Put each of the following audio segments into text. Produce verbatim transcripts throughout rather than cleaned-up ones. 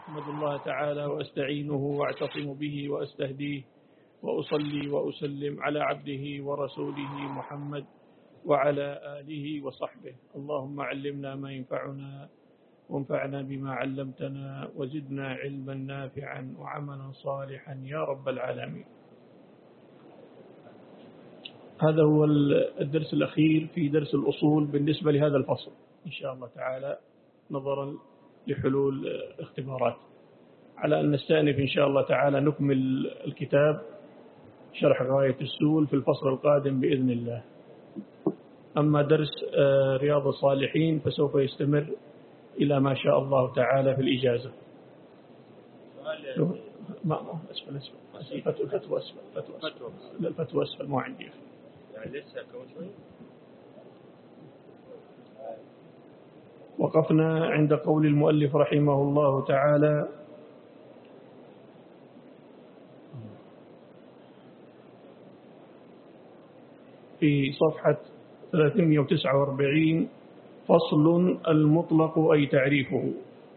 أحمد الله تعالى وأستعينه وأعتصم به وأستهديه وأصلي وأسلم على عبده ورسوله محمد وعلى آله وصحبه. اللهم علمنا ما ينفعنا وانفعنا بما علمتنا وزدنا علما نافعا وعملا صالحا يا رب العالمين. هذا هو الدرس الأخير في درس الأصول بالنسبة لهذا الفصل إن شاء الله تعالى، نظرا لحلول اختبارات، على أن نستأنف إن شاء الله تعالى نكمل الكتاب شرح غاية السؤل في الفصل القادم بإذن الله. أما درس رياض الصالحين فسوف يستمر إلى ما شاء الله تعالى في الإجازة. ما أسفل أسفل الفتوى أسفل الفتوى أسفل الفتوى أسفل ما عندي يعني لسه كم شوي. وقفنا عند قول المؤلف رحمه الله تعالى: في صفحة ثلاثمئة وتسعة وأربعين: فصل المطلق أي تعريفه.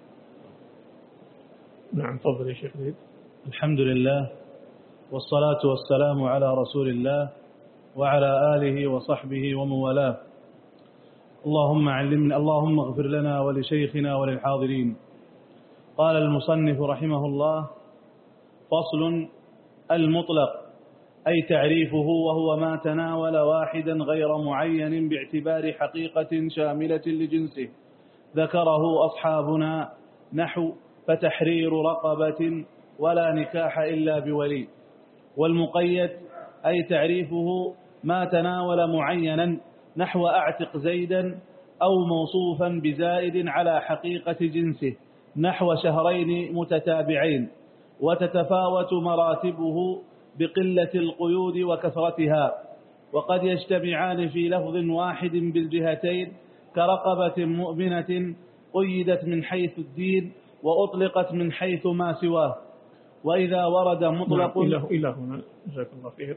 نعم تفضل يا شيخ زيد. الحمد لله والصلاة والسلام على رسول الله وعلى آله وصحبه ومن والاه. اللهم علمنا اللهم اغفر لنا ولشيخنا وللحاضرين. قال المصنف رحمه الله: فصل المطلق أي تعريفه، وهو ما تناول واحدا غير معين باعتبار حقيقة شاملة لجنسه، ذكره أصحابنا نحو فتحرير رقبة ولا نكاح إلا بولي. والمقيد أي تعريفه ما تناول معينا نحو أعتق زيدا، أو موصوفا بزائد على حقيقة جنسه نحو شهرين متتابعين، وتتفاوت مراتبه بقلة القيود وكثرتها، وقد يجتمعان في لفظ واحد بالجهتين، كرقبة مؤمنة قيدت من حيث الدين وأطلقت من حيث ما سواه. وإذا ورد مطلق إلى هنا جزاك الله خير.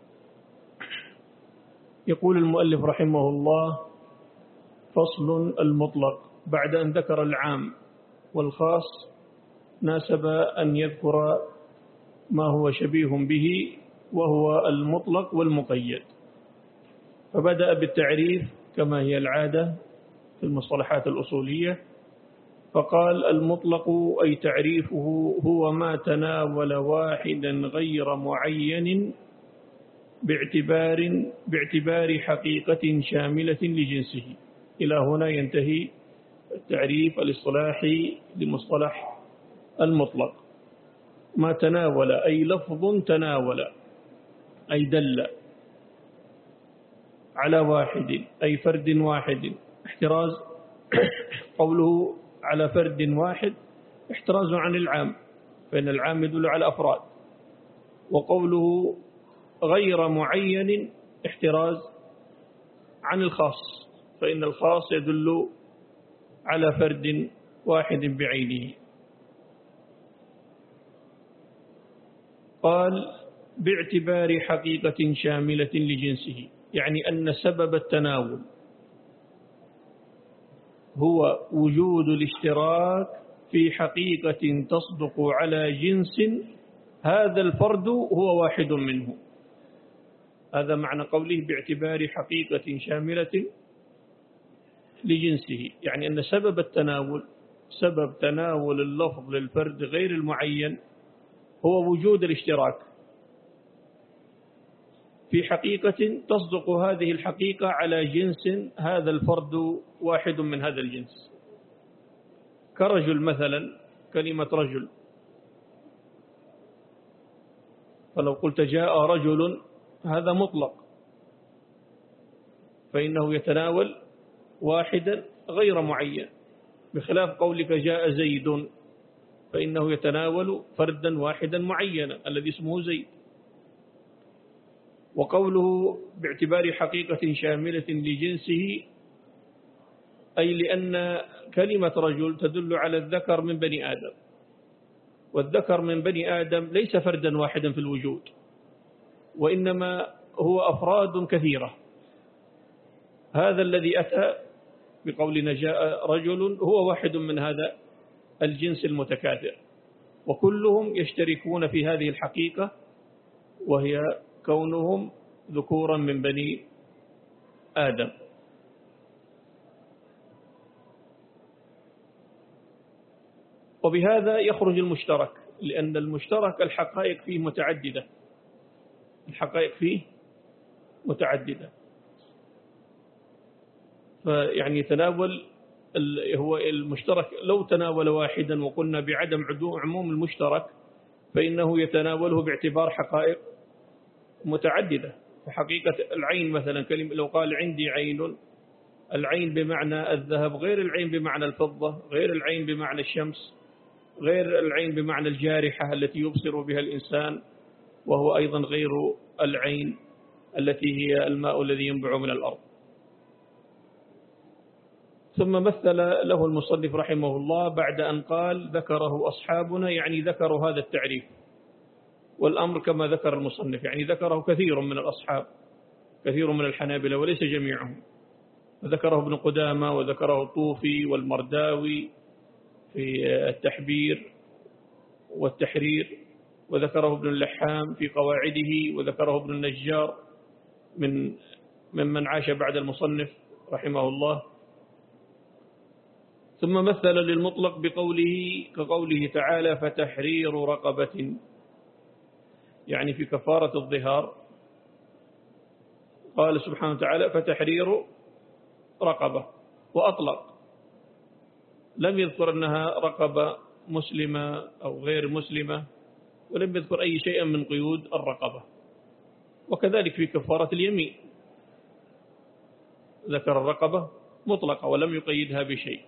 يقول المؤلف رحمه الله: فصل المطلق، بعد أن ذكر العام والخاص ناسب أن يذكر ما هو شبيه به وهو المطلق والمقيد. فبدأ بالتعريف كما هي العادة في المصطلحات الأصولية، فقال: المطلق أي تعريفه هو ما تناول واحدا غير معين باعتبار باعتبار حقيقة شاملة لجنسه. إلى هنا ينتهي التعريف الاصطلاحي لمصطلح المطلق. ما تناول أي لفظ تناول أي دل على واحد أي فرد واحد، احتراز قوله على فرد واحد احتراز عن العام، فإن العام يدل على أفراد، وقوله غير معين احتراز عن الخاص، فإن الخاص يدل على فرد واحد بعينه. قال: باعتبار حقيقة شاملة لجنسه، يعني أن سبب التناول هو وجود الاشتراك في حقيقة تصدق على جنس هذا الفرد هو واحد منه. هذا معنى قوله باعتبار حقيقة شاملة لجنسه، يعني أن سبب التناول، سبب تناول اللفظ للفرد غير المعين هو وجود الاشتراك في حقيقة تصدق هذه الحقيقة على جنس هذا الفرد واحد من هذا الجنس. كرجل مثلا، كلمة رجل، فلو قلت جاء رجل هذا مطلق، فإنه يتناول واحدا غير معين، بخلاف قولك جاء زيد فإنه يتناول فردا واحدا معينا الذي اسمه زيد. وقوله باعتبار حقيقة شاملة لجنسه أي لأن كلمة رجل تدل على الذكر من بني آدم، والذكر من بني آدم ليس فردا واحدا في الوجود، وإنما هو أفراد كثيرة. هذا الذي أتى بقولنا جاء رجل هو واحد من هذا الجنس المتكاثر، وكلهم يشتركون في هذه الحقيقة، وهي كونهم ذكورا من بني آدم. وبهذا يخرج المشترك، لأن المشترك الحقائق فيه متعددة، الحقائق فيه متعددة، فيعني يتناول هو المشترك. لو تناول واحدا وقلنا بعدم عموم المشترك فإنه يتناوله باعتبار حقائق متعددة. فحقيقة العين مثلا، كلمة لو قال عندي عين، العين بمعنى الذهب غير العين بمعنى الفضة، غير العين بمعنى الشمس، غير العين بمعنى الجارحة التي يبصر بها الإنسان، وهو أيضا غير العين التي هي الماء الذي ينبع من الأرض. ثم مثل له المصنف رحمه الله بعد أن قال ذكره أصحابنا، يعني ذكروا هذا التعريف، والأمر كما ذكر المصنف يعني ذكره كثير من الأصحاب، كثير من الحنابلة وليس جميعهم. ذكره ابن قدامة وذكره الطوفي والمرداوي في التحبير والتحرير، وذكره ابن اللحام في قواعده، وذكره ابن النجار من ممن عاش بعد المصنف رحمه الله. ثم مثل للمطلق بقوله كقوله تعالى فتحرير رقبة، يعني في كفارة الظهار قال سبحانه وتعالى فتحرير رقبة، وأطلق، لم يذكر أنها رقبة مسلمة أو غير مسلمة، ولم يذكر أي شيء من قيود الرقبة. وكذلك في كفارة اليمين ذكر الرقبة مطلقة ولم يقيدها بشيء،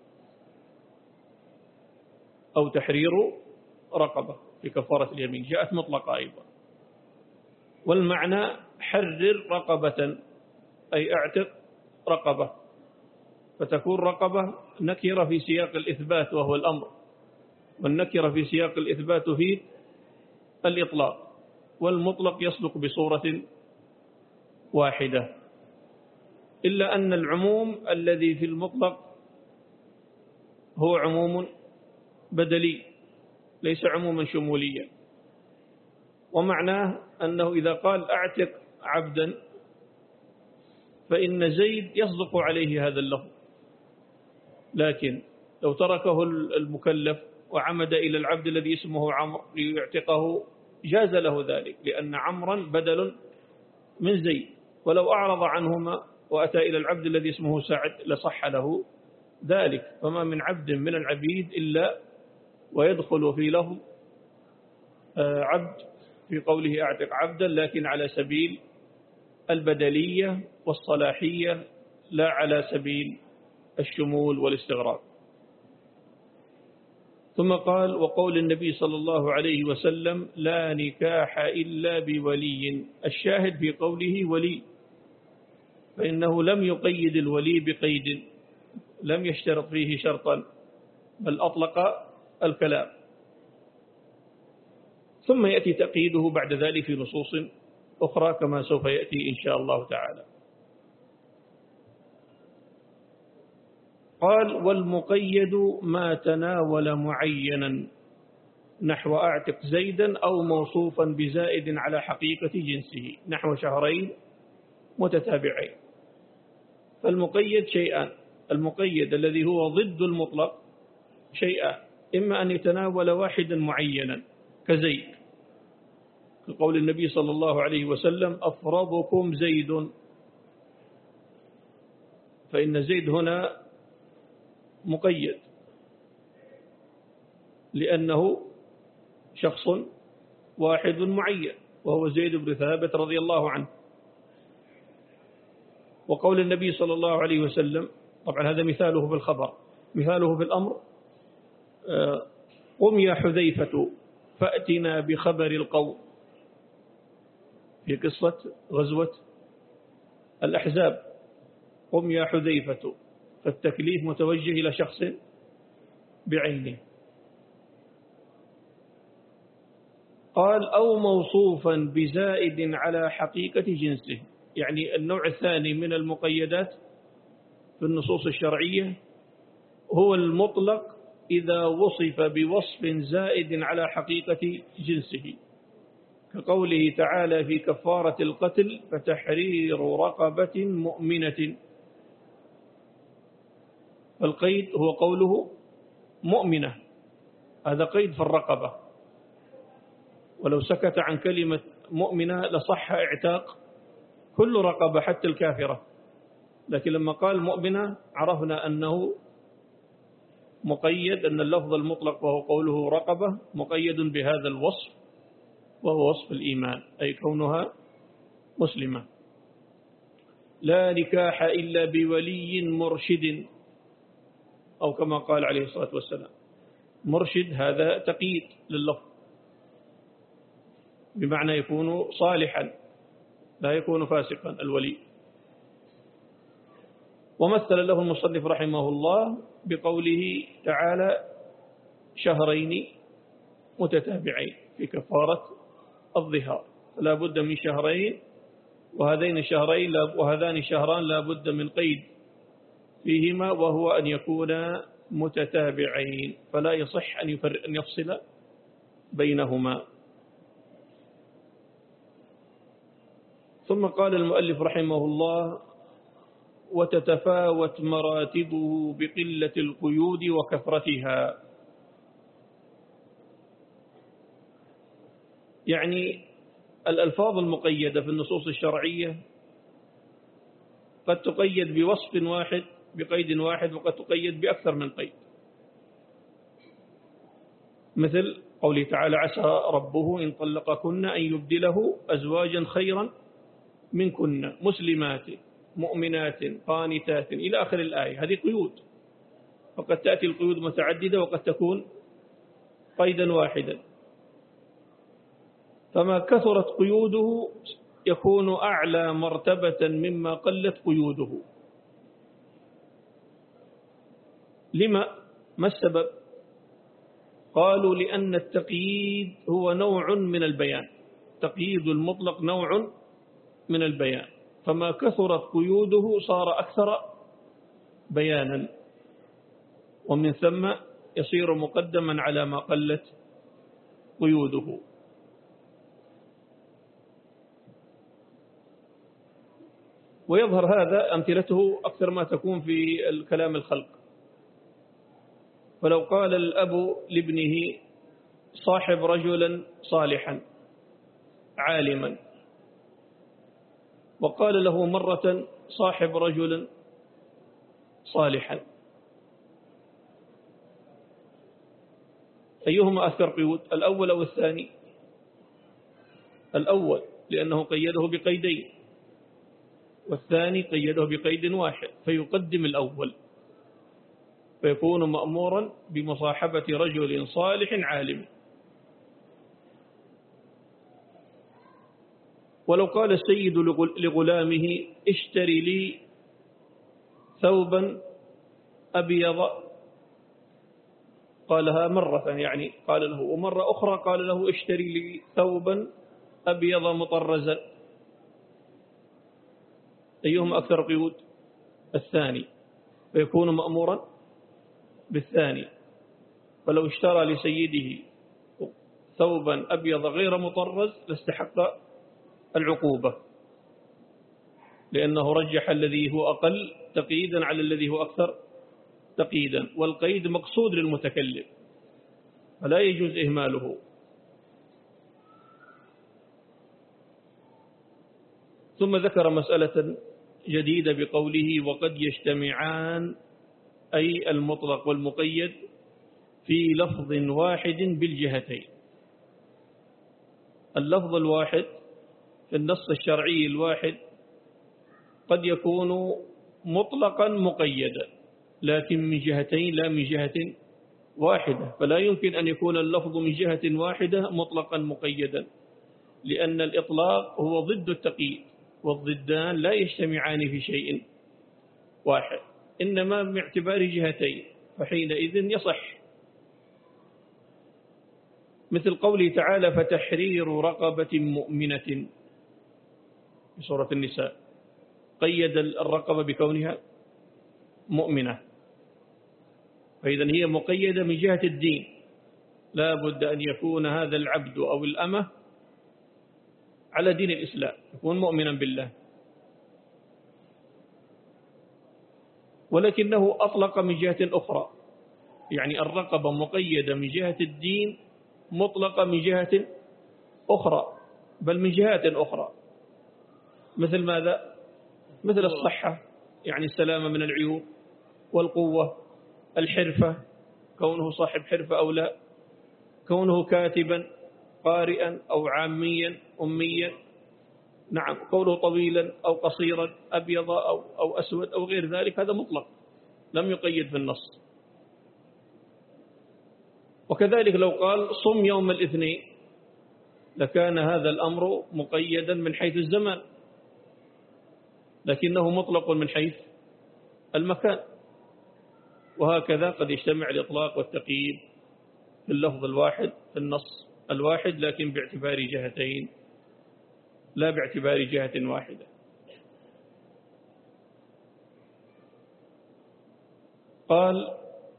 أو تحرير رقبة في كفارة اليمين جاءت مطلقة أيضا. والمعنى حرر رقبة أي اعتق رقبة، فتكون رقبة نكرة في سياق الإثبات وهو الأمر، والنكرة في سياق الإثبات في الإطلاق، والمطلق يصدق بصورة واحدة، إلا أن العموم الذي في المطلق هو عموم بدلي ليس عموما شموليا. ومعناه أنه إذا قال أعتق عبدا فإن زيد يصدق عليه هذا اللفظ، لكن لو تركه المكلف وعمد إلى العبد الذي اسمه عمرو ليعتقه جاز له ذلك، لأن عمرا بدل من زيد، ولو أعرض عنهما وأتى إلى العبد الذي اسمه سعد لصح له ذلك. فما من عبد من العبيد إلا ويدخل في لفظ عبد في قوله أعتق عبدا، لكن على سبيل البدلية والصلاحية لا على سبيل الشمول والاستغراق. ثم قال وقول النبي صلى الله عليه وسلم لا نكاح إلا بولي، الشاهد في قوله ولي، فإنه لم يقيد الولي بقيد، لم يشترط فيه شرطا، بل أطلق الكلام. ثم يأتي تقييده بعد ذلك في نصوص أخرى كما سوف يأتي إن شاء الله تعالى. قال والمقيد ما تناول معينا نحو أعتق زيدا أو موصوفا بزائد على حقيقة جنسه نحو شهرين متتابعين. فالمقيد شيئان، المقيد الذي هو ضد المطلق شيئان، إما أن يتناول واحدا معينا كزيد، كقول النبي صلى الله عليه وسلم أفرضكم زيد، فإن زيد هنا مقيد لأنه شخص واحد معين وهو زيد بن ثابت رضي الله عنه. وقول النبي صلى الله عليه وسلم، طبعا هذا مثاله بالخبر، مثاله بالأمر قم يا حذيفة فأتنا بخبر القوم في قصة غزوة الأحزاب، قم يا حذيفة، فالتكليف متوجه إلى شخص بعينه. قال أو موصوفا بزائد على حقيقة جنسه، يعني النوع الثاني من المقيدات في النصوص الشرعية هو المطلق إذا وصف بوصف زائد على حقيقة جنسه، كقوله تعالى في كفارة القتل فتحرير رقبة مؤمنة. القيد هو قوله مؤمنة، هذا قيد في الرقبة، ولو سكت عن كلمة مؤمنة لصح اعتاق كل رقبة حتى الكافرة، لكن لما قال مؤمنة عرفنا أنه مقيد، أن اللفظ المطلق وهو قوله رقبة مقيد بهذا الوصف وهو وصف الإيمان، أي كونها مسلمة. لا نكاح إلا بولي مرشد، أو كما قال عليه الصلاة والسلام مرشد، هذا تقييد لللفظ بمعنى يكون صالحا لا يكون فاسقا الولي. ومثل له المصنف رحمه الله بقوله تعالى شهرين متتابعين في كفارة الظهار، فلا بد من شهرين، وهذين الشهرين وهذان شهران لا بد من قيد فيهما، وهو أن يكونا متتابعين، فلا يصح أن يفصل بينهما. ثم قال المؤلف رحمه الله وتتفاوت مراتبه بقلة القيود وكثرتها، يعني الألفاظ المقيدة في النصوص الشرعية قد تقيد بوصف واحد بقيد واحد، وقد تقيد بأكثر من قيد، مثل قوله تعالى عسى ربه إن طلقكن أن يبدله أزواجا خيرا منكن مسلمات مؤمنات قانتات إلى آخر الآية. هذه قيود، فقد تأتي القيود متعددة وقد تكون قيدا واحدا، فما كثرت قيوده يكون أعلى مرتبة مما قلت قيوده. لما؟ ما السبب؟ قالوا لأن التقييد هو نوع من البيان، تقييد المطلق نوع من البيان، فما كثرت قيوده صار أكثر بيانا، ومن ثم يصير مقدما على ما قلت قيوده. ويظهر هذا أمثلته أكثر ما تكون في الكلام الخلق، فلو قال الأب لابنه صاحب رجلا صالحا عالما، وقال له مرة صاحب رجلا صالحا، أيهما أكثر قيود، الأول أو الثاني؟ الأول، لأنه قيده بقيدين، والثاني قيده بقيد واحد، فيقدم الأول، فيكون مأمورا بمصاحبة رجل صالح عالم. ولو قال السيد لغلامه اشتري لي ثوبا أبيض، قالها مرة يعني قال له، ومرة أخرى قال له اشتري لي ثوبا أبيض مطرزا، أيهما أكثر قيود؟ الثاني، فيكون مأمورا بالثاني. فلو اشترى لسيده ثوبا أبيض غير مطرز لاستحق العقوبة، لأنه رجح الذي هو أقل تقييدا على الذي هو أكثر تقييدا، والقيد مقصود للمتكلم فلا يجوز إهماله. ثم ذكر مسألة جديدة بقوله وقد يجتمعان، أي المطلق والمقيد في لفظ واحد بالجهتين. اللفظ الواحد في النص الشرعي الواحد قد يكون مطلقا مقيدا، لكن من جهتين لا من جهة واحدة، فلا يمكن أن يكون اللفظ من جهة واحدة مطلقا مقيدا، لأن الإطلاق هو ضد التقييد، والضدان لا يجتمعان في شيء واحد، إنما باعتبار جهتين، فحينئذ يصح. مثل قوله تعالى فتحرير رقبة مؤمنة في سورة النساء، قيد الرقبة بكونها مؤمنة، فإذا هي مقيدة من جهة الدين، لا بد أن يكون هذا العبد أو الأمة على دين الإسلام، يكون مؤمنا بالله. ولكنه أطلق من جهة أخرى، يعني الرقبة مقيدة من جهة الدين مطلقة من جهة أخرى، بل من جهات أخرى. مثل ماذا؟ مثل الصحة، يعني السلامة من العيوب، والقوة، الحرفة، كونه صاحب حرفة أو لا، كونه كاتبا قارئا أو عاميا أميا، نعم، كونه طويلا أو قصيرا، أبيض أو, أو أسود أو غير ذلك، هذا مطلق لم يقيد في النص. وكذلك لو قال صم يوم الاثنين لكان هذا الأمر مقيدا من حيث الزمان، لكنه مطلق من حيث المكان. وهكذا قد يجتمع الإطلاق والتقييد في اللفظ الواحد في النص الواحد، لكن باعتبار جهتين لا باعتبار جهة واحدة. قال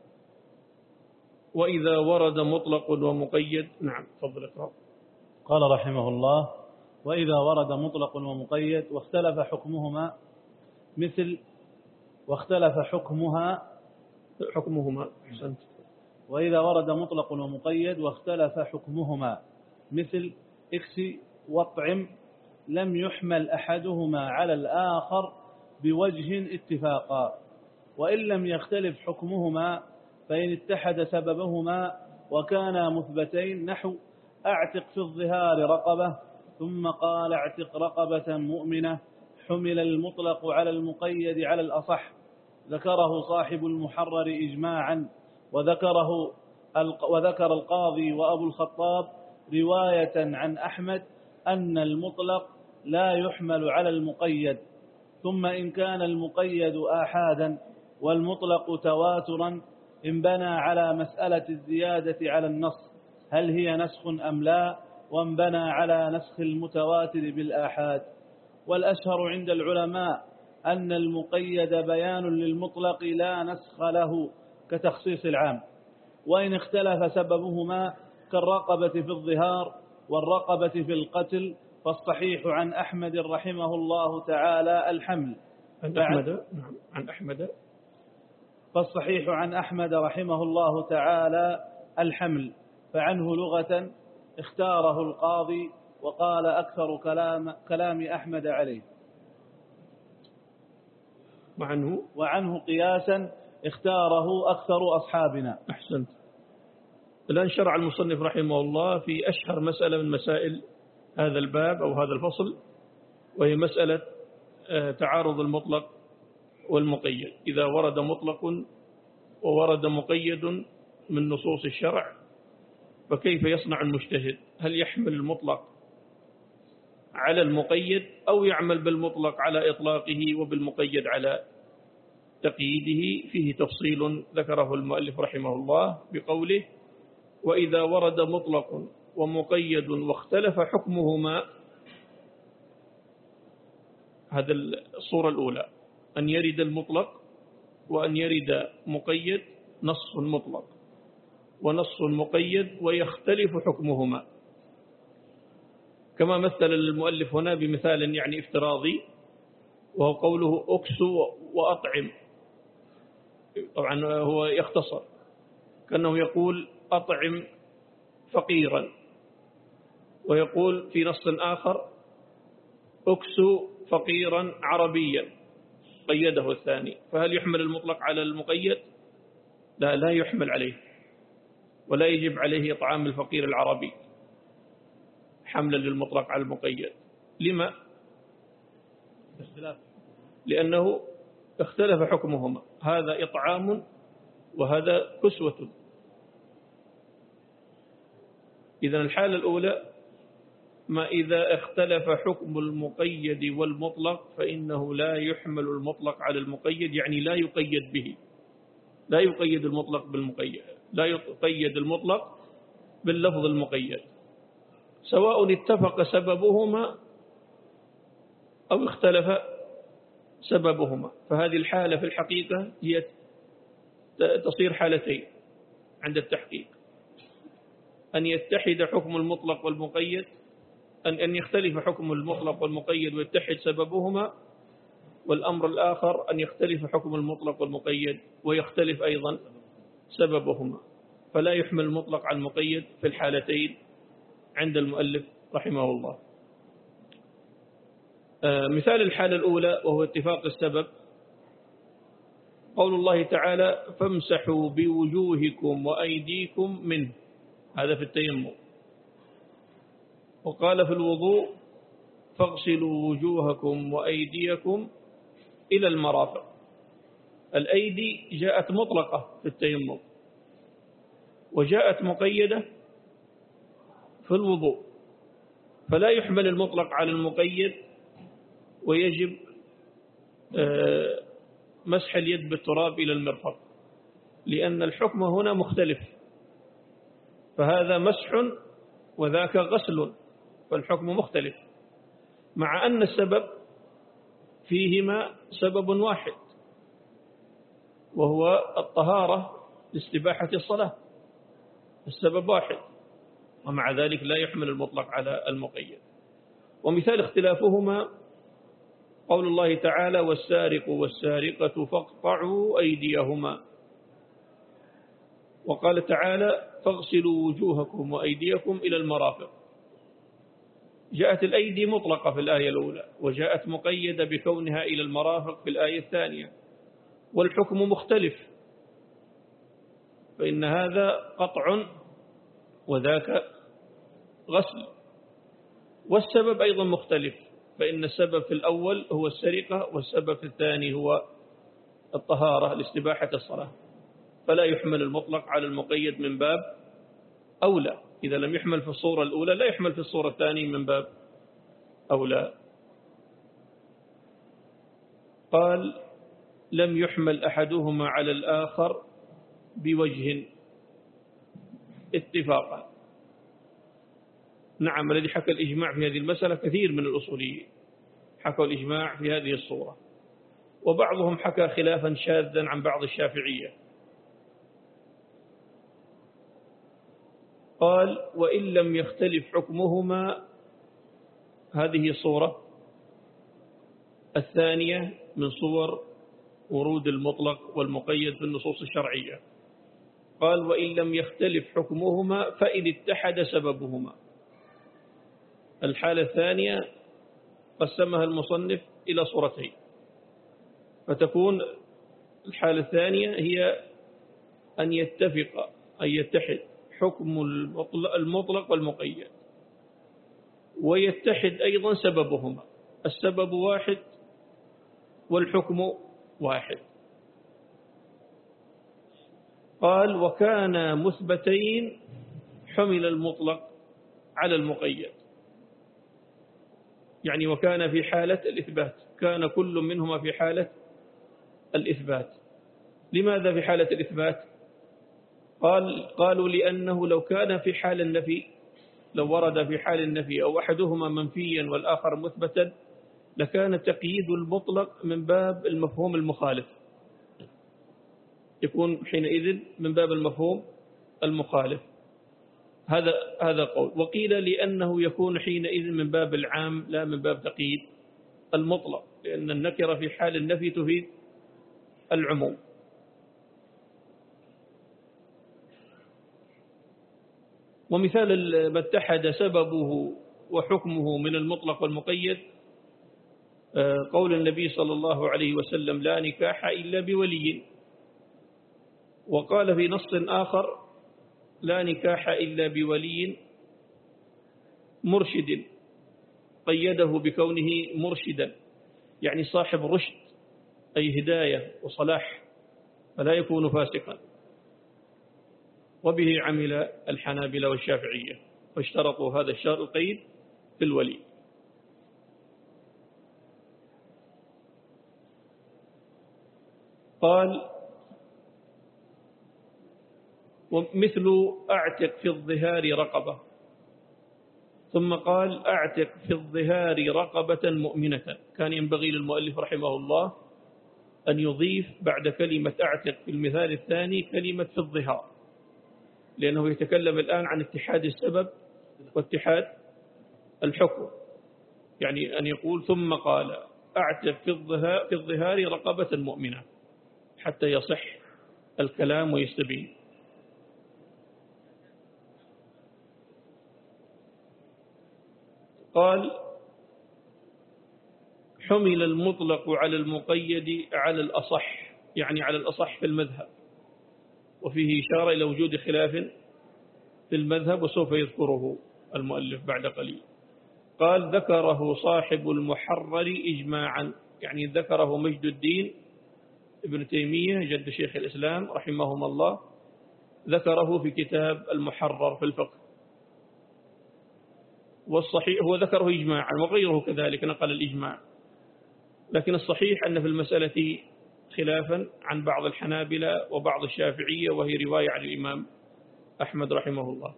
وإذا ورد مطلق ومقيد. نعم تفضل اقرأ. قال رحمه الله وإذا ورد مطلق ومقيد واختلف حكمهما مثل واختلف حكمها حكمهما أحسنت. وإذا ورد مطلق ومقيد واختلف حكمهما مثل اكسي واطعم لم يحمل أحدهما على الآخر بوجه اتفاقا، وإن لم يختلف حكمهما فإن اتحد سببهما وكانا مثبتين، نحو أعتق في الظهار رقبة ثم قال اعتق رقبة مؤمنة، حمل المطلق على المقيد على الأصح، ذكره صاحب المحرر إجماعا، وذكره وذكر القاضي وأبو الخطاب رواية عن أحمد أن المطلق لا يحمل على المقيد. ثم إن كان المقيد آحادا والمطلق تواترا انبنى على مسألة الزيادة على النص هل هي نسخ أم لا، وانبنى على نسخ المتواتر بالآحاد. والأشهر عند العلماء أن المقيد بيان للمطلق لا نسخ له كتخصيص العام، وإن اختلف سببهما كالرقبة في الظهار والرقبة في القتل فالصحيح عن أحمد رحمه الله تعالى الحمل. عن أحمد نعم عن أحمد فالصحيح عن أحمد رحمه الله تعالى الحمل، فعنه لغة اختاره القاضي وقال أكثر كلام, كلام أحمد عليه، وعنه, وعنه قياسا اختاره أكثر أصحابنا. أحسنت. الآن شرع المصنف رحمه الله في أشهر مسألة من مسائل هذا الباب أو هذا الفصل، وهي مسألة تعارض المطلق والمقيد. إذا ورد مطلق وورد مقيد من نصوص الشرع فكيف يصنع المجتهد؟ هل يحمل المطلق على المقيد أو يعمل بالمطلق على إطلاقه وبالمقيد على تقييده؟ فيه تفصيل ذكره المؤلف رحمه الله بقوله وإذا ورد مطلق ومقيد واختلف حكمهما. هذا الصورة الأولى، أن يرد المطلق وأن يرد مقيد، نص مطلق ونص مقيد ويختلف حكمهما، كما مثل المؤلف هنا بمثال يعني افتراضي، وهو قوله أكسو وأطعم. طبعا هو يختصر، كأنه يقول أطعم فقيرا، ويقول في نص آخر أكسو فقيرا عربيا، قيده الثاني. فهل يحمل المطلق على المقيد؟ لا، لا يحمل عليه، ولا يجب عليه إطعام الفقير العربي حملا للمطلق على المقيد. لما؟ لأنه اختلف حكمهما، هذا إطعام وهذا كسوة. إذن الحالة الأولى ما إذا اختلف حكم المقيد والمطلق فإنه لا يحمل المطلق على المقيد، يعني لا يقيد به، لا يقيد المطلق بالمقيد، لا يقيد المطلق باللفظ المقيد، سواء اتفق سببهما أو اختلف سببهما. فهذه الحالة في الحقيقة هي تصير حالتين عند التحقيق: أن يتحد حكم المطلق والمقيد، أن أن يختلف حكم المطلق والمقيد ويتحد سببهما، والأمر الآخر أن يختلف حكم المطلق والمقيد ويختلف أيضا سببهما، فلا يحمل المطلق على المقيد في الحالتين عند المؤلف رحمه الله. مثال الحالة الأولى وهو اتفاق السبب، قول الله تعالى: فامسحوا بوجوهكم وأيديكم منه، هذا في التيمم. وقال في الوضوء: فاغسلوا وجوهكم وأيديكم إلى المرافق. الأيدي جاءت مطلقة في التيمم، وجاءت مقيدة في الوضوء، فلا يحمل المطلق على المقيد، ويجب مسح اليد بالتراب إلى المرفق، لأن الحكم هنا مختلف، فهذا مسح وذاك غسل، فالحكم مختلف، مع أن السبب فيهما سبب واحد وهو الطهارة لاستباحة الصلاة، السبب واحد، ومع ذلك لا يحمل المطلق على المقيد. ومثال اختلافهما قول الله تعالى: والسارق والسارقة فاقطعوا أيديهما. وقال تعالى: فاغسلوا وجوهكم وأيديكم إلى المرافق. جاءت الأيدي مطلقة في الآية الأولى، وجاءت مقيدة بكونها إلى المرافق في الآية الثانية، والحكم مختلف، فإن هذا قطع وذاك غسل، والسبب أيضا مختلف، فإن السبب في الأول هو السرقة، والسبب في الثاني هو الطهارة لاستباحة الصلاة، فلا يحمل المطلق على المقيد من باب أولى. إذا لم يحمل في الصورة الأولى لا يحمل في الصورة الثانية من باب أولى. قال: لم يحمل أحدهما على الآخر بوجه اتفاقا. نعم، الذي حكى الإجماع في هذه المسألة كثير من الأصوليين، حكوا الإجماع في هذه الصورة، وبعضهم حكى خلافا شاذا عن بعض الشافعية. قال: وإن لم يختلف حكمهما، هذه الصورة الثانية من صور ورود المطلق والمقيد في النصوص الشرعية. قال: وإن لم يختلف حكمهما فإن اتحد سببهما. الحالة الثانية قسمها المصنف إلى صورتين، فتكون الحالة الثانية هي أن يتفق أن يتحد حكم المطلق والمقيد، ويتحد أيضا سببهما، السبب واحد والحكم واحد. قال: وكان مثبتين حمل المطلق على المقيد، يعني وكان في حالة الإثبات، كان كل منهما في حالة الإثبات. لماذا في حالة الإثبات؟ قال قالوا لأنه لو كان في حال النفي، لو ورد في حال النفي أو أحدهما منفيا والآخر مثبتا، لكان تقييد المطلق من باب المفهوم المخالف، يكون حينئذ من باب المفهوم المخالف. هذا هذا قول. وقيل لأنه يكون حينئذ من باب العام لا من باب تقييد المطلق، لأن النكرة في حال النفي تفيد العموم. ومثال ما اتحد سببه وحكمه من المطلق والمقيد قول النبي صلى الله عليه وسلم: لا نكاح إلا بولي. وقال في نص آخر: لا نكاح إلا بولي مرشد، قيده بكونه مرشدا، يعني صاحب رشد أي هداية وصلاح، فلا يكون فاسقا. وبه عمل الحنابلة والشافعية، فاشترطوا هذا الشرط القيد في الولي. قال: ومثل أعتق في الظهار رقبة، ثم قال: أعتق في الظهار رقبة مؤمنة. كان ينبغي للمؤلف رحمه الله أن يضيف بعد كلمة أعتق في المثال الثاني كلمة في الظهار، لأنه يتكلم الآن عن اتحاد السبب واتحاد الحكم، يعني أن يقول ثم قال أعتق في الظهار, في الظهار رقبة مؤمنة حتى يصح الكلام ويستبين. قال حمل المطلق على المقيد على الأصح، يعني على الأصح في المذهب، وفيه إشارة إلى وجود خلاف في المذهب وسوف يذكره المؤلف بعد قليل. قال ذكره صاحب المحرر إجماعا، يعني ذكره مجد الدين ابن تيمية جد شيخ الإسلام رحمهم الله، ذكره في كتاب المحرر في الفقه. والصحيح هو ذكره إجماعا وغيره كذلك نقل الإجماع، لكن الصحيح أن في المسألة خلافا عن بعض الحنابلة وبعض الشافعية، وهي رواية عن الإمام أحمد رحمه الله.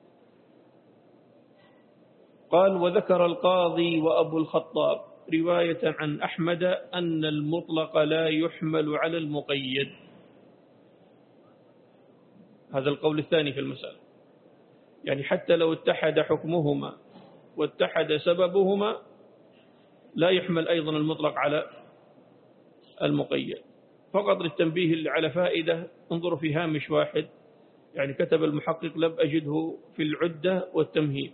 قال وذكر القاضي وأبو الخطاب رواية عن أحمد أن المطلق لا يحمل على المقيد. هذا القول الثاني في المسألة، يعني حتى لو اتحد حكمهما واتحد سببهما لا يحمل أيضا المطلق على المقيد. فقط للتنبيه على فائدة، انظروا في هامش واحد، يعني كتب المحقق لم أجده في العدة والتمهيد.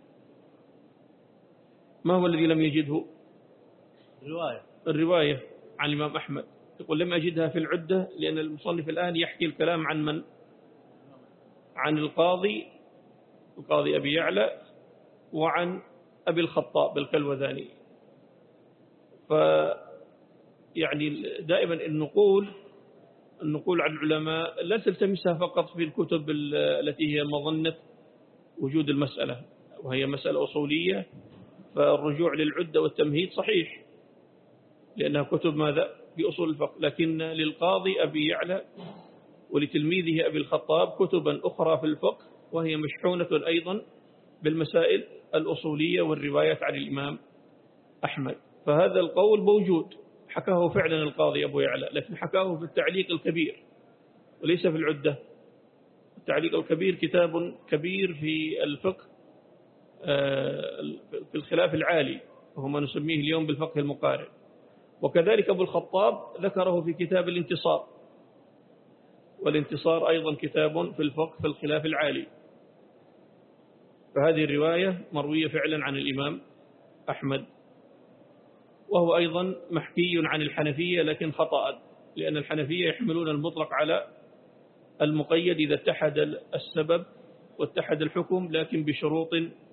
ما هو الذي لم يجده؟ الرواية الرواية عن الإمام أحمد، يقول لم أجدها في العدة لأن المصنف الآن يحكي الكلام عن من؟ عن القاضي القاضي أبي يعلى وعن أبي الخطاب الكلوذاني. ف يعني دائما النقول النقول عن العلماء لا تلتمسها فقط في الكتب التي هي مظنة وجود المسألة وهي مسألة أصولية، فالرجوع للعدة والتمهيد صحيح لأنها كتب ماذا؟ في أصول الفقه، لكن للقاضي أبي يعلى ولتلميذه أبي الخطاب كتبا أخرى في الفقه وهي مشحونة أيضا بالمسائل الأصولية والروايات عن الإمام أحمد. فهذا القول موجود حكاه فعلا القاضي أبو يعلى، لكن حكاه في التعليق الكبير وليس في العدة. التعليق الكبير كتاب كبير في الفقه في الخلاف العالي وهو ما نسميه اليوم بالفقه المقارن. وكذلك أبو الخطاب ذكره في كتاب الانتصار، والانتصار أيضا كتاب في الفقه في الخلاف العالي. فهذه الرواية مروية فعلا عن الإمام أحمد، وهو أيضا محكي عن الحنفية لكن خطأ، لأن الحنفية يحملون المطلق على المقيد إذا اتحد السبب واتحد الحكم، لكن بشروط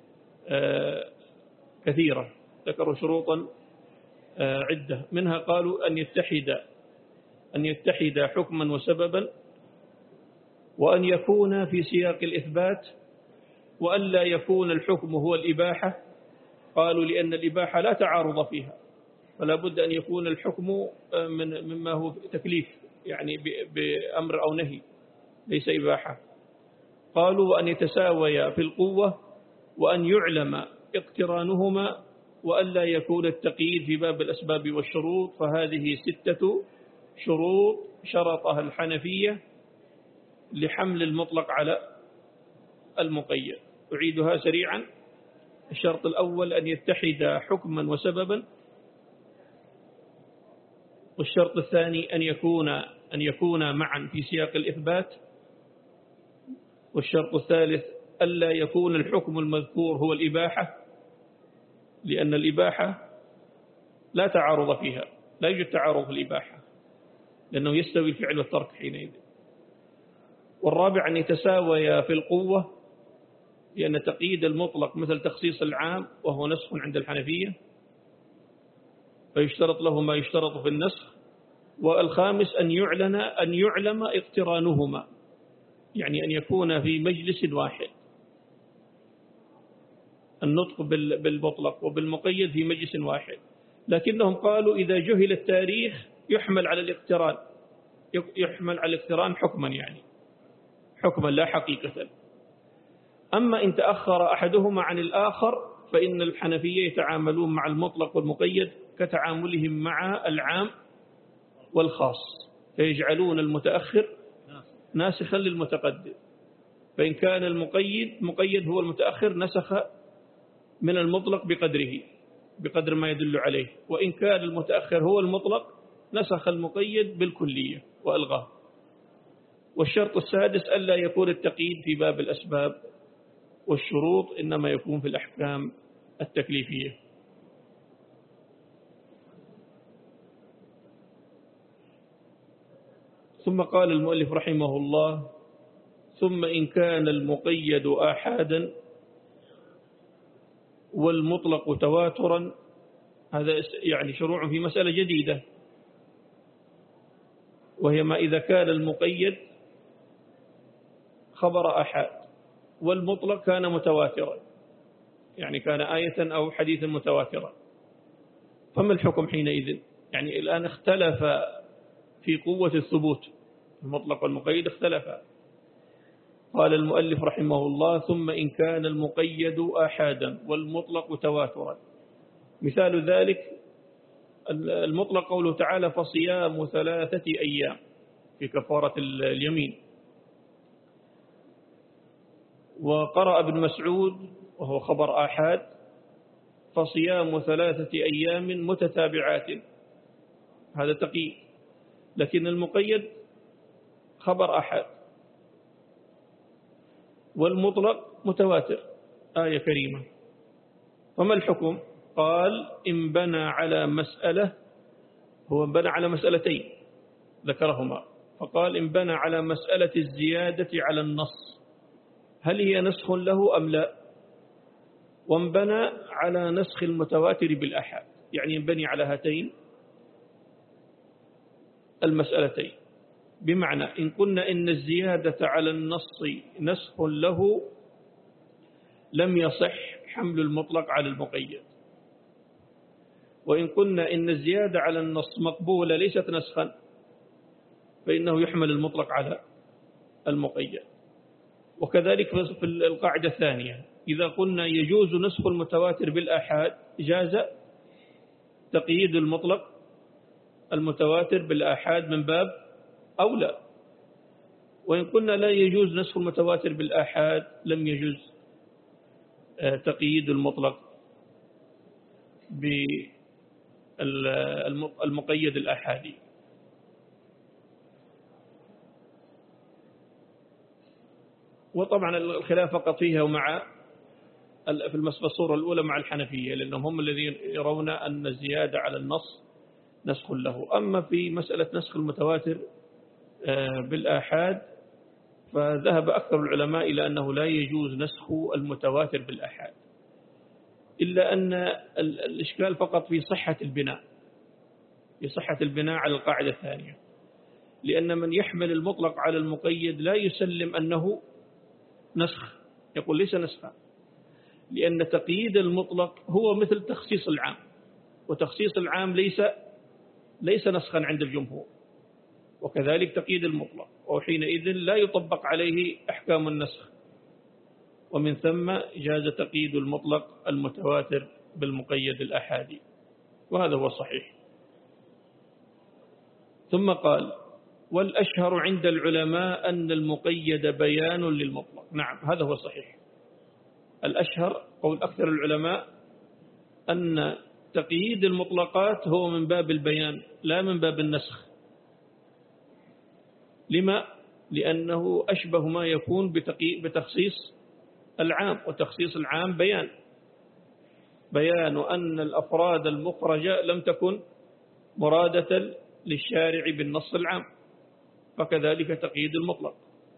كثيرة، ذكروا شروطا عدة، منها قالوا أن يتحد أن يتحد حكما وسببا، وأن يكون في سياق الإثبات، وأن لا يكون الحكم هو الإباحة. قالوا لأن الإباحة لا تعارض فيها، فلا بد أن يكون الحكم من مما هو تكليف، يعني بأمر أو نهي ليس إباحة. قالوا وأن يتساويا في القوة، وأن يعلم اقترانهما، وأن لا يكون التقييد في باب الأسباب والشروط. فهذه ستة شروط شرطها الحنفية لحمل المطلق على المقيد. أعيدها سريعا. الشرط الأول أن يتحد حكما وسببا، والشرط الثاني أن يكون أن يكون معا في سياق الإثبات، والشرط الثالث ألا يكون الحكم المذكور هو الإباحة، لأن الإباحة لا تعارض فيها، لا يوجد تعارض في الإباحة لأنه يستوي الفعل والترك حينئذ. والرابع أن يتساويا في القوة، لأن تقييد المطلق مثل تخصيص العام وهو نسخ عند الحنفية، فيشترط له ما يشترط في النسخ. والخامس أن يعلن أن يعلم اقترانهما، يعني أن يكون في مجلس واحد، النطق بالمطلق وبالمقيد في مجلس واحد. لكنهم قالوا إذا جهل التاريخ يحمل على الاقتران، يحمل على الاقتران حكما، يعني حكما لا حقيقة. أما إن تأخر أحدهما عن الآخر فإن الحنفية يتعاملون مع المطلق والمقيد كتعاملهم مع العام والخاص، فيجعلون المتأخر ناسخا للمتقدم. فإن كان المقيد مقيد هو المتأخر نسخ من المطلق بقدره بقدر ما يدل عليه، وإن كان المتأخر هو المطلق نسخ المقيد بالكلية وألغاه. والشرط السادس ألا يكون التقييد في باب الأسباب والشروط، إنما يكون في الأحكام التكليفية. ثم قال المؤلف رحمه الله: ثم إن كان المقيد آحادا والمطلق تواترا. هذا يعني شروع في مسألة جديدة، وهي ما إذا كان المقيد خبر آحاد والمطلق كان متواترا، يعني كان آية أو حديثا متواترا، فما الحكم حينئذ؟ يعني الآن اختلف في قوة الثبوت، المطلق والمقيد اختلفا. قال المؤلف رحمه الله: ثم إن كان المقيد آحادا والمطلق تواترا. مثال ذلك المطلق قوله تعالى: فصيام ثلاثة أيام في كفارة اليمين. وقرأ ابن مسعود وهو خبر آحاد: فصيام ثلاثة أيام متتابعات. هذا تقييد، لكن المقيد خبر آحاد والمطلق متواتر آية كريمة. فما الحكم؟ قال: إن بنى على مسألة، هو بنى على مسألتين ذكرهما، فقال: إن بنى على مسألة الزيادة على النص هل هي نسخ له أم لا؟ وان بنى على نسخ المتواتر بالأحاد، يعني ينبني على هاتين المسألتين. بمعنى إن قلنا إن الزيادة على النص نسخ له لم يصح حمل المطلق على المقيد، وإن قلنا إن الزيادة على النص مقبولة ليست نسخا فإنه يحمل المطلق على المقيد. وكذلك في القاعدة الثانية إذا قلنا يجوز نسخ المتواتر بالآحاد جاز تقييد المطلق المتواتر بالآحاد من باب أولى، وإن قلنا لا يجوز نسخ المتواتر بالآحاد لم يجوز تقييد المطلق بالمقيد الآحادي. وطبعا الخلاف فقط فيها ومع في الصورة الأولى مع الحنفية، لأنهم هم الذين يرون أن الزيادة على النص نسخ له. أما في مسألة نسخ المتواتر بالآحاد فذهب أكثر العلماء إلى أنه لا يجوز نسخ المتواتر بالآحاد، إلا أن الإشكال فقط في صحة البناء، في صحة البناء على القاعدة الثانية، لأن من يحمل المطلق على المقيد لا يسلم أنه نسخ، يقول ليس نسخا، لأن تقييد المطلق هو مثل تخصيص العام، وتخصيص العام ليس ليس نسخا عند الجمهور، وكذلك تقييد المطلق، وحينئذ لا يطبق عليه أحكام النسخ، ومن ثم جاز تقييد المطلق المتواتر بالمقيد الأحادي، وهذا هو الصحيح. ثم قال: والأشهر عند العلماء أن المقيد بيان للمطلق. نعم هذا هو الصحيح، الأشهر قول أكثر العلماء أن تقييد المطلقات هو من باب البيان لا من باب النسخ. لما؟ لأنه أشبه ما يكون بتخصيص العام، وتخصيص العام بيان بيان أن الأفراد المخرجة لم تكن مرادة للشارع بالنص العام، فكذلك تقييد المطلق،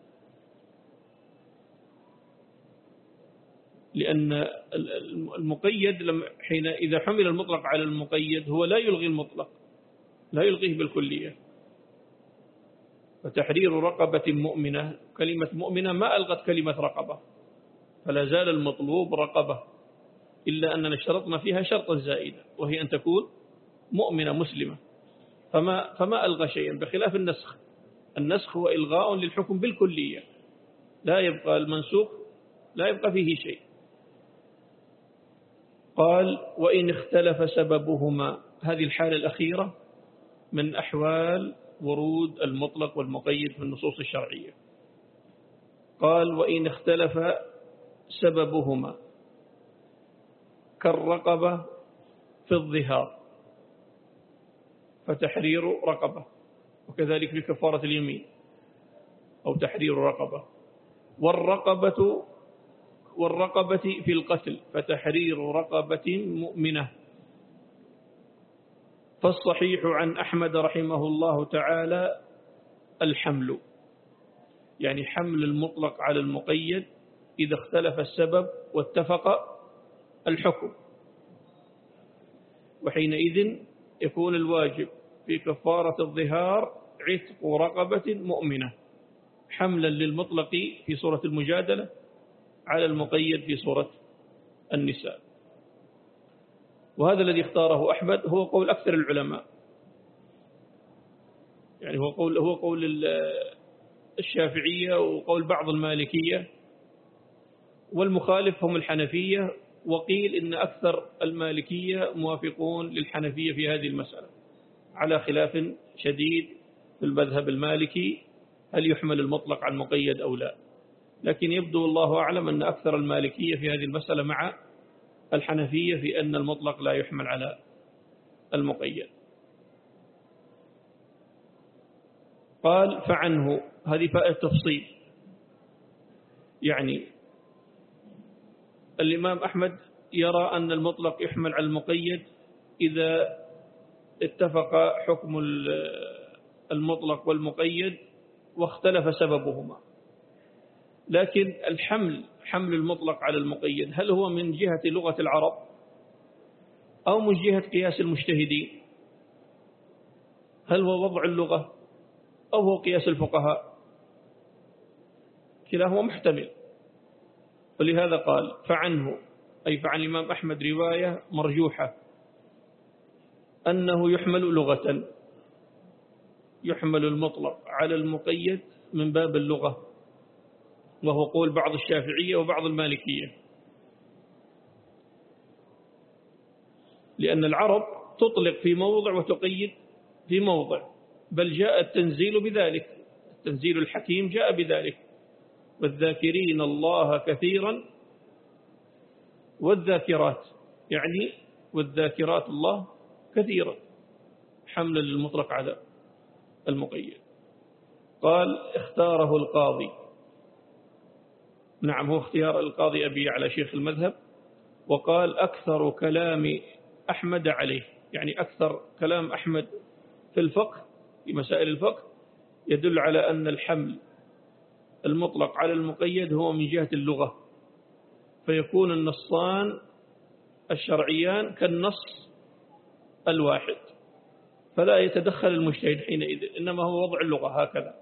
لأن المقيد حين إذا حمل المطلق على المقيد هو لا يلغي المطلق، لا يلغيه بالكلية. فتحرير رقبة مؤمنة، كلمة مؤمنة ما ألغت كلمة رقبة، فلا زال المطلوب رقبة، إلا أننا اشترطنا فيها شرطا زائدا وهي أن تكون مؤمنة مسلمة، فما, فما ألغى شيئا، بخلاف النسخ. النسخ هو إلغاء للحكم بالكلية، لا يبقى المنسوخ لا يبقى فيه شيء. قال: وإن اختلف سببهما، هذه الحالة الأخيرة من أحوال ورود المطلق والمقيد في النصوص الشرعية. قال: وإن اختلف سببهما كالرقبة في الظهار فتحرير رقبة، وكذلك في كفارة اليمين أو تحرير رقبة، والرقبة والرقبة في القتل فتحرير رقبة مؤمنة. فالصحيح عن أحمد رحمه الله تعالى الحمل، يعني حمل المطلق على المقيد إذا اختلف السبب واتفق الحكم، وحينئذ يكون الواجب في كفارة الظهار عتق رقبة مؤمنة، حملا للمطلق في سورة المجادلة على المقيد في سورة النساء. وهذا الذي اختاره أحمد هو قول أكثر العلماء، يعني هو قول هو قول الشافعية وقول بعض المالكية، والمخالف هم الحنفية، وقيل إن أكثر المالكية موافقون للحنفية في هذه المسألة، على خلاف شديد في المذهب المالكي هل يحمل المطلق على المقيد أو لا. لكن يبدو الله أعلم أن أكثر المالكية في هذه المسألة مع الحنفية في أن المطلق لا يحمل على المقيد. قال: فعنه، هذه فائدة تفصيل، يعني الإمام أحمد يرى أن المطلق يحمل على المقيد إذا اتفق حكم المطلق والمقيد واختلف سببهما. لكن الحمل حمل المطلق على المقيد هل هو من جهة لغة العرب أو من جهة قياس المجتهدين؟ هل هو وضع اللغة أو هو قياس الفقهاء؟ كلاهما محتمل. ولهذا قال: فعنه، أي فعن الإمام أحمد رواية مرجوحة أنه يحمل لغة، يحمل المطلق على المقيد من باب اللغة، وهو قول بعض الشافعية وبعض المالكية، لأن العرب تطلق في موضع وتقيد في موضع، بل جاء التنزيل بذلك، التنزيل الحكيم جاء بذلك: والذاكرين الله كثيرا والذاكرات، يعني والذاكرات الله كثيرا، حملا للمطلق على المقيد. قال: اختاره القاضي، نعم هو اختيار القاضي أبي على شيخ المذهب، وقال: أكثر كلام أحمد عليه، يعني أكثر كلام أحمد في الفقه في مسائل الفقه يدل على أن الحمل المطلق على المقيد هو من جهة اللغة، فيكون النصان الشرعيان كالنص الواحد، فلا يتدخل المجتهد حينئذ، إنما هو وضع اللغة هكذا.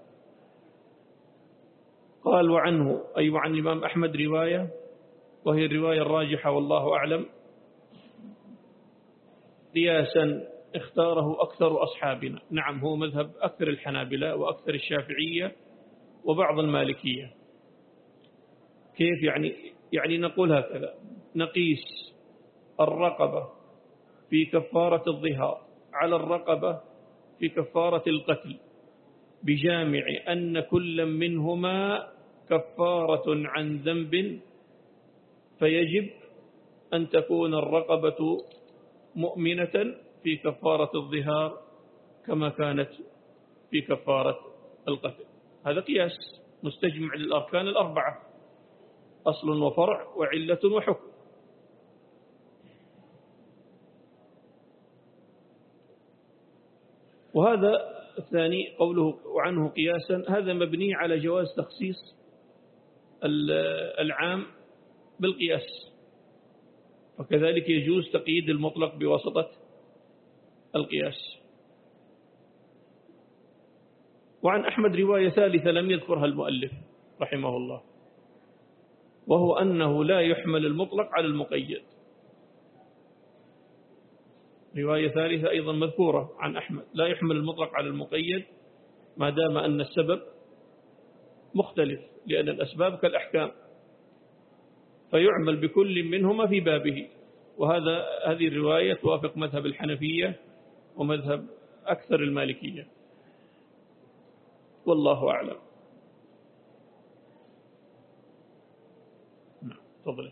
قال: وعنه، أي وعن الإمام أحمد رواية، وهي الرواية الراجحة والله أعلم، قياسا اختاره أكثر أصحابنا، نعم هو مذهب أكثر الحنابلة وأكثر الشافعية وبعض المالكية. كيف يعني؟ يعني نقول هكذا: نقيس الرقبة في كفارة الظهار على الرقبة في كفارة القتل بجامع أن كل منهما كفارة عن ذنب، فيجب أن تكون الرقبة مؤمنة في كفارة الظهار كما كانت في كفارة القتل. هذا قياس مستجمع للأركان الأربعة: أصل وفرع وعلة وحكم. وهذا الثاني قوله وعنه قياسا، هذا مبني على جواز تخصيص العام بالقياس، وكذلك يجوز تقييد المطلق بواسطة القياس. وعن أحمد رواية ثالثة لم يذكرها المؤلف رحمه الله، وهو أنه لا يحمل المطلق على المقيد. رواية ثالثة أيضا مذكورة عن أحمد: لا يحمل المطلق على المقيد ما دام أن السبب مختلف، لأن الأسباب كالأحكام، فيعمل بكل منهما في بابه. وهذا هذه الرواية توافق مذهب الحنفية ومذهب أكثر المالكية، والله أعلم. نعم تفضل.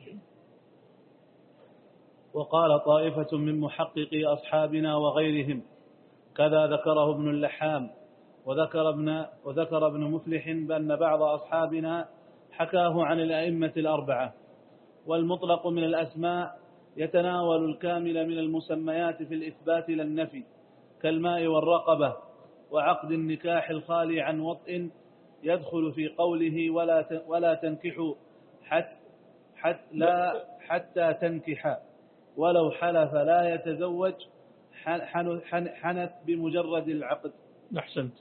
وقال طائفة من محققي أصحابنا وغيرهم كذا ذكره ابن اللحام وذكر ابن, وذكر ابن مفلح بأن بعض أصحابنا حكاه عن الأئمة الأربعة. والمطلق من الأسماء يتناول الكامل من المسميات في الإثبات لا النفي، كالماء والرقبة وعقد النكاح الخالي عن وطء، يدخل في قوله ولا ولا تنكحوا حتى حتى لا حتى تنكح، ولو حلف لا يتزوج حنت بمجرد العقد. أحسنت.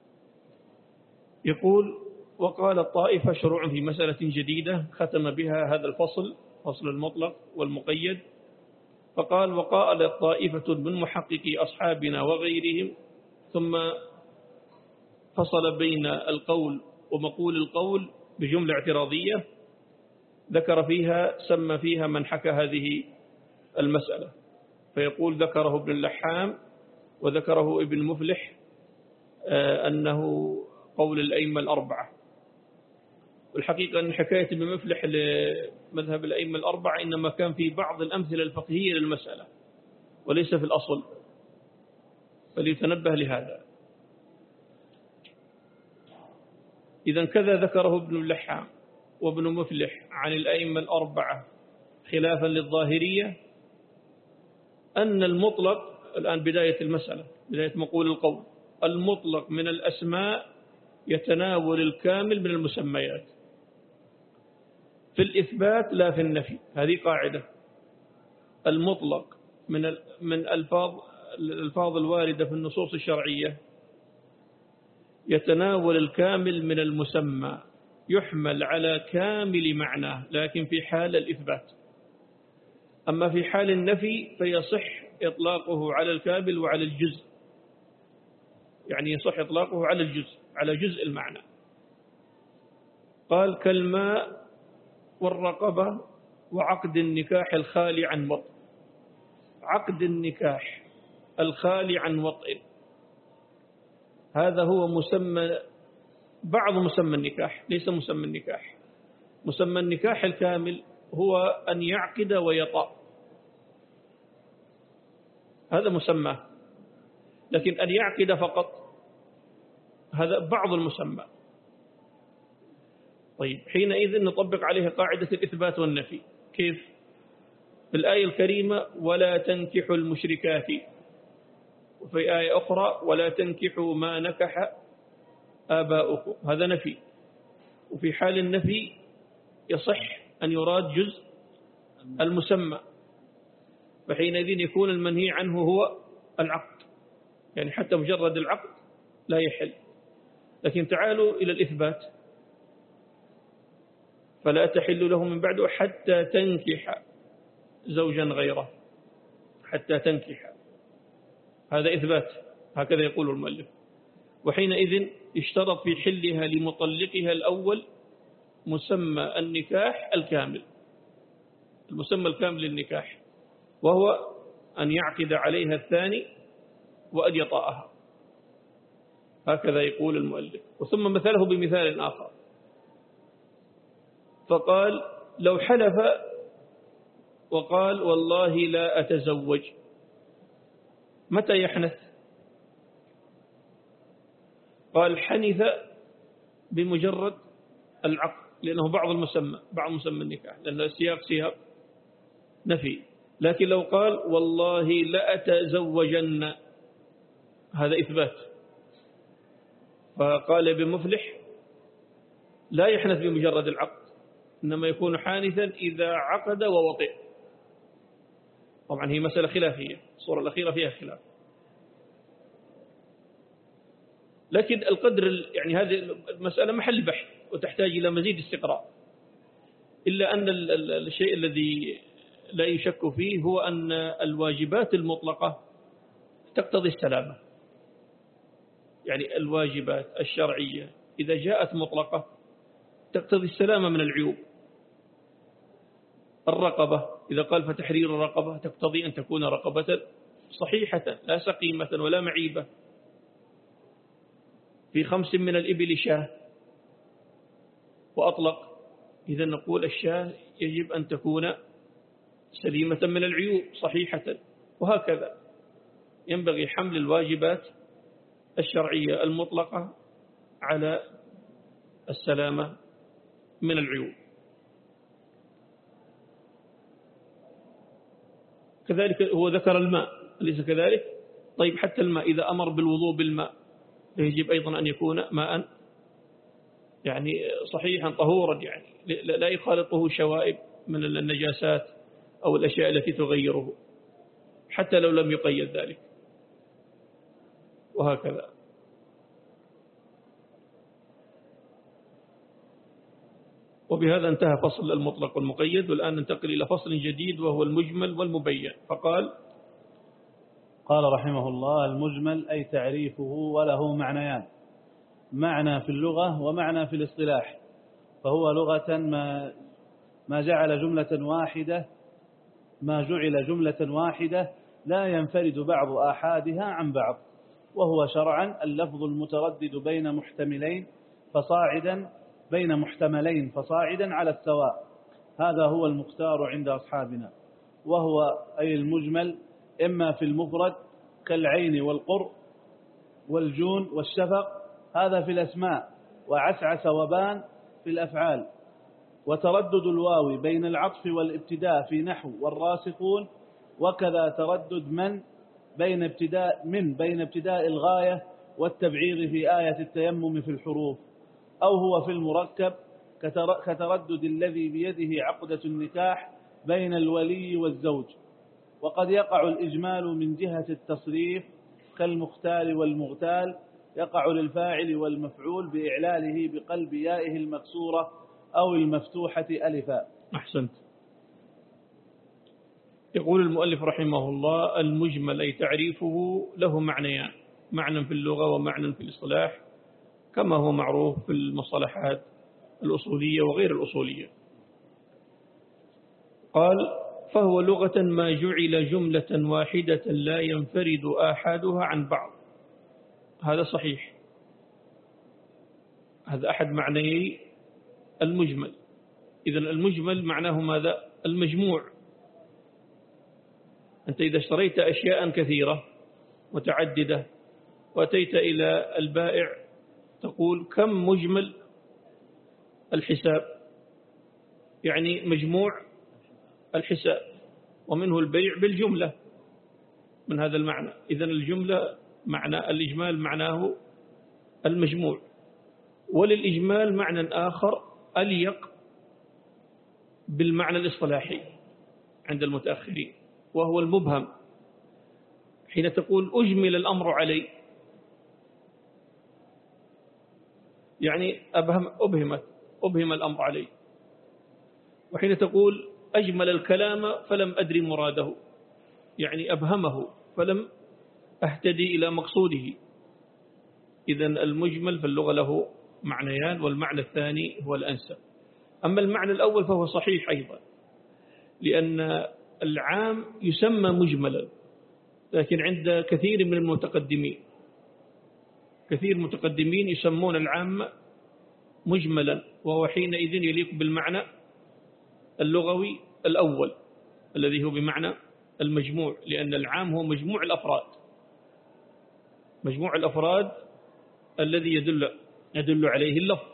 يقول وقال الطائفة شروع في مسألة جديدة ختم بها هذا الفصل، فصل المطلق والمقيد، فقال وقال الطائفة من محققي أصحابنا وغيرهم، ثم فصل بين القول ومقول القول بجملة اعتراضية ذكر فيها سمى فيها من حكى هذه المسألة، فيقول ذكره ابن اللحام وذكره ابن مفلح أنه قول الأئمة الأربعة. والحقيقة أن حكاية ابن مفلح لمذهب الأئمة الأربعة إنما كان في بعض الأمثلة الفقهية للمسألة وليس في الأصل، فليتنبه لهذا. إذا كذا ذكره ابن اللحام وابن مفلح عن الأئمة الأربعة خلافا للظاهرية أن المطلق، الآن بداية المسألة بداية مقول القول، المطلق من الأسماء يتناول الكامل من المسميات في الإثبات لا في النفي. هذه قاعدة. المطلق من من الفاظ الألفاظ الواردة في النصوص الشرعية يتناول الكامل من المسمى، يحمل على كامل معناه لكن في حال الإثبات. أما في حال النفي فيصح إطلاقه على الكامل وعلى الجزء، يعني يصح إطلاقه على الجزء على جزء المعنى. قال كالماء والرقبة وعقد النكاح الخالي عن وطء. عقد النكاح الخالي عن وطء هذا هو مسمى، بعض مسمى النكاح، ليس مسمى النكاح. مسمى النكاح الكامل هو أن يعقد ويطأ، هذا مسمى، لكن أن يعقد فقط هذا بعض المسمى. طيب حينئذ نطبق عليه قاعدة الإثبات والنفي. كيف؟ في الآية الكريمة ولا تنكحوا المشركات، وفي آية أخرى ولا تنكحوا ما نكح آباؤكم، هذا نفي. وفي حال النفي يصح أن يراد جزء المسمى، فحينئذ يكون المنهي عنه هو العقد، يعني حتى مجرد العقد لا يحل. لكن تعالوا إلى الإثبات، فلا تحل له من بعده حتى تنكح زوجا غيره، حتى تنكح، هذا إثبات، هكذا يقول المؤلف. وحينئذ اشترط في حلها لمطلقها الأول مسمى النكاح الكامل، المسمى الكامل للنكاح، وهو أن يعقد عليها الثاني وأن يطأها، هكذا يقول المؤلف. وثم مثله بمثال آخر فقال لو حلف وقال والله لا أتزوج، متى يحنث؟ قال حنث بمجرد العقد، لأنه بعض المسمى، بعض مسمى النكاح، لأن السياق سياق نفي. لكن لو قال والله لا أتزوجن، هذا إثبات. فقال ابن مفلح لا يحنث بمجرد العقد، إنما يكون حانثا إذا عقد ووطئ. طبعا هي مسألة خلافية، الصورة الأخيرة فيها خلاف، لكن القدر يعني هذه المسألة محل بحث وتحتاج إلى مزيد استقراء. إلا أن الشيء الذي لا يشك فيه هو أن الواجبات المطلقة تقتضي السلامة، يعني الواجبات الشرعية إذا جاءت مطلقة تقتضي السلامة من العيوب. الرقبة إذا قال فتحرير الرقبة تقتضي أن تكون رقبة صحيحة لا سقيمة ولا معيبة، في خمس من الإبل شاة وأطلق، إذا نقول الشاة يجب أن تكون سليمة من العيوب صحيحة، وهكذا ينبغي حمل الواجبات الشرعية المطلقة على السلامة من العيوب. كذلك هو ذكر الماء، أليس كذلك؟ طيب حتى الماء إذا أمر بالوضوء بالماء يجب أيضا أن يكون ماء يعني صحيحا طهورا، يعني لا يخالطه شوائب من النجاسات أو الأشياء التي تغيره حتى لو لم يقيد ذلك، وهكذا. وبهذا انتهى فصل المطلق والمقيد، والآن ننتقل إلى فصل جديد وهو المجمل والمبين. فقال قال رحمه الله: المجمل أي تعريفه وله معنيان، معنى في اللغة ومعنى في الاصطلاح. فهو لغة ما ما جعل جملة واحدة ما جعل جملة واحدة لا ينفرد بعض آحادها عن بعض. وهو شرعا اللفظ المتردد بين محتملين فصاعدا بين محتملين فصاعدا على السواء، هذا هو المختار عند أصحابنا. وهو أي المجمل إما في المفرد كالعين والقر والجون والشفق، هذا في الأسماء، وعسعس وبان في الأفعال. وتردد الواو بين العطف والابتداء في نحو والراسخون، وكذا تردد من بين ابتداء من بين ابتداء الغاية والتبعير في آية التيمم في الحروف، أو هو في المركب كتردد الذي بيده عقدة النكاح بين الولي والزوج. وقد يقع الإجمال من جهة التصريف كالمختال والمغتال، يقع للفاعل والمفعول بإعلاله بقلب يائه المكسورة أو المفتوحة ألفا. أحسنت. يقول المؤلف رحمه الله: المجمل أي تعريفه له معنيان، معنى في اللغة ومعنى في الاصطلاح، كما هو معروف في المصطلحات الأصولية وغير الأصولية. قال: فهو لغة ما جعل جملة واحدة لا ينفرد آحادها عن بعض. هذا صحيح، هذا أحد معنيي المجمل. إذن المجمل معناه ماذا؟ المجموع. أنت إذا اشتريت أشياء كثيرة متعددة وأتيت إلى البائع تقول: كم مجمل الحساب؟ يعني مجموع الحساب، ومنه البيع بالجملة من هذا المعنى. إذن الجملة معنى الإجمال معناه المجموع. وللإجمال معنى آخر أليق بالمعنى الاصطلاحي عند المتأخرين، وهو المبهم. حين تقول أجمل الأمر علي، يعني أبهم أبهمت أبهم الأمر علي. وحين تقول أجمل الكلام فلم أدري مراده، يعني أبهمه فلم أهتدي إلى مقصوده. إذن المجمل في اللغة له معنيان، والمعنى الثاني هو الأنسب. أما المعنى الأول فهو صحيح أيضا، لأن العام يسمى مجملا، لكن عند كثير من المتقدمين كثير متقدمين يسمون العام مجملا، وهو حينئذ يليق بالمعنى اللغوي الأول الذي هو بمعنى المجموع، لأن العام هو مجموع الأفراد مجموع الأفراد الذي يدل يدل عليه اللفظ.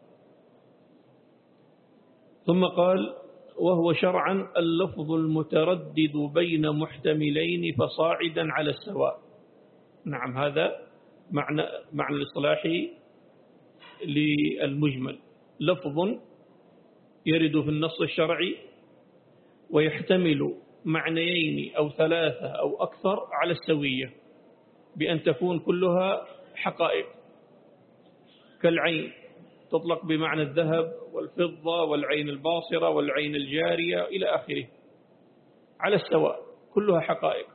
ثم قال: وهو شرعا اللفظ المتردد بين محتملين فصاعدا على السواء. نعم، هذا معنى معنى الاصطلاحي للمجمل، لفظ يرد في النص الشرعي ويحتمل معنيين أو ثلاثة أو أكثر على السوية، بأن تكون كلها حقائق، كالعين تطلق بمعنى الذهب والفضة والعين الباصرة والعين الجارية إلى آخره، على السواء كلها حقائق.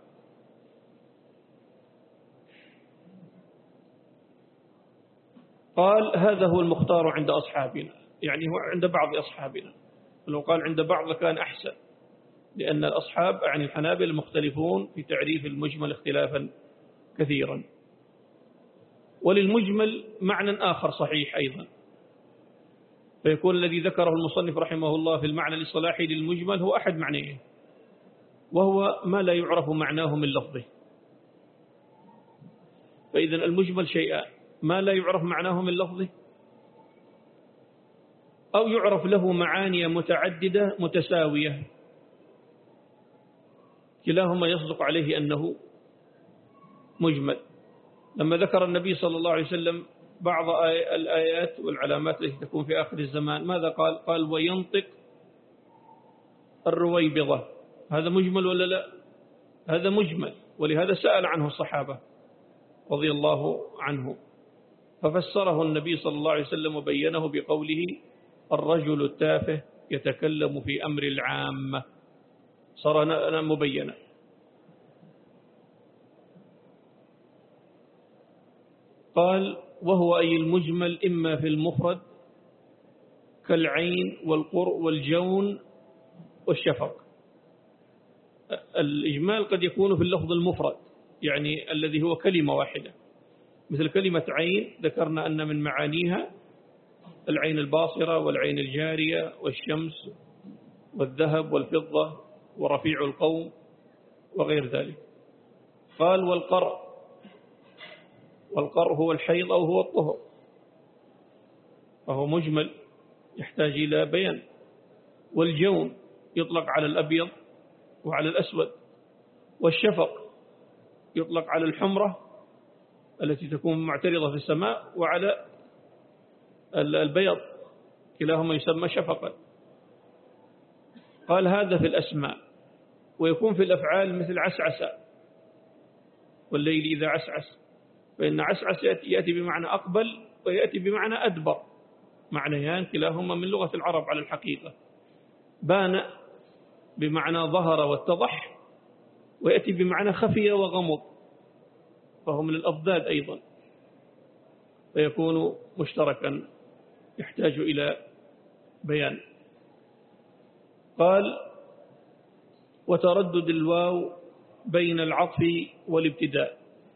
قال: هذا هو المختار عند أصحابنا، يعني هو عند بعض أصحابنا، لو قال عند بعض لكان أحسن، لأن الأصحاب عن الحنابلة مختلفون في تعريف المجمل اختلافا كثيرا. وللمجمل معنى آخر صحيح أيضا، فيكون الذي ذكره المصنف رحمه الله في المعنى الاصطلاحي للمجمل هو أحد معنيه، وهو ما لا يعرف معناه من لفظه. فإذا المجمل شيئان: ما لا يعرف معناه من لفظه، أو يعرف له معاني متعددة متساوية، كلاهما يصدق عليه أنه مجمل. لما ذكر النبي صلى الله عليه وسلم بعض الآيات والعلامات التي تكون في آخر الزمان، ماذا قال؟ قال: وينطق الرويبضة. هذا مجمل ولا لا؟ هذا مجمل، ولهذا سأل عنه الصحابة رضي الله عنه، ففسره النبي صلى الله عليه وسلم وبينه بقوله: الرجل التافه يتكلم في أمر العامة. صار أنا مبينا. قال: وهو أي المجمل إما في المفرد كالعين والقرء والجون والشفق. الإجمال قد يكون في اللفظ المفرد، يعني الذي هو كلمة واحدة، مثل كلمة عين ذكرنا أن من معانيها العين الباصرة والعين الجارية والشمس والذهب والفضة ورفيع القوم وغير ذلك. قال: والقرء، والقرء هو الحيض أو هو الطهر، فهو مجمل يحتاج إلى بيان. والجون يطلق على الأبيض وعلى الأسود. والشفق يطلق على الحمرة التي تكون معترضة في السماء وعلى البيض، كلاهما يسمى شفقا. قال: هذا في الأسماء. ويكون في الأفعال مثل عسعس، والليل إذا عسعس، فإن عسعس يأتي بمعنى أقبل ويأتي بمعنى أدبر، معنيان كلاهما من لغة العرب على الحقيقة. بان بمعنى ظهر واتضح، ويأتي بمعنى خفي وغمض، فهو من الأضداد أيضا، فيكون مشتركا يحتاج إلى بيان. قال: وتردد الواو بين العطف والابتداء.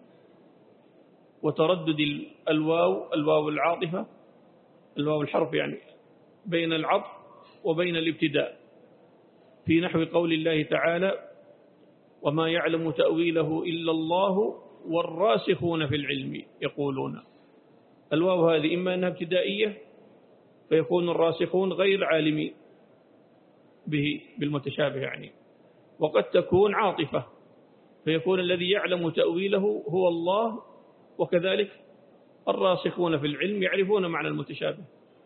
وتردد الواو، الواو العاطفة، الواو الحرف يعني، بين العطف وبين الابتداء، في نحو قول الله تعالى: وما يعلم تأويله إلا الله والراسخون في العلم يقولون. الواو هذه إما أنها ابتدائية فيكون الراسخون غير عالمين به بالمتشابه يعني، وقد تكون عاطفة فيكون الذي يعلم تأويله هو الله، وكذلك الراسخون في العلم يعرفون معنى المتشابه.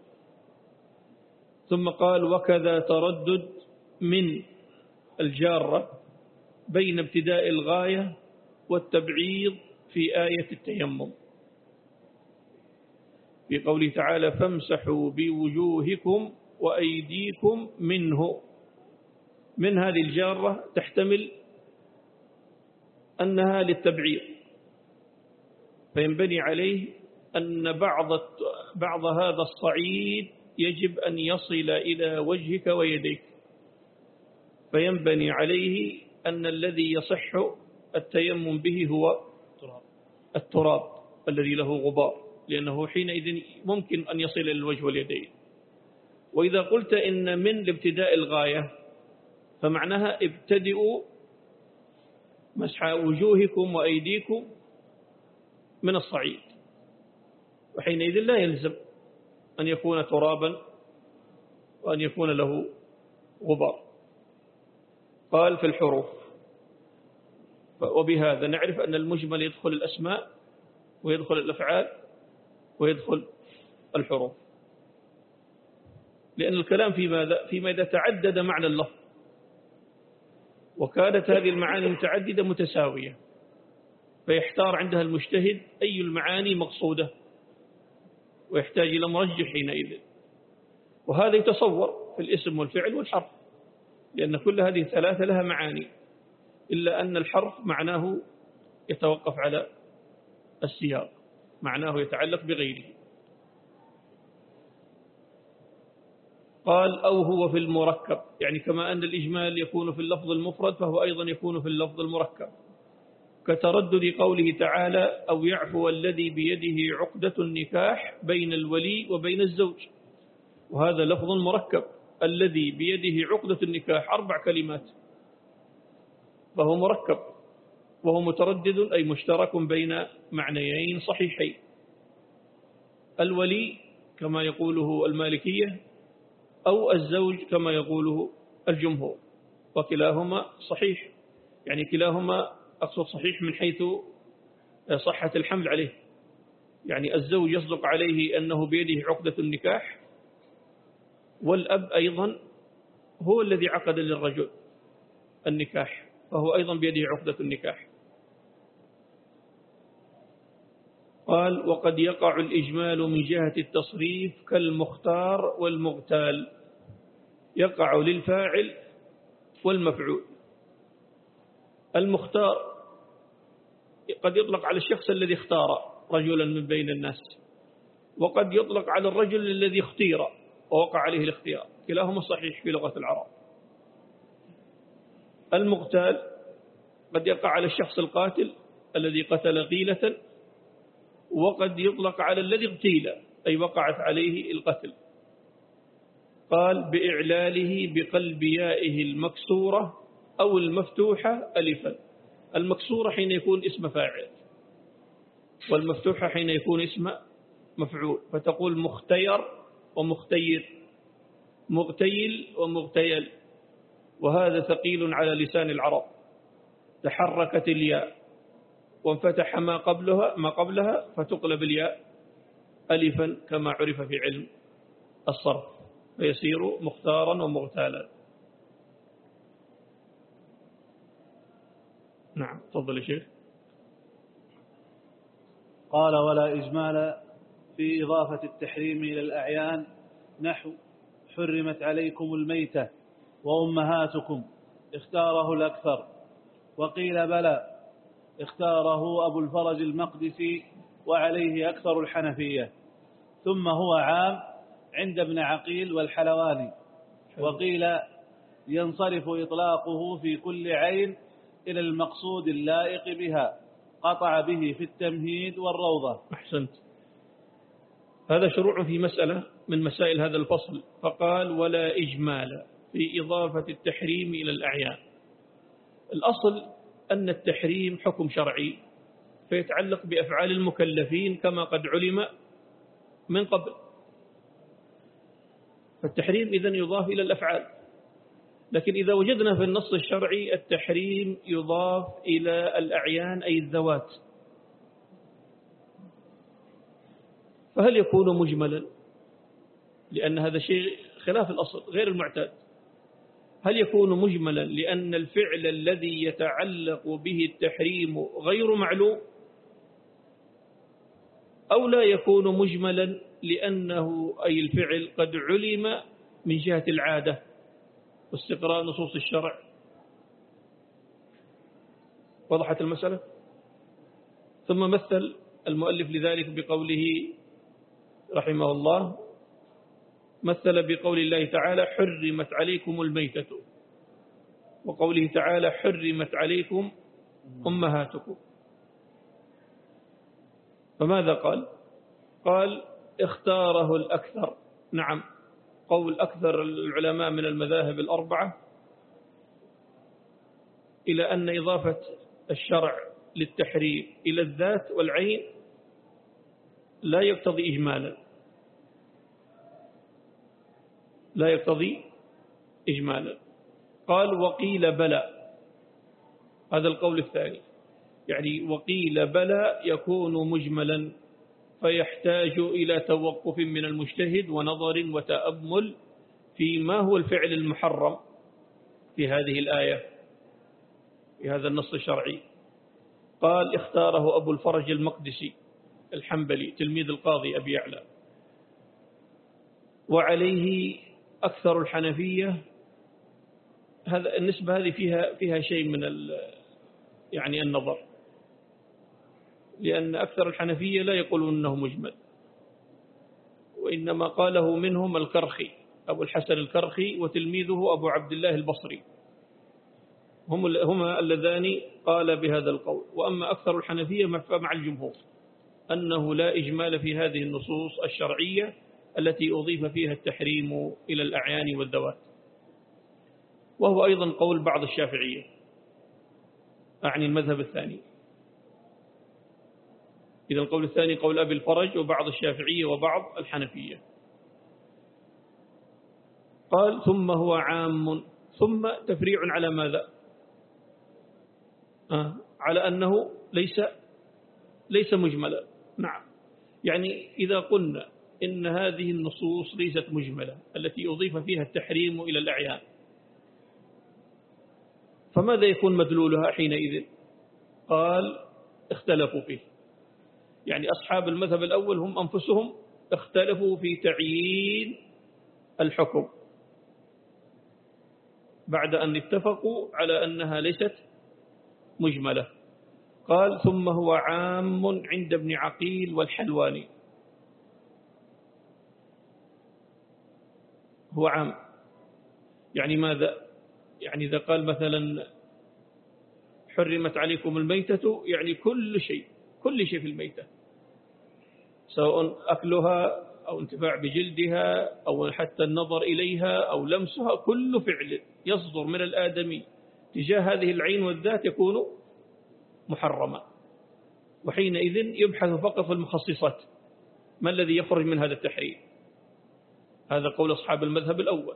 ثم قال: وكذا تردد من الجارة بين ابتداء الغاية والتبعيض في آية التيمم، في قوله تعالى: فامسحوا بوجوهكم وأيديكم منه. من هذه الجارة تحتمل أنها للتبعيض، فينبني عليه أن بعض بعض هذا الصعيد يجب أن يصل إلى وجهك ويديك، فينبني عليه أن الذي يصح التيمم به هو التراب الذي له غبار، لأنه حينئذ ممكن أن يصل إلى الوجه واليدين. وإذا قلت إن من لابتداء الغاية فمعناها ابتدئوا مسح وجوهكم وأيديكم من الصعيد، وحينئذ لا يلزم أن يكون ترابا وأن يكون له غبار. قال: في الحروف. وبهذا نعرف أن المجمل يدخل الأسماء ويدخل الأفعال ويدخل الحروف، لأن الكلام في ماذا؟ فيما إذا تعدد معنى اللفظ، وكانت هذه المعاني المتعددة متساوية، فيحتار عندها المجتهد أي المعاني مقصودة، ويحتاج إلى مرجح حينئذ. وهذا يتصور في الاسم والفعل والحرف، لأن كل هذه الثلاثة لها معاني، إلا أن الحرف معناه يتوقف على السياق، معناه يتعلق بغيره. قال: أو هو في المركب، يعني كما أن الإجمال يكون في اللفظ المفرد فهو أيضا يكون في اللفظ المركب. كتردد قوله تعالى أو يعفو الذي بيده عقدة النكاح بين الولي وبين الزوج، وهذا لفظ مركب، الذي بيده عقدة النكاح أربع كلمات، فهو مركب وهو متردد أي مشترك بين معنيين صحيحين. الولي كما يقوله المالكية أو الزوج كما يقوله الجمهور، وكلاهما صحيح، يعني كلاهما أقصد صحيح من حيث صحة الحمل عليه، يعني الزوج يصدق عليه أنه بيده عقدة النكاح، والأب أيضا هو الذي عقد للرجل النكاح، فهو أيضا بيده عقدة النكاح. قال وقد يقع الإجمال من جهة التصريف كالمختار والمغتال، يقع للفاعل والمفعول. المختار قد يطلق على الشخص الذي اختار رجلا من بين الناس، وقد يطلق على الرجل الذي اختير ووقع عليه الاختيار، كلاهما صحيح في لغة العرب. المغتال قد يقع على الشخص القاتل الذي قتل قيلة، وقد يطلق على الذي اغتيل أي وقعت عليه القتل. قال بإعلاله بقلب يائه المكسورة أو المفتوحة ألفا. المكسورة حين يكون اسم فاعل، والمفتوحة حين يكون اسم مفعول، فتقول مختير ومختير، مغتيل ومغتيل، وهذا ثقيل على لسان العرب. تحركت الياء وانفتح ما قبلها ما قبلها فتقلب الياء ألفا كما عرف في علم الصرف، فيصير مختارا ومغتالا. نعم تفضل يا شيخ. قال ولا إجمال في إضافة التحريم إلى الأعيان، نحو حرمت عليكم الميتة وأمهاتكم، اختاره الأكثر. وقيل بلى، اختاره أبو الفرج المقدسي وعليه أكثر الحنفية، ثم هو عام عند ابن عقيل والحلواني. وقيل ينصرف إطلاقه في كل عين إلى المقصود اللائق بها، قطع به في التمهيد والروضة. أحسنت. هذا شروع في مسألة من مسائل هذا الفصل، فقال ولا إجمال في إضافة التحريم إلى الأعيان. الأصل أن التحريم حكم شرعي فيتعلق بأفعال المكلفين كما قد علم من قبل، فالتحريم إذن يضاف إلى الأفعال. لكن إذا وجدنا في النص الشرعي التحريم يضاف إلى الأعيان أي الذوات، فهل يكون مجملا؟ لأن هذا شيء خلاف الأصل غير المعتاد. هل يكون مجملا لأن الفعل الذي يتعلق به التحريم غير معلوم، أو لا يكون مجملا لأنه أي الفعل قد علم من جهة العادة واستقراء نصوص الشرع؟ وضحت المسألة؟ ثم مثل المؤلف لذلك بقوله رحمه الله، مثل بقول الله تعالى حرمت عليكم الميتة، وقوله تعالى حرمت عليكم أمهاتكم. فماذا قال؟ قال اختاره الأكثر. نعم، قول أكثر العلماء من المذاهب الأربعة إلى أن إضافة الشرع للتحريم إلى الذات والعين لا يقتضي إجمالا، لا يقتضي إجمالا. قال وقيل بلى، هذا القول الثاني، يعني وقيل بلى يكون مجملا، فيحتاج إلى توقف من المجتهد ونظر وتأمل في ما هو الفعل المحرم في هذه الآية في هذا النص الشرعي. قال اختاره أبو الفرج المقدسي الحنبلي تلميذ القاضي أبي يعلى، وعليه أكثر الحنفية. هذا النسبة هذه فيها فيها شيء من يعني النظر، لأن أكثر الحنفية لا يقولون أنه مجمل، وإنما قاله منهم الكرخي أبو الحسن الكرخي وتلميذه أبو عبد الله البصري، هم هما اللذان قال بهذا القول. وأما أكثر الحنفية فمع الجمهور أنه لا إجمال في هذه النصوص الشرعية التي أضيف فيها التحريم إلى الأعيان والذوات، وهو أيضا قول بعض الشافعية، أعني المذهب الثاني. إذا القول الثاني قول أبي الفرج وبعض الشافعية وبعض الحنفية. قال ثم هو عام، ثم تفريع على ماذا؟ آه على أنه ليس ليس مجملا. نعم، يعني إذا قلنا إن هذه النصوص ليست مجملة التي أضيف فيها التحريم إلى الأعيان، فماذا يكون مدلولها حينئذ؟ قال اختلفوا فيه. يعني أصحاب المذهب الأول هم أنفسهم اختلفوا في تعيين الحكم بعد أن اتفقوا على أنها ليست مجملة. قال ثم هو عام عند ابن عقيل والحلواني. هو عام يعني ماذا؟ يعني إذا قال مثلا حرمت عليكم الميتة، يعني كل شيء كل شيء في الميتة، سواء أكلها أو انتفاع بجلدها أو حتى النظر إليها أو لمسها، كل فعل يصدر من الآدمي تجاه هذه العين والذات يكون محرما. وحينئذ يبحث فقط في المخصصات، ما الذي يخرج من هذا التحريم. هذا قول أصحاب المذهب الأول.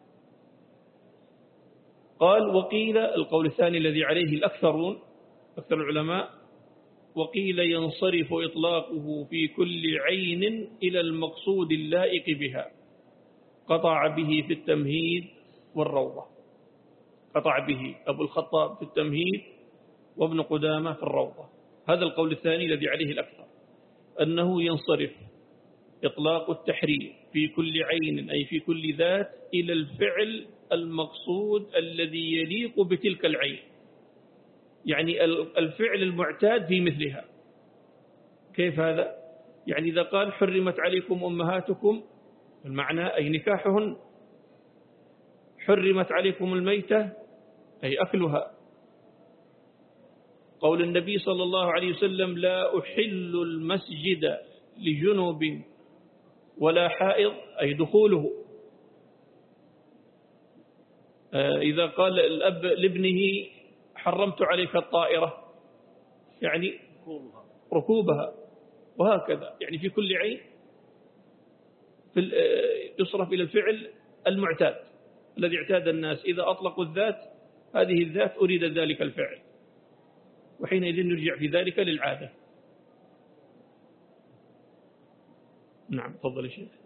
قال وقيل القول الثاني الذي عليه الأكثرون أكثر العلماء، وقيل ينصرف إطلاقه في كل عين إلى المقصود اللائق بها، قطع به في التمهيد والروضة. قطع به أبو الخطاب في التمهيد وابن قدامة في الروضة. هذا القول الثاني الذي عليه الأكثر، أنه ينصرف إطلاق التحريم في كل عين أي في كل ذات إلى الفعل المقصود الذي يليق بتلك العين، يعني الفعل المعتاد في مثلها. كيف هذا؟ يعني إذا قال حرمت عليكم أمهاتكم، المعنى أي نكاحهن. حرمت عليكم الميتة أي أكلها. قول النبي صلى الله عليه وسلم لا أحل المسجد لجنوب ولا حائض أي دخوله. إذا قال الأب لابنه حرمت عليك الطائرة، يعني ركوبها. وهكذا يعني في كل عين في يصرف إلى الفعل المعتاد الذي اعتاد الناس. إذا أطلقوا الذات هذه الذات أريد ذلك الفعل، وحينئذ نرجع في ذلك للعادة. نعم تفضل يا شيخ.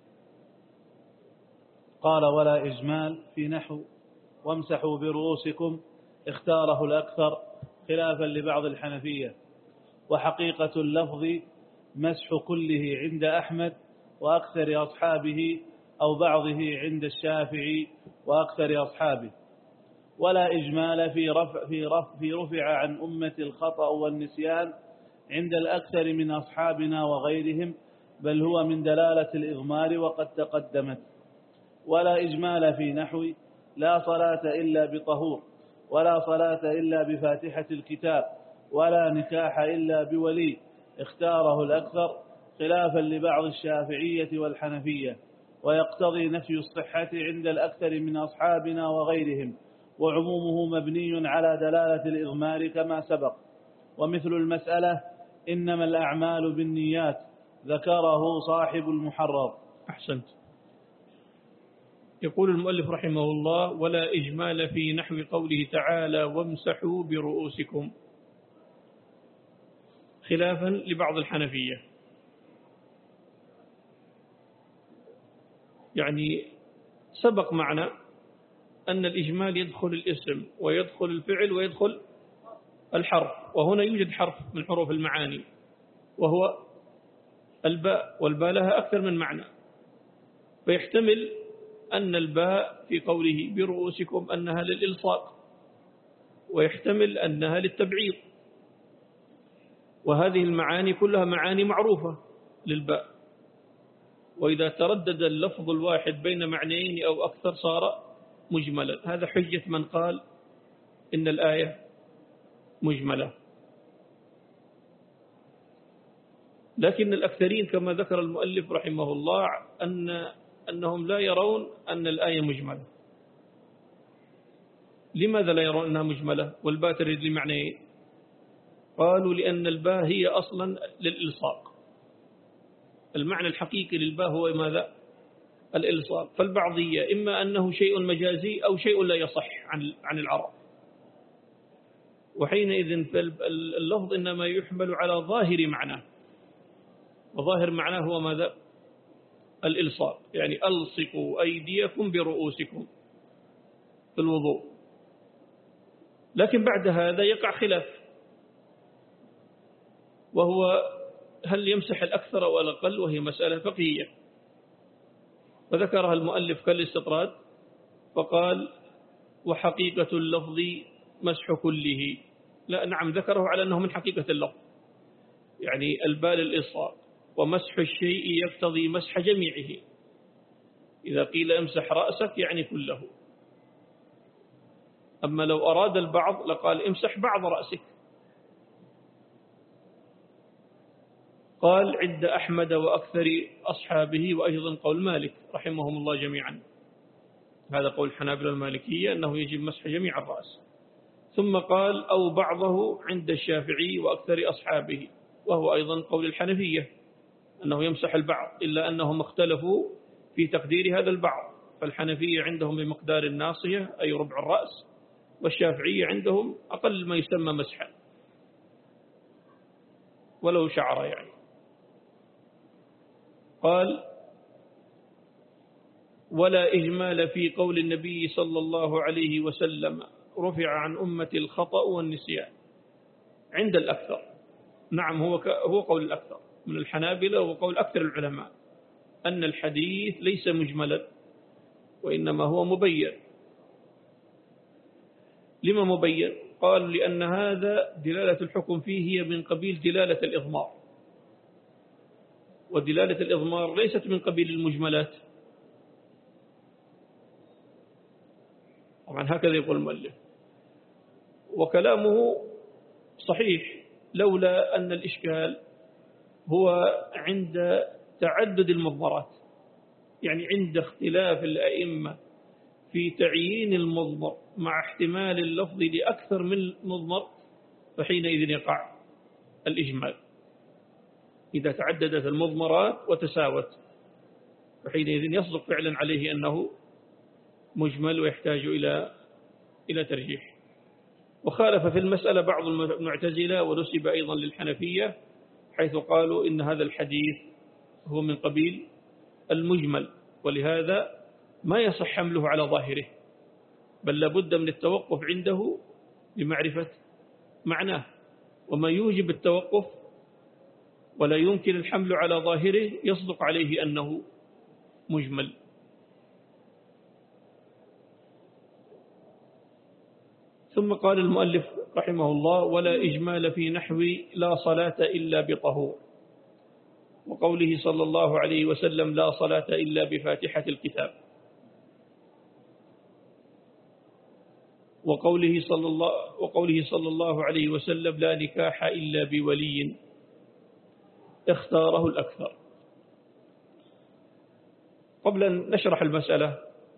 قال ولا إجمال في نحو وامسحوا برؤوسكم، اختاره الأكثر خلافا لبعض الحنفية. وحقيقة اللفظ مسح كله عند أحمد وأكثر أصحابه، أو بعضه عند الشافعي وأكثر أصحابه. ولا إجمال في رفع, في رفع, في رفع عن أمة الخطأ والنسيان عند الأكثر من أصحابنا وغيرهم، بل هو من دلالة الإغمار وقد تقدمت. ولا إجمال في نحو لا صلاة إلا بطهور، ولا صلاة إلا بفاتحة الكتاب، ولا نكاح إلا بولي، اختاره الأكثر خلافا لبعض الشافعية والحنفية، ويقتضي نفي الصحة عند الأكثر من أصحابنا وغيرهم، وعمومه مبني على دلالة الإغمار كما سبق. ومثل المسألة إنما الأعمال بالنيات ذكره صاحب المحرر. أحسنت. يقول المؤلف رحمه الله ولا إجمال في نحو قوله تعالى وامسحوا برؤوسكم، خلافا لبعض الحنفية. يعني سبق معنا أن الإجمال يدخل الاسم ويدخل الفعل ويدخل الحرف، وهنا يوجد حرف من حروف المعاني وهو الباء، والباء لها أكثر من معنى، فيحتمل أن الباء في قوله برؤوسكم أنها للإلصاق، ويحتمل أنها للتبعيض، وهذه المعاني كلها معاني معروفة للباء. وإذا تردد اللفظ الواحد بين معنيين أو أكثر صار مجملا. هذا حجة من قال إن الآية مجملة. لكن الأكثرين كما ذكر المؤلف رحمه الله أن أنهم لا يرون أن الآية مجملة. لماذا لا يرون أنها مجملة والباء تريد لمعنى؟ قالوا لأن الباء هي أصلا للإلصاق، المعنى الحقيقي للباء هو ماذا؟ الإلصاق. فالبعضية إما أنه شيء مجازي أو شيء لا يصح عن عن العرب، وحينئذ اللفظ إنما يحمل على ظاهر معناه، وظاهر معناه هو ماذا؟ الإلصاق، يعني ألصقوا أيديكم برؤوسكم في الوضوء. لكن بعد هذا يقع خلاف، وهو هل يمسح الأكثر أو الأقل، وهي مسألة فقهية، وذكرها المؤلف كالاستطراد فقال وحقيقة اللفظ مسح كله. لا نعم، ذكره على أنه من حقيقة اللفظ، يعني البال الإصاء، ومسح الشيء يقتضي مسح جميعه. إذا قيل امسح رأسك يعني كله، أما لو أراد البعض لقال امسح بعض رأسك. قال عند أحمد وأكثر أصحابه، وأيضا قول مالك رحمهم الله جميعا، هذا قول الحنابلة المالكية أنه يجب مسح جميع الرأس. ثم قال أو بعضه عند الشافعي وأكثر أصحابه، وهو أيضا قول الحنفية أنه يمسح البعض، إلا أنهم اختلفوا في تقدير هذا البعض، فالحنفية عندهم بمقدار الناصية أي ربع الرأس، والشافعية عندهم أقل ما يسمى مسحا ولو شعر يعني. قال ولا إجمال في قول النبي صلى الله عليه وسلم رفع عن أمة الخطأ والنسيان عند الأكثر. نعم، هو هو قول الأكثر من الحنابلة وقول أكثر العلماء أن الحديث ليس مجملا، وإنما هو مبين. لما مبين؟ قال لأن هذا دلالة الحكم فيه هي من قبيل دلالة الإضمار، ودلالة الإضمار ليست من قبيل المجملات. طبعا هكذا يقول المؤلف، وكلامه صحيح، لولا أن الإشكال هو عند تعدد المضمرات، يعني عند اختلاف الأئمة في تعيين المضمر مع احتمال اللفظ لأكثر من مضمر، فحينئذ يقع الإجمال. إذا تعددت المضمرات وتساوت فحينئذ يصدق فعلا عليه أنه مجمل ويحتاج إلى إلى ترجيح. وخالف في المسألة بعض المعتزلة ونسب أيضا للحنفية، حيث قالوا إن هذا الحديث هو من قبيل المجمل، ولهذا ما يصح حمله على ظاهره، بل لابد من التوقف عنده لمعرفة معناه. وما يوجب التوقف ولا يمكن الحمل على ظاهره يصدق عليه أنه مجمل. ثم قال المؤلف رحمه الله ولا إجمال في نحو لا صلاة إلا بطهور، وقوله صلى الله عليه وسلم لا صلاة إلا بفاتحة الكتاب، وقوله صلى الله وقوله صلى الله عليه وسلم لا نكاح إلا بولي، اختاره الأكثر. قبل أن نشرح المسألة،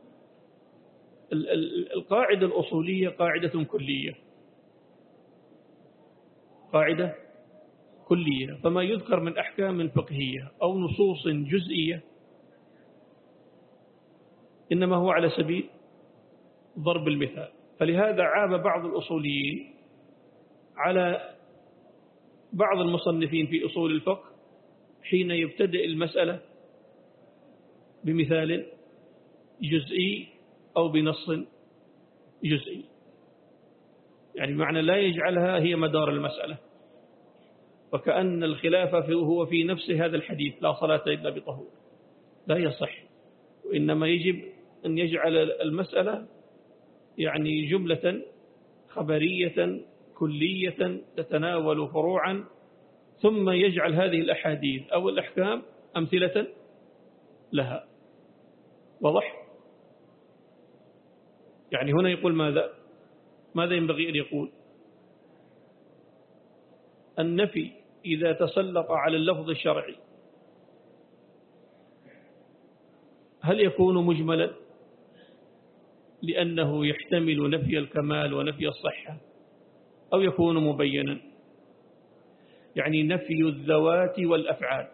القاعدة الأصولية قاعدة كلية، قاعدة كلية، فما يذكر من أحكام فقهية أو نصوص جزئية إنما هو على سبيل ضرب المثال. فلهذا عاب بعض الأصوليين على بعض المصنفين في أصول الفقه حين يبتدئ المسألة بمثال جزئي أو بنص جزئي، يعني معنى لا يجعلها هي مدار المسألة، وكأن الخلاف هو في نفس هذا الحديث لا صلاة إلا بطهور، لا يصح. وإنما يجب أن يجعل المسألة يعني جملة خبرية كلية تتناول فروعا، ثم يجعل هذه الأحاديث أو الأحكام أمثلة لها. واضح؟ يعني هنا يقول ماذا؟ ماذا ينبغي أن يقول؟ النفي إذا تسلط على اللفظ الشرعي هل يكون مجملا لأنه يحتمل نفي الكمال ونفي الصحة، أو يكون مبينا يعني نفي الذوات والأفعال؟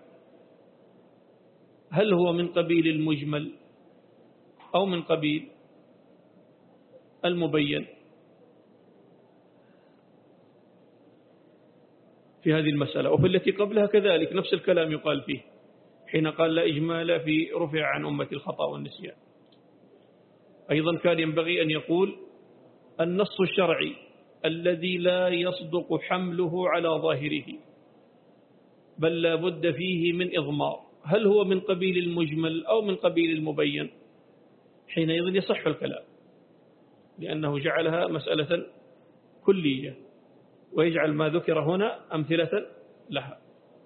هل هو من قبيل المجمل أو من قبيل المبين؟ في هذه المسألة وفي التي قبلها كذلك نفس الكلام يقال فيه حين قال لا إجمال في رفع عن أمة الخطأ والنسيان. أيضا كان ينبغي أن يقول النص الشرعي الذي لا يصدق حمله على ظاهره بل لا بد فيه من إضمار، هل هو من قبيل المجمل أو من قبيل المبين؟ حينئذ يصح الكلام لأنه جعلها مسألة كلية ويجعل ما ذكر هنا أمثلة لها.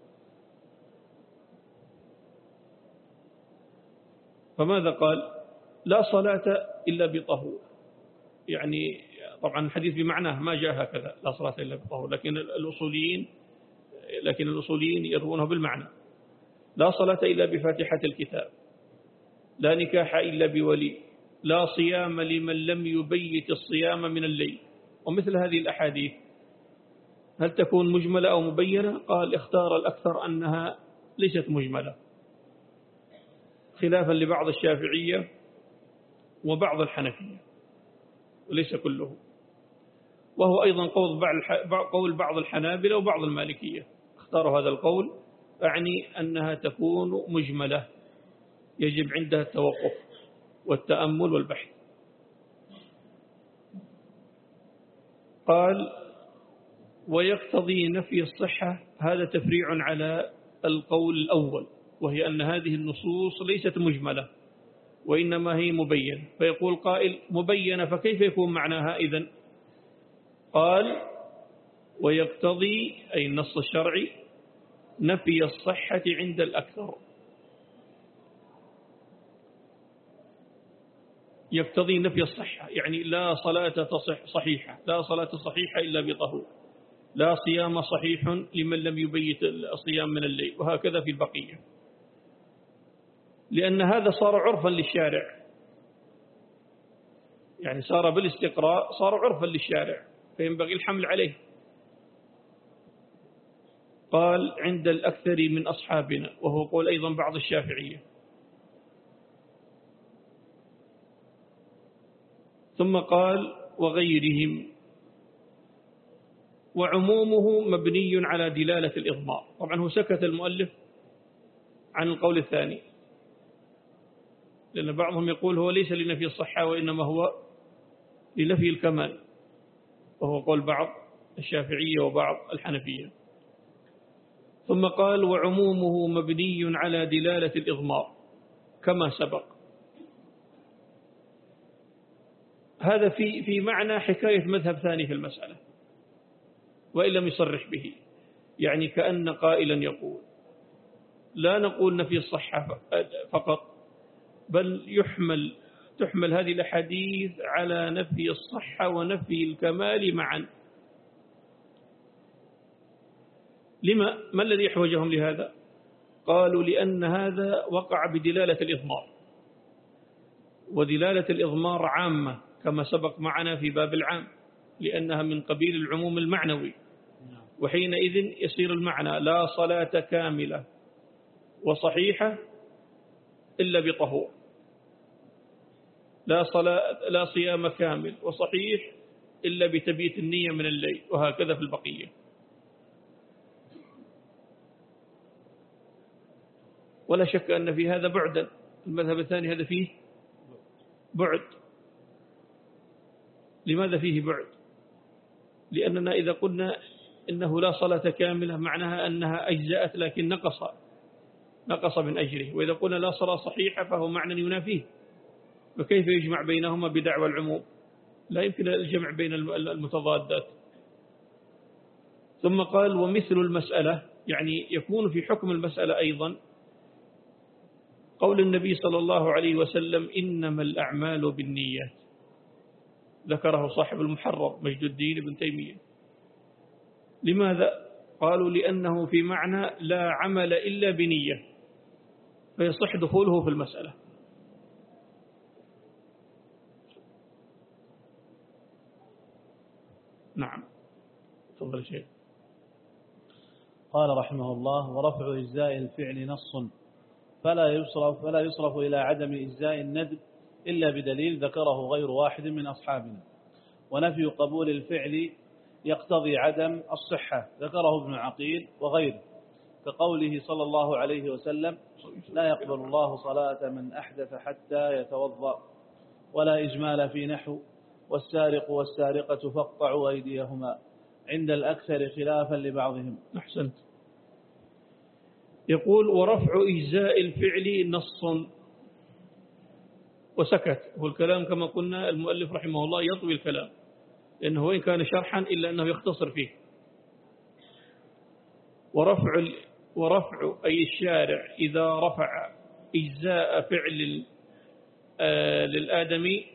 فماذا قال؟ لا صلاة إلا بطهور، يعني طبعا الحديث بمعناه ما جاء هكذا لا صلاة إلا بطهور، لكن الأصوليين لكن الأصوليين يروونه بالمعنى لا صلاة إلا بفاتحة الكتاب، لا نكاح إلا بولي، لا صيام لمن لم يبيت الصيام من الليل. ومثل هذه الأحاديث هل تكون مجملة أو مبينة؟ قال اختار الأكثر أنها ليست مجملة خلافا لبعض الشافعية وبعض الحنفية وليس كله، وهو أيضا قول بعض الحنابلة وبعض المالكية اختاروا هذا القول، أعني أنها تكون مجملة يجب عندها التوقف والتأمل والبحث. قال ويقتضي نفي الصحة، هذا تفريع على القول الأول وهي أن هذه النصوص ليست مجملة وإنما هي مبين. فيقول قائل مبينة فكيف يكون معناها إذن؟ قال ويقتضي أي النص الشرعي نفي الصحة عند الأكثر، يقتضي نفي الصحة يعني لا صلاة تصح صحيحة، لا صلاة صحيحة إلا بطهور، لا صيام صحيح لمن لم يبيت الصيام من الليل، وهكذا في البقية، لأن هذا صار عرفا للشارع، يعني صار بالاستقراء صار عرفا للشارع فينبغي الحمل عليه. قال عند الأكثر من أصحابنا، وهو قول أيضا بعض الشافعية. ثم قال وغيرهم، وعمومه مبني على دلالة الإضمار. طبعا هو سكت المؤلف عن القول الثاني لأن بعضهم يقول هو ليس لنفي الصحة وإنما هو لنفي الكمال، وهو قول بعض الشافعية وبعض الحنفية. ثم قال وعمومه مبني على دلالة الإضمار كما سبق. هذا في في معنى حكاية مذهب ثاني في المسألة وإن لم يصرح به، يعني كأن قائلا يقول لا نقول نفي الصحة فقط بل يحمل تحمل هذه الأحاديث على نفي الصحة ونفي الكمال معا. لما؟ ما الذي يحوجهم لهذا؟ قالوا لأن هذا وقع بدلالة الإضمار، ودلالة الإضمار عامة كما سبق معنا في باب العام لأنها من قبيل العموم المعنوي، وحينئذ يصير المعنى لا صلاة كاملة وصحيحة إلا بطهور، لا صلاة لا صيام كامل وصحيح إلا بتبييت النية من الليل، وهكذا في البقية. ولا شك أن في هذا بعدا، المذهب الثاني هذا فيه بعد. لماذا فيه بعد؟ لأننا إذا قلنا إنه لا صلاة كاملة معناها أنها أجزأت لكن نقص نقص من أجره، وإذا قلنا لا صلاة صحيحة فهو معنى ينافيه، فكيف يجمع بينهما بدعوى العموم؟ لا يمكن الجمع بين المتضادات. ثم قال ومثل المسألة، يعني يكون في حكم المسألة أيضا قول النبي صلى الله عليه وسلم إنما الأعمال بالنيات، ذكره صاحب المحرر مجد الدين ابن تيمية. لماذا؟ قالوا لأنه في معنى لا عمل إلا بنية، فيصح دخوله في المسألة. نعم، تفضل شيء. قال رحمه الله: ورفع إجزاء الفعل نص، فلا يصرف, فلا يصرف إلى عدم إجزاء الندب إلا بدليل ذكره غير واحد من أصحابنا. ونفي قبول الفعل يقتضي عدم الصحة، ذكره ابن عقيل وغيره، كقوله صلى الله عليه وسلم: لا يقبل الله صلاة من أحدث حتى يتوضأ. ولا إجمال في نحو: والسارق والسارقة فاقطعوا أيديهما، عند الأكثر خلافا لبعضهم. أحسنت. يقول: ورفع إجزاء الفعل نص، وسكت. والكلام كما قلنا المؤلف رحمه الله يطوي الكلام، لأنه وإن كان شرحا إلا أنه يختصر فيه. ورفع ورفع أي الشارع إذا رفع إجزاء فعل للآدمي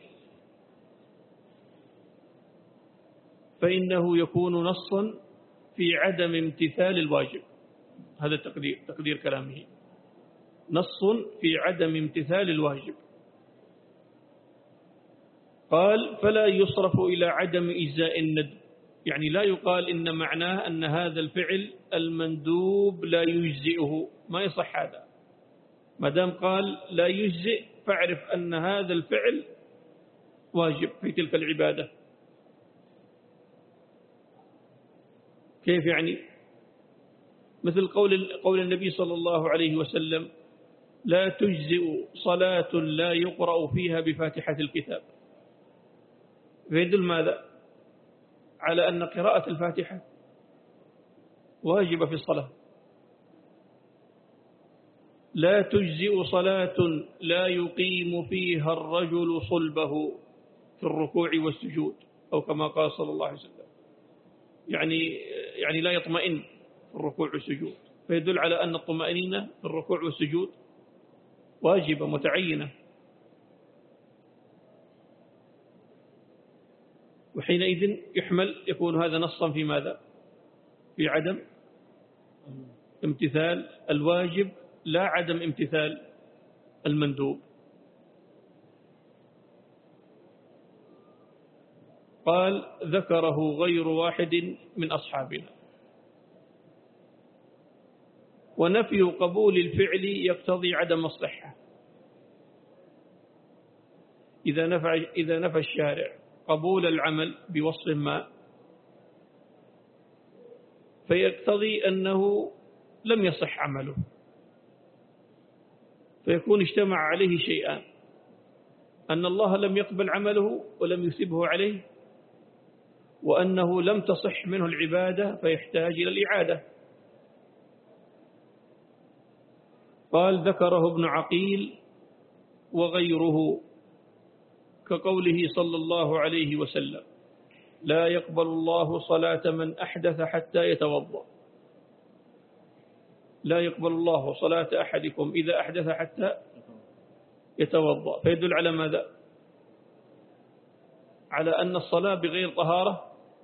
فإنه يكون نصا في عدم امتثال الواجب. هذا التقدير تقدير كلامه، نص في عدم امتثال الواجب. قال: فلا يصرف إلى عدم إجزاء الندب، يعني لا يقال إن معناه أن هذا الفعل المندوب لا يجزئه، ما يصح هذا. ما دام قال لا يجزئ فاعرف أن هذا الفعل واجب في تلك العبادة. كيف يعني؟ مثل قول قول النبي صلى الله عليه وسلم: لا تجزئ صلاة لا يقرأ فيها بفاتحة الكتاب. فيدل ماذا؟ على أن قراءة الفاتحة واجبة في الصلاة. لا تجزئ صلاة لا يقيم فيها الرجل صلبه في الركوع والسجود، أو كما قال صلى الله عليه وسلم، يعني يعني لا يطمئن في الركوع والسجود. فيدل على أن الطمأنينة في الركوع والسجود واجبة متعينة. وحينئذ يحمل يكون هذا نصا في ماذا؟ في عدم امتثال الواجب، لا عدم امتثال المندوب. قال: ذكره غير واحد من أصحابنا. ونفي قبول الفعل يقتضي عدم الصحة. إذا نفى إذا نفى الشارع قبول العمل بوصف ما فيقتضي أنه لم يصح عمله، فيكون اجتمع عليه شيئان: أن الله لم يقبل عمله ولم يثبه عليه، وأنه لم تصح منه العبادة فيحتاج إلى الإعادة. قال: ذكره ابن عقيل وغيره، كقوله صلى الله عليه وسلم: لا يقبل الله صلاة من أحدث حتى يتوضأ. لا يقبل الله صلاة أحدكم إذا أحدث حتى يتوضأ. فيدل على ماذا؟ على أن الصلاة بغير طهارة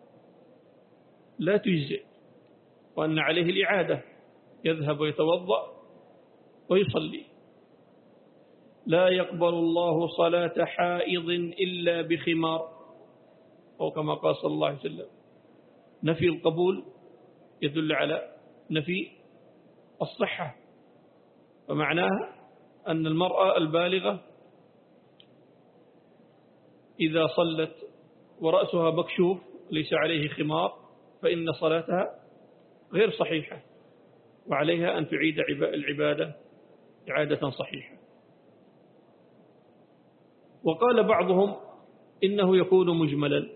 لا تجزئ، وأن عليه الإعادة، يذهب ويتوضأ ويصلي. لا يقبل الله صلاة حائض إلا بخمار، أو كما قال صلى الله عليه وسلم. نفي القبول يدل على نفي الصحة، ومعناها أن المرأة البالغة إذا صلت ورأسها مكشوف ليس عليه خمار فإن صلاتها غير صحيحة، وعليها أن تعيد العبادة إعادة صحيحة. وقال بعضهم إنه يكون مجملا.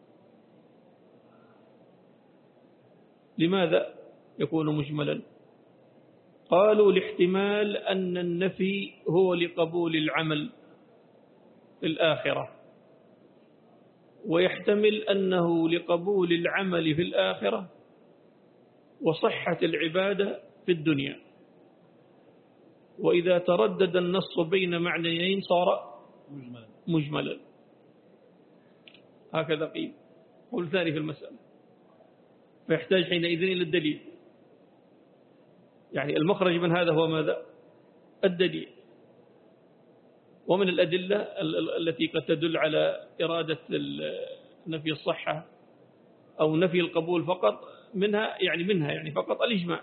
لماذا يكون مجملا؟ قالوا: لاحتمال أن النفي هو لقبول العمل في الآخرة، ويحتمل أنه لقبول العمل في الآخرة وصحة العبادة في الدنيا. وإذا تردد النص بين معنيين صار مجملا. هكذا قيل، قول ثاني في المسألة، فيحتاج حينئذ إلى الدليل. يعني المخرج من هذا هو ماذا؟ الدليل. ومن الأدلة التي قد تدل على إرادة نفي الصحة أو نفي القبول فقط منها يعني منها يعني فقط الإجماع.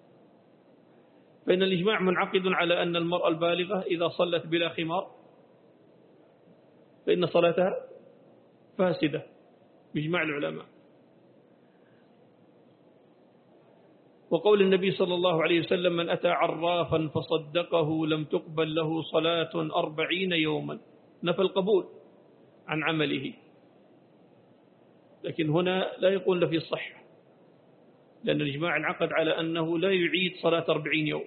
فإن الإجماع منعقد على أن المرأة البالغة إذا صلت بلا خمار فإن صلاتها فاسدة بإجماع العلماء. وقول النبي صلى الله عليه وسلم: من أتى عرافا فصدقه لم تقبل له صلاة أربعين يوما، نفى القبول عن عمله. لكن هنا لا يقول نفي الصحة، لأن الإجماع انعقد على أنه لا يعيد صلاة أربعين يوم،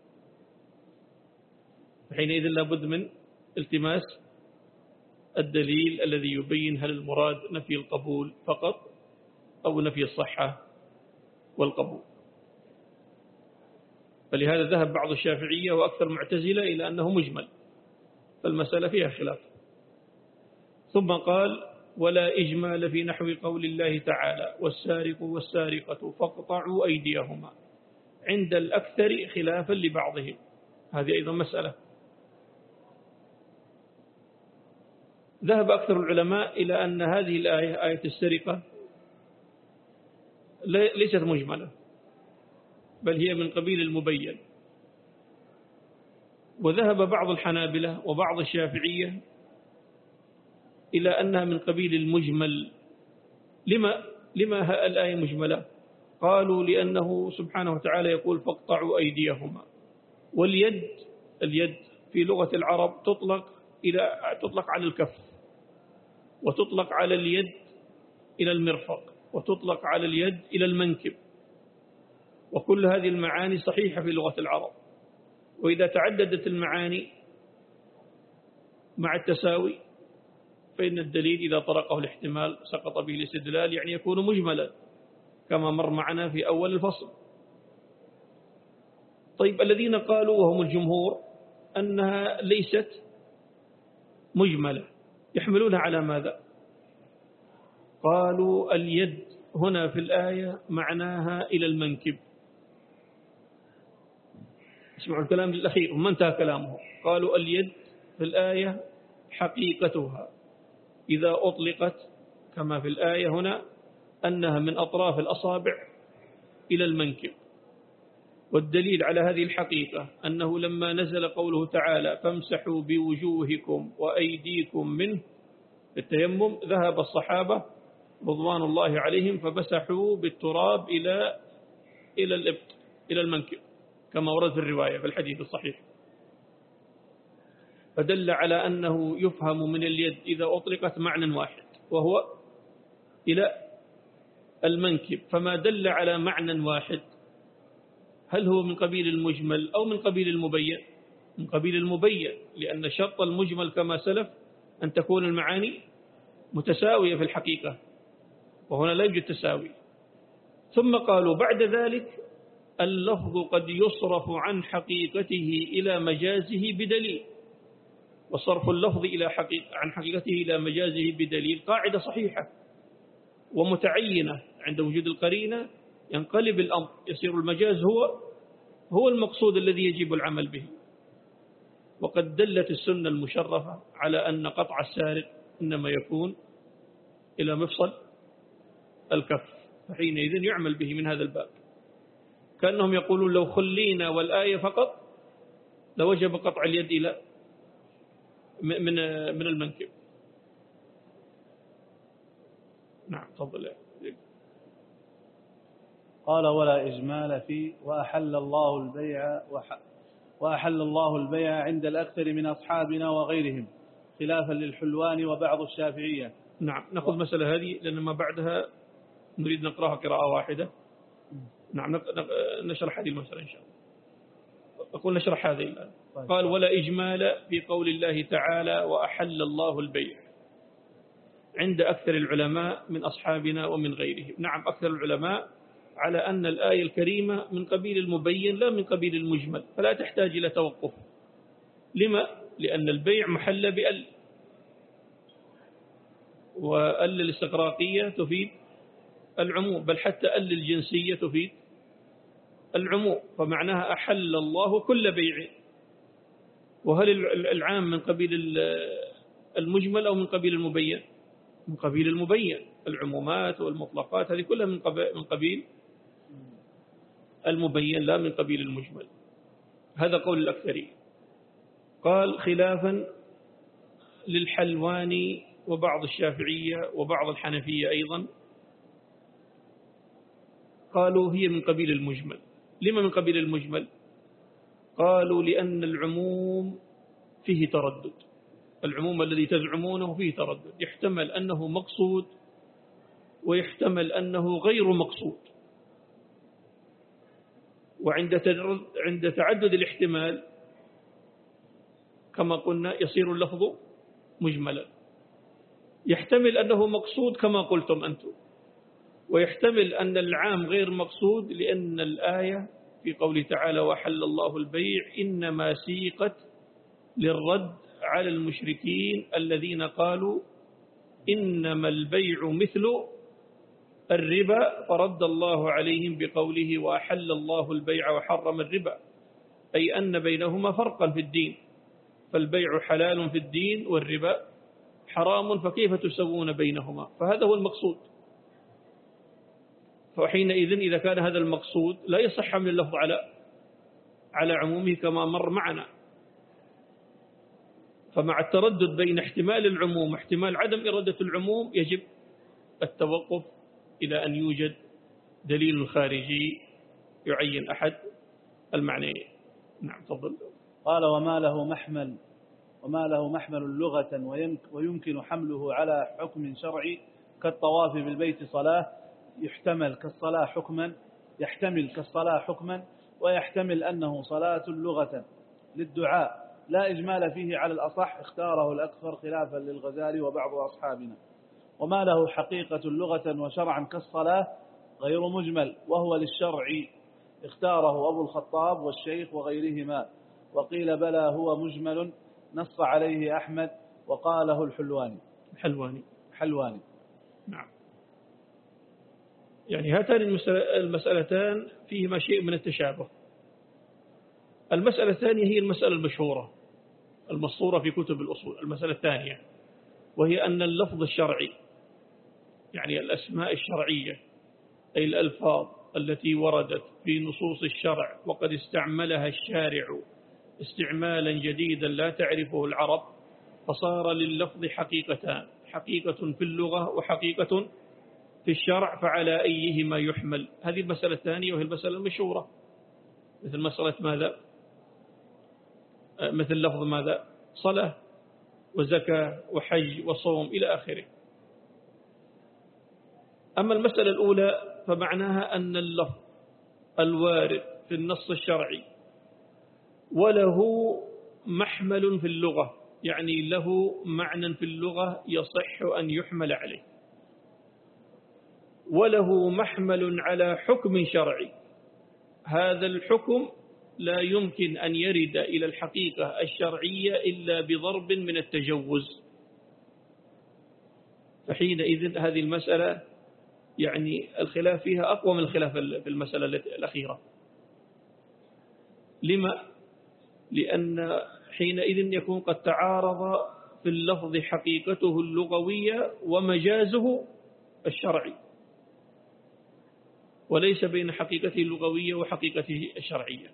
حينئذ لابد من التماس الدليل الذي يبين هل المراد نفي القبول فقط أو نفي الصحة والقبول. فلهذا ذهب بعض الشافعية وأكثر معتزلة إلى أنه مجمل، فالمسألة فيها خلاف. ثم قال: ولا إجمال في نحو قول الله تعالى: والسارق والسارقة فاقطعوا أيديهما، عند الأكثر خلافا لبعضهم. هذه أيضا مسألة. ذهب أكثر العلماء إلى أن هذه الآية، آية السرقة، ليست مجملة، بل هي من قبيل المبين. وذهب بعض الحنابلة وبعض الشافعية إلى أنها من قبيل المجمل. لما لما الآية مجملة؟ قالوا: لأنه سبحانه وتعالى يقول: فاقطعوا أيديهما. واليد، اليد في لغة العرب تطلق إلى تطلق على الكف، وتطلق على اليد إلى المرفق، وتطلق على اليد إلى المنكب، وكل هذه المعاني صحيحة في لغة العرب. وإذا تعددت المعاني مع التساوي فإن الدليل إذا طرقه الاحتمال سقط به الاستدلال، يعني يكون مجملا كما مر معنا في أول الفصل. طيب، الذين قالوا وهم الجمهور أنها ليست مجملة يحملونها على ماذا؟ قالوا: اليد هنا في الآية معناها إلى المنكب. اسمعوا الكلام الأخير وما انتهى كلامه. قالوا: اليد في الآية حقيقتها إذا أطلقت كما في الآية هنا أنها من أطراف الأصابع إلى المنكب. والدليل على هذه الحقيقة أنه لما نزل قوله تعالى: فامسحوا بوجوهكم وأيديكم منه بالتيمم، ذهب الصحابة رضوان الله عليهم فمسحوا بالتراب إلى إلى الإبط إلى المنكب كما ورد في الرواية في الحديث الصحيح. فدل على أنه يفهم من اليد إذا أطلقت معنى واحد وهو إلى المنكب. فما دل على معنى واحد هل هو من قبيل المجمل أو من قبيل المبين؟ من قبيل المبين، لأن شرط المجمل كما سلف أن تكون المعاني متساوية في الحقيقة، وهنا لا يوجد تساوي. ثم قالوا بعد ذلك: اللفظ قد يصرف عن حقيقته إلى مجازه بدليل. وصرف اللفظ إلى حقيقة عن حقيقته إلى مجازه بدليل قاعدة صحيحة ومتعينة. عند وجود القرينة ينقلب الأمر، يصير المجاز هو هو المقصود الذي يجب العمل به. وقد دلت السنة المشرفة على أن قطع السارق إنما يكون إلى مفصل الكف، فحينئذ يعمل به من هذا الباب. كأنهم يقولون: لو خلينا والآية فقط لوجب قطع اليد إلى من من المنكب. نعم، تفضل. قال: ولا إجمال في وأحل الله البيع وأحل الله البيع عند الأكثر من أصحابنا وغيرهم، خلافا للحلوان وبعض الشافعية. نعم، نأخذ مسألة هذه لأن ما بعدها نريد نقرأها قراءة واحدة. نعم، نشرح هذه المسألة إن شاء الله. أقول نشرح هذه الآن. قال: ولا إجمال في قول الله تعالى: وأحل الله البيع، عند أكثر العلماء من أصحابنا ومن غيرهم. نعم، أكثر العلماء على أن الآية الكريمة من قبيل المبين لا من قبيل المجمل، فلا تحتاج إلى توقف. لما؟ لأن البيع محل بأل، وأل الاستغراقية تفيد العموم، بل حتى أل الجنسية تفيد العموم، فمعناها أحل الله كل بيع. وهل العام من قبيل المجمل أو من قبيل المبين؟ من قبيل المبين. العمومات والمطلقات هذه كلها من من قبيل المبين لا من قبيل المجمل. هذا قول الأكثرين. قال خلافا للحلواني وبعض الشافعية وبعض الحنفية أيضا، قالوا هي من قبيل المجمل. لما من قبيل المجمل؟ قالوا لأن العموم فيه تردد. العموم الذي تزعمونه فيه تردد، يحتمل أنه مقصود ويحتمل أنه غير مقصود، وعند عند تعدد الاحتمال كما قلنا يصير اللفظ مجملا. يحتمل أنه مقصود كما قلتم أنتم، ويحتمل أن العام غير مقصود، لأن الآية في قوله تعالى وحل الله البيع إنما سيقت للرد على المشركين الذين قالوا إنما البيع مثل الربا، فرد الله عليهم بقوله وأحل الله البيع وحرم الربا، أي أن بينهما فرقا في الدين، فالبيع حلال في الدين والربا حرام، فكيف تسوون بينهما؟ فهذا هو المقصود. فحينئذ إذا كان هذا المقصود لا يصح حمل اللفظ على على عمومه كما مر معنا. فمع التردد بين احتمال العموم واحتمال عدم إرادة العموم يجب التوقف إلى أن يوجد دليل خارجي يعين أحد المعنيين. نعم تفضل. قال وما له محمل وما له محمل لغة ويمكن حمله على حكم شرعي كالطواف بالبيت صلاة، يحتمل كالصلاة حكما يحتمل كالصلاة حكما ويحتمل أنه صلاة لغة للدعاء لا إجمال فيه على الأصح، اختاره الأكثر خلافا للغزالي وبعض أصحابنا. وما له حقيقة لغة وشرعا كالصلاة غير مجمل وهو للشرع، اختاره أبو الخطاب والشيخ وغيرهما. وقيل بلى هو مجمل نص عليه أحمد وقاله الحلواني. الحلواني حلواني نعم. يعني هاتان المسألتان فيهما شيء من التشابه. المسألة الثانية هي المسألة المشهورة المسطورة في كتب الأصول، المسألة الثانية، وهي أن اللفظ الشرعي يعني الأسماء الشرعية أي الألفاظ التي وردت في نصوص الشرع وقد استعملها الشارع استعمالا جديدا لا تعرفه العرب، فصار لللفظ حقيقتان، حقيقة في اللغة وحقيقة في الشرع، فعلى أيهما يحمل؟ هذه المسألة الثانية وهي المسألة المشهورة، مثل مسألة ماذا؟ مثل لفظ ماذا؟ صلاة وزكاة وحج وصوم إلى آخره. أما المسألة الأولى فمعناها أن اللفظ الوارد في النص الشرعي وله محمل في اللغة، يعني له معنى في اللغة يصح أن يحمل عليه، وله محمل على حكم شرعي، هذا الحكم لا يمكن أن يرد إلى الحقيقة الشرعية إلا بضرب من التجوز. فحينئذ هذه المسألة يعني الخلاف فيها أقوى من الخلاف في المسألة الأخيرة. لما؟ لأن حينئذ يكون قد تعارض في اللفظ حقيقته اللغوية ومجازه الشرعي، وليس بين حقيقته اللغوية وحقيقته الشرعية.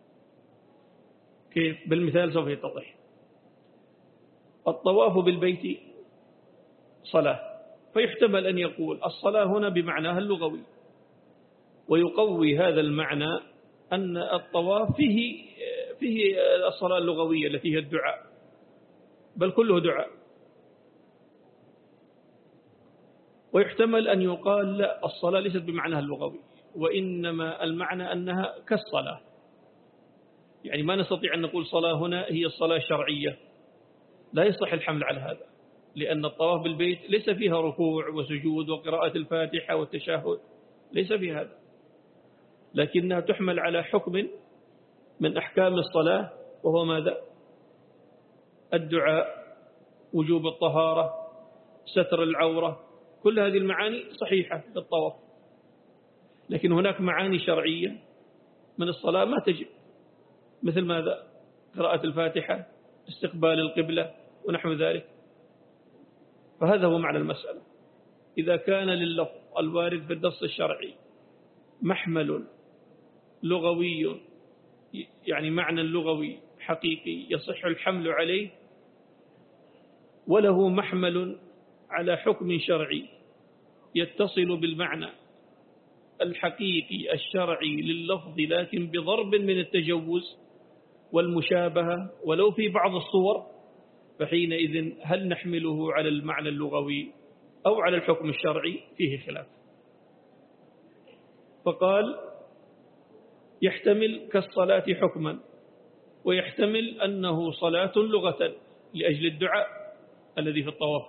كيف؟ بالمثال سوف يتضح. الطواف بالبيت صلاة، فيحتمل أن يقول الصلاة هنا بمعناها اللغوي، ويقوي هذا المعنى أن الطواف فيه فيه الصلاة اللغوية التي هي الدعاء، بل كله دعاء. ويحتمل أن يقال لا، الصلاة ليست بمعناها اللغوي، وإنما المعنى أنها كالصلاة، يعني ما نستطيع أن نقول صلاة هنا هي الصلاة الشرعية، لا يصح الحمل على هذا، لأن الطواف بالبيت ليس فيها ركوع وسجود وقراءة الفاتحة والتشهد، ليس فيها هذا، لكنها تحمل على حكم من أحكام الصلاة، وهو ماذا؟ الدعاء، وجوب الطهارة، ستر العورة، كل هذه المعاني صحيحة للطواف، لكن هناك معاني شرعية من الصلاة ما تجب، مثل ماذا؟ قراءة الفاتحة، استقبال القبلة ونحو ذلك. فهذا هو معنى المسألة. إذا كان لللفظ الوارد في النص الشرعي محمل لغوي، يعني معنى لغوي حقيقي يصح الحمل عليه، وله محمل على حكم شرعي يتصل بالمعنى الحقيقي الشرعي لللفظ، لكن بضرب من التجوز والمشابهة ولو في بعض الصور، فحينئذ هل نحمله على المعنى اللغوي أو على الحكم الشرعي؟ فيه خلاف. فقال يحتمل كالصلاة حكما، ويحتمل أنه صلاة لغة لأجل الدعاء الذي في الطواف.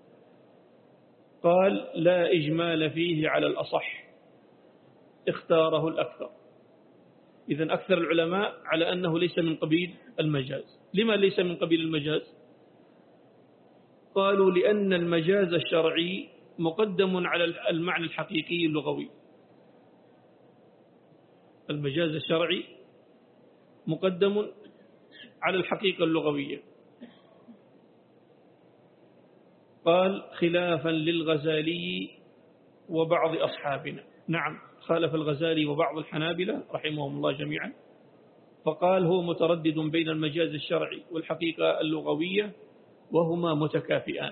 قال لا إجمال فيه على الأصح، اختاره الأكثر. إذن أكثر العلماء على أنه ليس من قبيل المجاز. لما ليس من قبيل المجاز؟ قالوا لأن المجاز الشرعي مقدم على المعنى الحقيقي اللغوي. المجاز الشرعي مقدم على الحقيقة اللغوية. قال خلافا للغزالي وبعض أصحابنا. نعم، خالف الغزالي وبعض الحنابلة رحمهم الله جميعا، فقال هو متردد بين المجاز الشرعي والحقيقة اللغوية وهما متكافئان،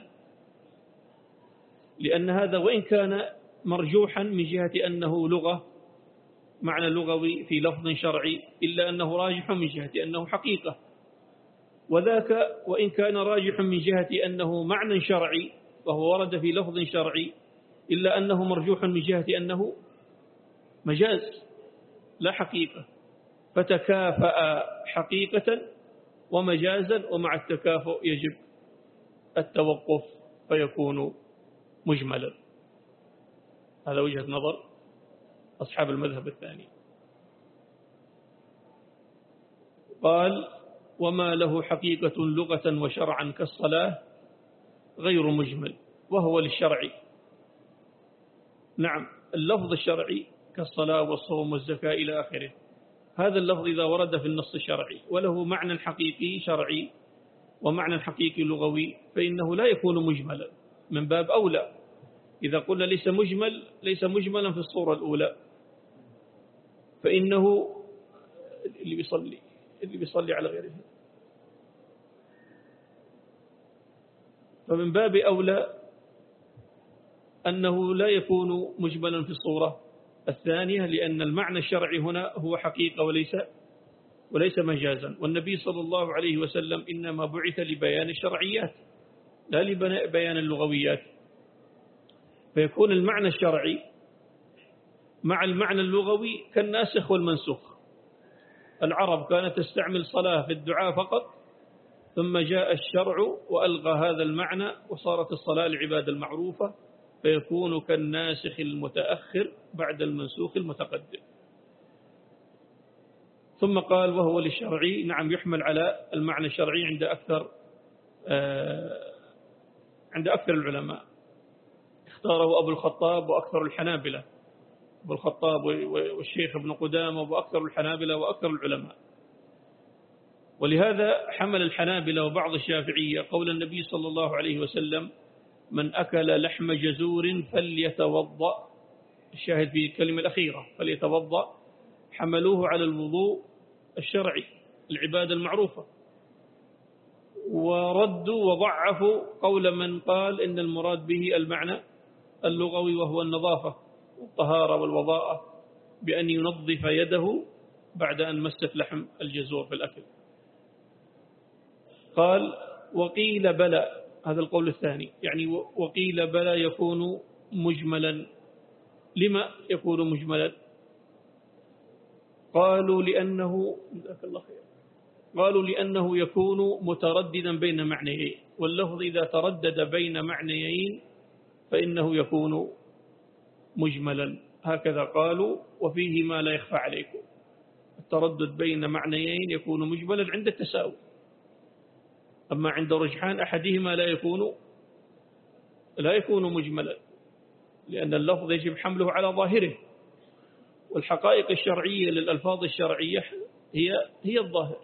لأن هذا وإن كان مرجوحا من جهة أنه لغة معنى لغوي في لفظ شرعي، إلا أنه راجح من جهة أنه حقيقة، وذاك وإن كان راجح من جهة أنه معنى شرعي وهو ورد في لفظ شرعي، إلا أنه مرجوح من جهة أنه مجاز لا حقيقة، فتكافأ حقيقة ومجازا، ومع التكافؤ يجب التوقف فيكون مجملا. هذا وجهة نظر أصحاب المذهب الثاني. قال وما له حقيقة لغة وشرعا كالصلاة غير مجمل وهو للشرع. نعم، اللفظ الشرعي كالصلاة والصوم والزكاة إلى آخره، هذا اللفظ إذا ورد في النص الشرعي وله معنى حقيقي شرعي ومعنى حقيقي لغوي، فإنه لا يكون مجملا من باب أولى. إذا قلنا ليس مجمل، ليس مجملا في الصورة الأولى، فإنه اللي بيصلي اللي بيصلي على غيره، فمن باب أولى أنه لا يكون مجملا في الصورة الثانية، لأن المعنى الشرعي هنا هو حقيقة وليس وليس مجازا. والنبي صلى الله عليه وسلم إنما بعث لبيان الشرعيات لا لبيان اللغويات، فيكون المعنى الشرعي مع المعنى اللغوي كالناسخ والمنسوخ. العرب كانت تستعمل صلاة في الدعاء فقط، ثم جاء الشرع وألغى هذا المعنى وصارت الصلاة العبادة المعروفة، فيكون كالناسخ المتأخر بعد المنسوخ المتقدم. ثم قال وهو للشرعي. نعم، يحمل على المعنى الشرعي عند أكثر آه عند أكثر العلماء. اختاره أبو الخطاب وأكثر الحنابلة، أبو الخطاب والشيخ ابن قدامة وأكثر الحنابلة وأكثر العلماء. ولهذا حمل الحنابلة وبعض الشافعية قول النبي صلى الله عليه وسلم من أكل لحم جزور فليتوضأ، الشاهد في الكلمة الأخيرة فليتوضأ، حملوه على الوضوء الشرعي العبادة المعروفة، وردوا وضعفوا قول من قال إن المراد به المعنى اللغوي وهو النظافة والطهارة والوضاءة، بأن ينظف يده بعد أن مست لحم الجزور في الأكل. قال وقيل بلى، هذا القول الثاني، يعني وقيل بلى يكون مجملا. لما يكون مجملا؟ قالوا لأنه جزاك الله خير قالوا لأنه يكون مترددا بين معنيين، واللفظ إذا تردد بين معنيين فإنه يكون مجملا. هكذا قالوا، وفيه ما لا يخفى عليكم، التردد بين معنيين يكون مجملا عند التساوي، أما عند رجحان أحدهما لا يكون لا يكون مجملا، لأن اللفظ يجب حمله على ظاهره، والحقائق الشرعية للألفاظ الشرعية هي هي الظاهر.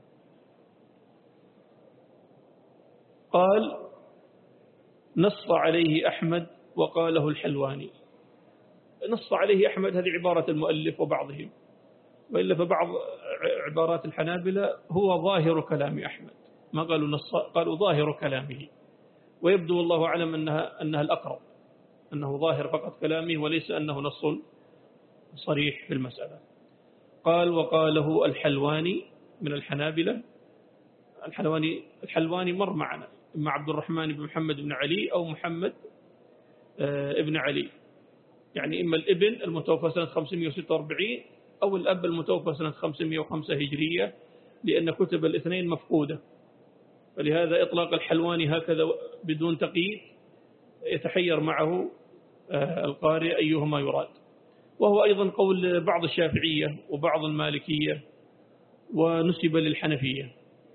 قال نص عليه أحمد وقاله الحلواني. نص عليه أحمد هذه عبارة المؤلف وبعضهم، وإلا فبعض عبارات الحنابلة هو ظاهر كلام أحمد، ما قالوا نص، قالوا ظاهر كلامه، ويبدو والله أعلم أنها, أنها الأقرب، أنه ظاهر فقط كلامه وليس أنه نص صريح في المسألة. قال وقاله الحلواني من الحنابلة. الحلواني الحلواني مر معنا، إما عبد الرحمن بن محمد بن علي أو محمد ابن علي، يعني إما الابن المتوفى سنة خمسمائة وستة وأربعين أو الأب المتوفى سنة خمسمائة وخمسة هجرية، لأن كتب الاثنين مفقودة، فلهذا إطلاق الحلواني هكذا بدون تقييد يتحير معه القارئ أيهما يراد. وهو أيضا قول بعض الشافعية وبعض المالكية ونسب للحنفية.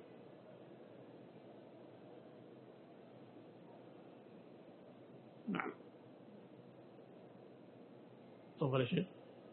نعم تفضل يا شيخ.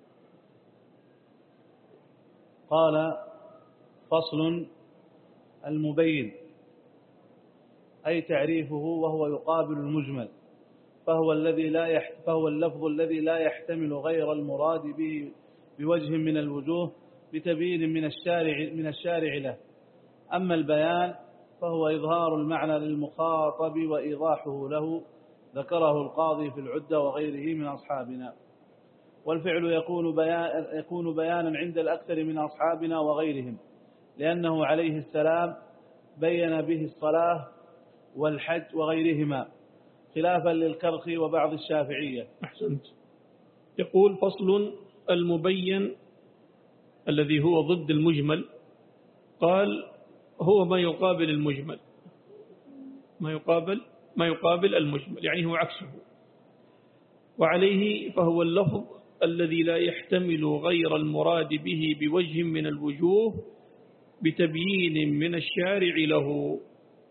قال فصل المبين أي تعريفه وهو يقابل المجمل، فهو الذي لا يحت... فهو اللفظ الذي لا يحتمل غير المراد به بوجه من الوجوه بتبيين من الشارع من الشارع له. أما البيان فهو إظهار المعنى للمخاطب وإيضاحه له، ذكره القاضي في العدة وغيره من أصحابنا. والفعل يكون بيان يكون بيانا عند الأكثر من أصحابنا وغيرهم، لأنه عليه السلام بين به الصلاة والحج وغيرهما، خلافا للكرخ وبعض الشافعية. أحسنت. يقول فصل المبين الذي هو ضد المجمل. قال هو ما يقابل المجمل، ما يقابل ما يقابل المجمل، يعني هو عكسه. وعليه فهو اللفظ الذي لا يحتمل غير المراد به بوجه من الوجوه بتبيين من الشارع له.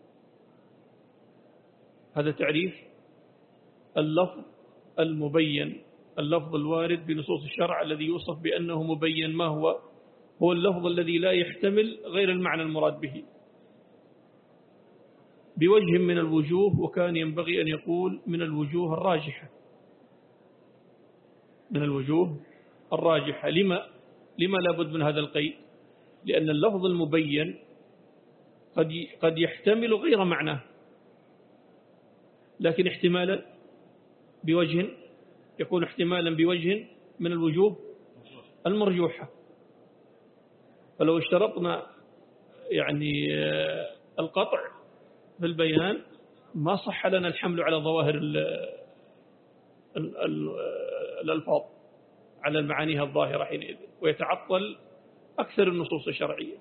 هذا تعريف اللفظ المبين، اللفظ الوارد بنصوص الشرع الذي يوصف بأنه مبين. ما هو؟ هو اللفظ الذي لا يحتمل غير المعنى المراد به بوجه من الوجوه، وكان ينبغي أن يقول من الوجوه الراجحة، من الوجوه الراجحة. لما لما لابد من هذا القيد؟ لأن اللفظ المبين قد قد يحتمل غير معناه، لكن احتمالا بوجه، يكون احتمالا بوجه من الوجوه المرجوحة. فلو اشترطنا يعني القطع في البيان ما صح لنا الحمل على ظواهر الألفاظ، على معانيها الظاهرة حينئذ، ويتعطل أكثر النصوص الشرعية.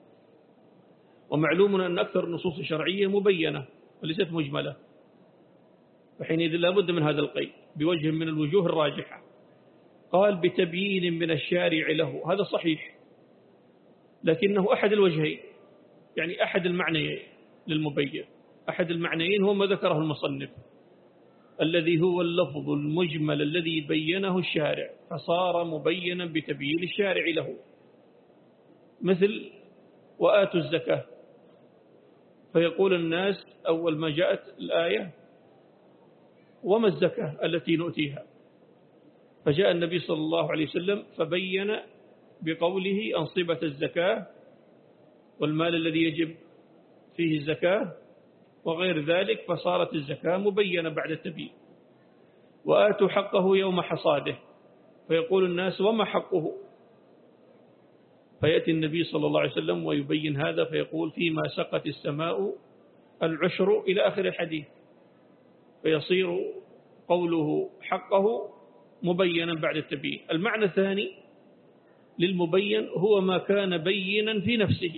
ومعلوم أن أكثر النصوص الشرعية مبينة وليست مجملة، فحينئذ لا بد من هذا القيد بوجه من الوجوه الراجحة. قال بتبيين من الشارع له، هذا صحيح، لكنه أحد الوجهين، يعني أحد المعنيين للمبين. أحد المعنيين هو ما ذكره المصنف، الذي هو اللفظ المجمل الذي بينه الشارع فصار مبينا بتبيين الشارع له، مثل وآتوا الزكاة، فيقول الناس أول ما جاءت الآية وما الزكاة التي نؤتيها، فجاء النبي صلى الله عليه وسلم فبين بقوله أنصبة الزكاة والمال الذي يجب فيه الزكاة وغير ذلك، فصارت الزكاة مبينة بعد التبيين. وآتوا حقه يوم حصاده، فيقول الناس وما حقه، فيأتي النبي صلى الله عليه وسلم ويبين هذا فيقول فيما سقت السماء العشر إلى آخر الحديث، فيصير قوله حقه مبينا بعد التبيين. المعنى الثاني للمبين هو ما كان بينا في نفسه،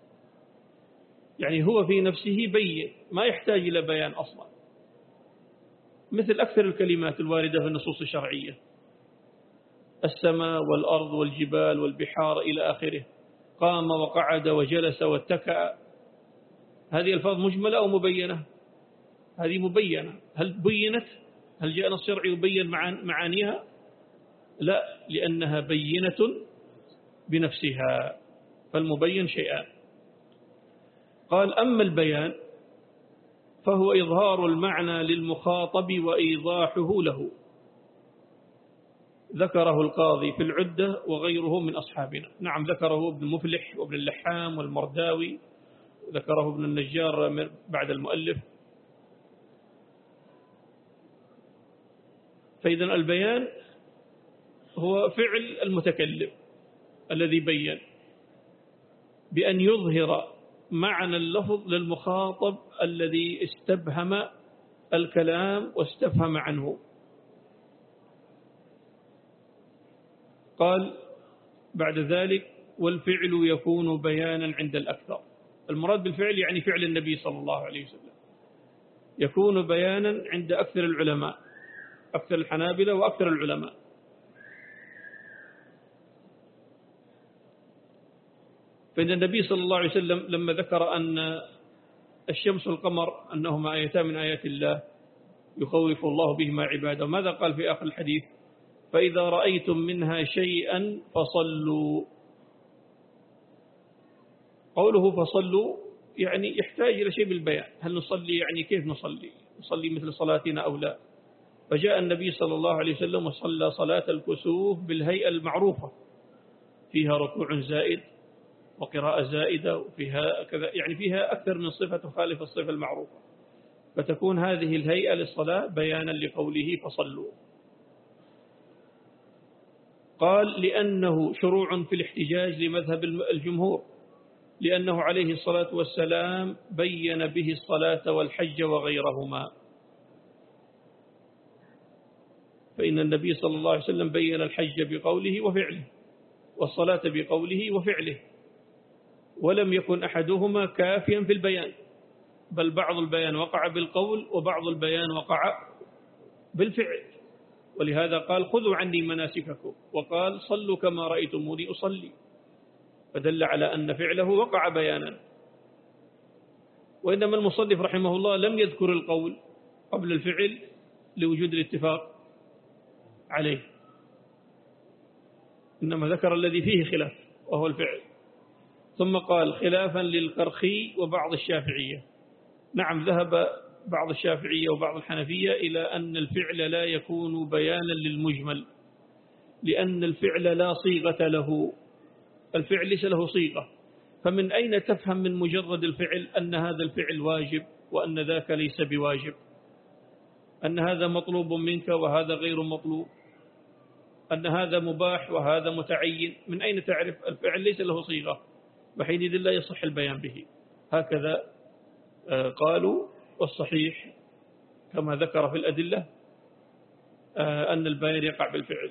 يعني هو في نفسه بين ما يحتاج إلى بيان أصلا، مثل أكثر الكلمات الواردة في النصوص الشرعية، السماء والأرض والجبال والبحار إلى آخره، قام وقعد وجلس واتكأ، هذه الفاظ مجملة أو مبينة؟ هذه مبينة. هل بينت؟ هل جاء النص الشرعي يبين معانيها؟ لا، لأنها بينة بنفسها، فالمبين شيئان. قال: أما البيان فهو إظهار المعنى للمخاطب وإيضاحه له. ذكره القاضي في العدة وغيره من أصحابنا. نعم، ذكره ابن مفلح وابن اللحام والمرداوي، ذكره ابن النجار بعد المؤلف. فإذن البيان هو فعل المتكلم الذي بين بأن يظهر معنى اللفظ للمخاطب الذي استبهم الكلام واستفهم عنه. قال بعد ذلك: والفعل يكون بيانا عند الأكثر. المراد بالفعل يعني فعل النبي صلى الله عليه وسلم، يكون بيانا عند أكثر العلماء، أكثر الحنابلة وأكثر العلماء. فإن النبي صلى الله عليه وسلم لما ذكر أن الشمس والقمر أنهما آيتان من آيات الله يخوف الله بهما عباده، ماذا قال في آخر الحديث؟ فإذا رأيتم منها شيئا فصلوا. قوله فصلوا يعني يحتاج إلى شيء بالبيان. هل نصلي يعني كيف نصلي؟ نصلي مثل صلاتنا أو لا؟ فجاء النبي صلى الله عليه وسلم وصلى صلاة الكسوف بالهيئة المعروفة، فيها ركوع زائد وقراءة زائدة وفيها كذا، يعني فيها أكثر من صفة تخالف الصفة المعروفة، فتكون هذه الهيئة للصلاة بيانا لقوله فصلوا. قال: لأنه شروع في الاحتجاج لمذهب الجمهور، لأنه عليه الصلاة والسلام بين به الصلاة والحج وغيرهما. فإن النبي صلى الله عليه وسلم بين الحج بقوله وفعله، والصلاة بقوله وفعله، ولم يكن أحدهما كافيا في البيان، بل بعض البيان وقع بالقول وبعض البيان وقع بالفعل. ولهذا قال: خذوا عني مناسككم، وقال: صلوا كما رأيتموني أصلي، فدل على أن فعله وقع بيانا. وإنما المصنف رحمه الله لم يذكر القول قبل الفعل لوجود الاتفاق عليه، إنما ذكر الذي فيه خلاف وهو الفعل. ثم قال: خلافا للكرخي وبعض الشافعية. نعم، ذهب بعض الشافعية وبعض الحنفية إلى أن الفعل لا يكون بيانا للمجمل، لأن الفعل لا صيغة له، الفعل ليس له صيغة، فمن أين تفهم من مجرد الفعل أن هذا الفعل واجب وأن ذاك ليس بواجب، أن هذا مطلوب منك وهذا غير مطلوب، أن هذا مباح وهذا متعين؟ من أين تعرف؟ الفعل ليس له صيغة، بحيث لا يصح البيان به. هكذا قالوا. والصحيح كما ذكر في الأدلة أن البيان يقع بالفعل.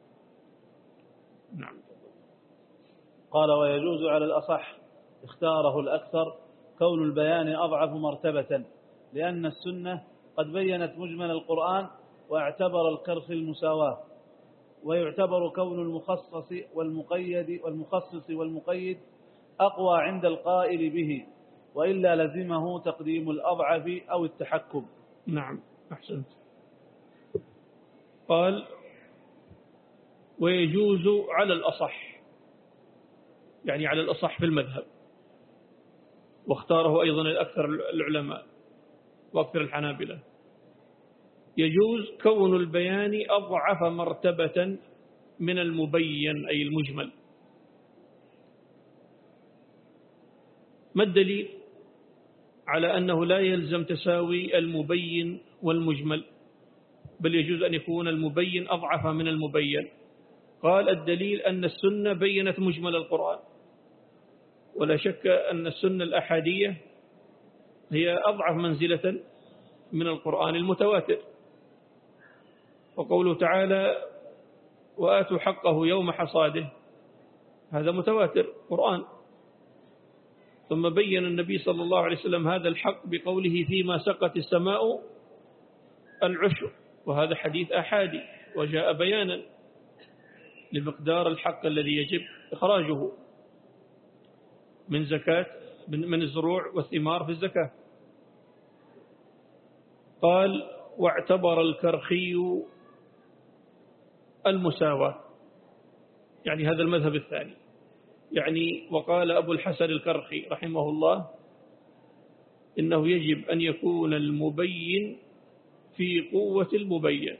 نعم. قال: ويجوز على الأصح اختاره الأكثر كون البيان أضعف مرتبة، لأن السنة قد بينت مجمل القرآن واعتبر الكرخ المساواة، ويعتبر كون المخصص والمقيد والمخصص والمقيد أقوى عند القائل به، وإلا لزمه تقديم الأضعف أو التحكم. نعم، أحسنت. قال: ويجوز على الأصح، يعني على الأصح في المذهب، واختاره أيضا الأكثر العلماء وأكثر الحنابلة، يجوز كون البيان أضعف مرتبة من المبين أي المجمل. ما الدليل على أنه لا يلزم تساوي المبين والمجمل، بل يجوز أن يكون المبين أضعف من المبين؟ قال: الدليل أن السنة بينت مجمل القرآن، ولا شك أن السنة الأحادية هي أضعف منزلة من القرآن المتواتر. وقوله تعالى: وآتوا حقه يوم حصاده، هذا متواتر قرآن. ثم بين النبي صلى الله عليه وسلم هذا الحق بقوله: فيما سقت السماء العشر، وهذا حديث أحادي وجاء بيانا لمقدار الحق الذي يجب إخراجه من زكاة من الزروع والثمار في الزكاة. قال واعتبر الكرخي المساواة، يعني هذا المذهب الثاني. يعني وقال أبو الحسن الكرخي رحمه الله إنه يجب أن يكون المبين في قوة المبين.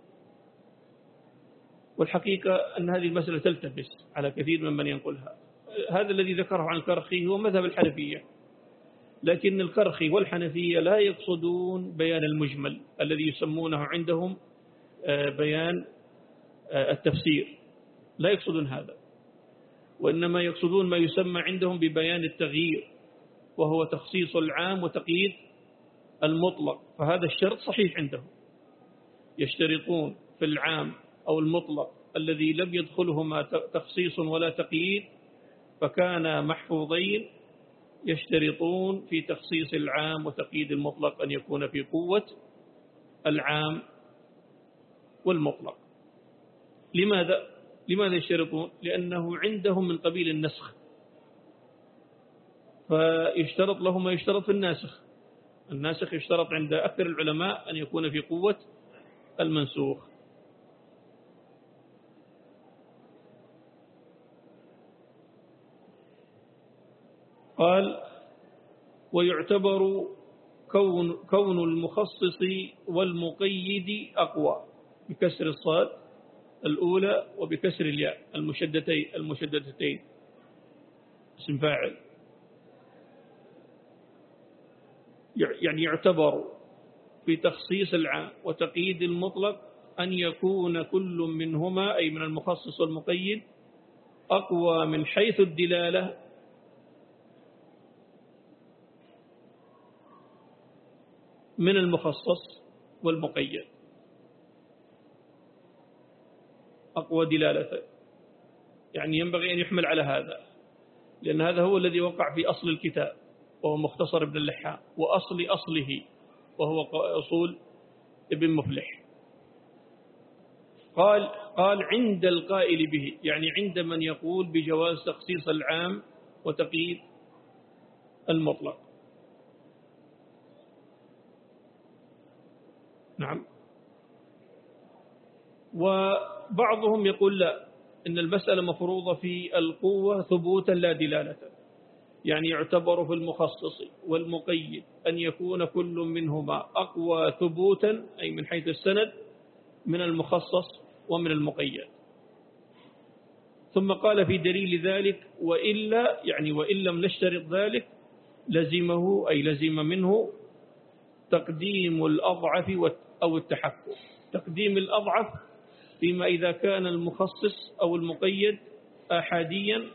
والحقيقة أن هذه المسألة تلتبس على كثير ممن ينقلها. هذا الذي ذكره عن الكرخي هو مذهب الحنفية، لكن الكرخي والحنفية لا يقصدون بيان المجمل الذي يسمونه عندهم بيان التفسير، لا يقصدون هذا، وإنما يقصدون ما يسمى عندهم ببيان التغيير، وهو تخصيص العام وتقييد المطلق. فهذا الشرط صحيح عندهم، يشترطون في العام أو المطلق الذي لم يدخلهما تخصيص ولا تقييد فكان محفوظين، يشترطون في تخصيص العام وتقييد المطلق أن يكون في قوة العام والمطلق. لماذا؟ لماذا يشترطون؟ لأنه عندهم من قبيل النسخ، فيشترط له ما يشترط في الناسخ. الناسخ يشترط عند أكثر العلماء أن يكون في قوة المنسوخ. قال ويعتبر كون, كون المخصص والمقيد أقوى، بكسر الصاد الأولى وبكسر الياء المشدتين المشددتين اسم فاعل. يعني يعتبر في تخصيص العام وتقييد المطلق أن يكون كل منهما أي من المخصص والمقيد أقوى من حيث الدلالة من المخصص والمقيد، أقوى دلالة. يعني ينبغي أن يحمل على هذا، لأن هذا هو الذي وقع في أصل الكتاب وهو مختصر ابن اللحام، وأصل أصله وهو أصول ابن مفلح. قال قال عند القائل به، يعني عند من يقول بجواز تخصيص العام وتقييد المطلق. نعم. وبعضهم يقول لا، إن المسألة مفروضة في القوة ثبوتا لا دلالة، يعني يعتبر في المخصص والمقيد أن يكون كل منهما أقوى ثبوتا أي من حيث السند من المخصص ومن المقيد. ثم قال في دليل ذلك وإلا، يعني وإن لم نشترط ذلك لزمه أي لزم منه تقديم الأضعف أو التحكم. تقديم الأضعف فيما إذا كان المخصص أو المقيد أحاديا،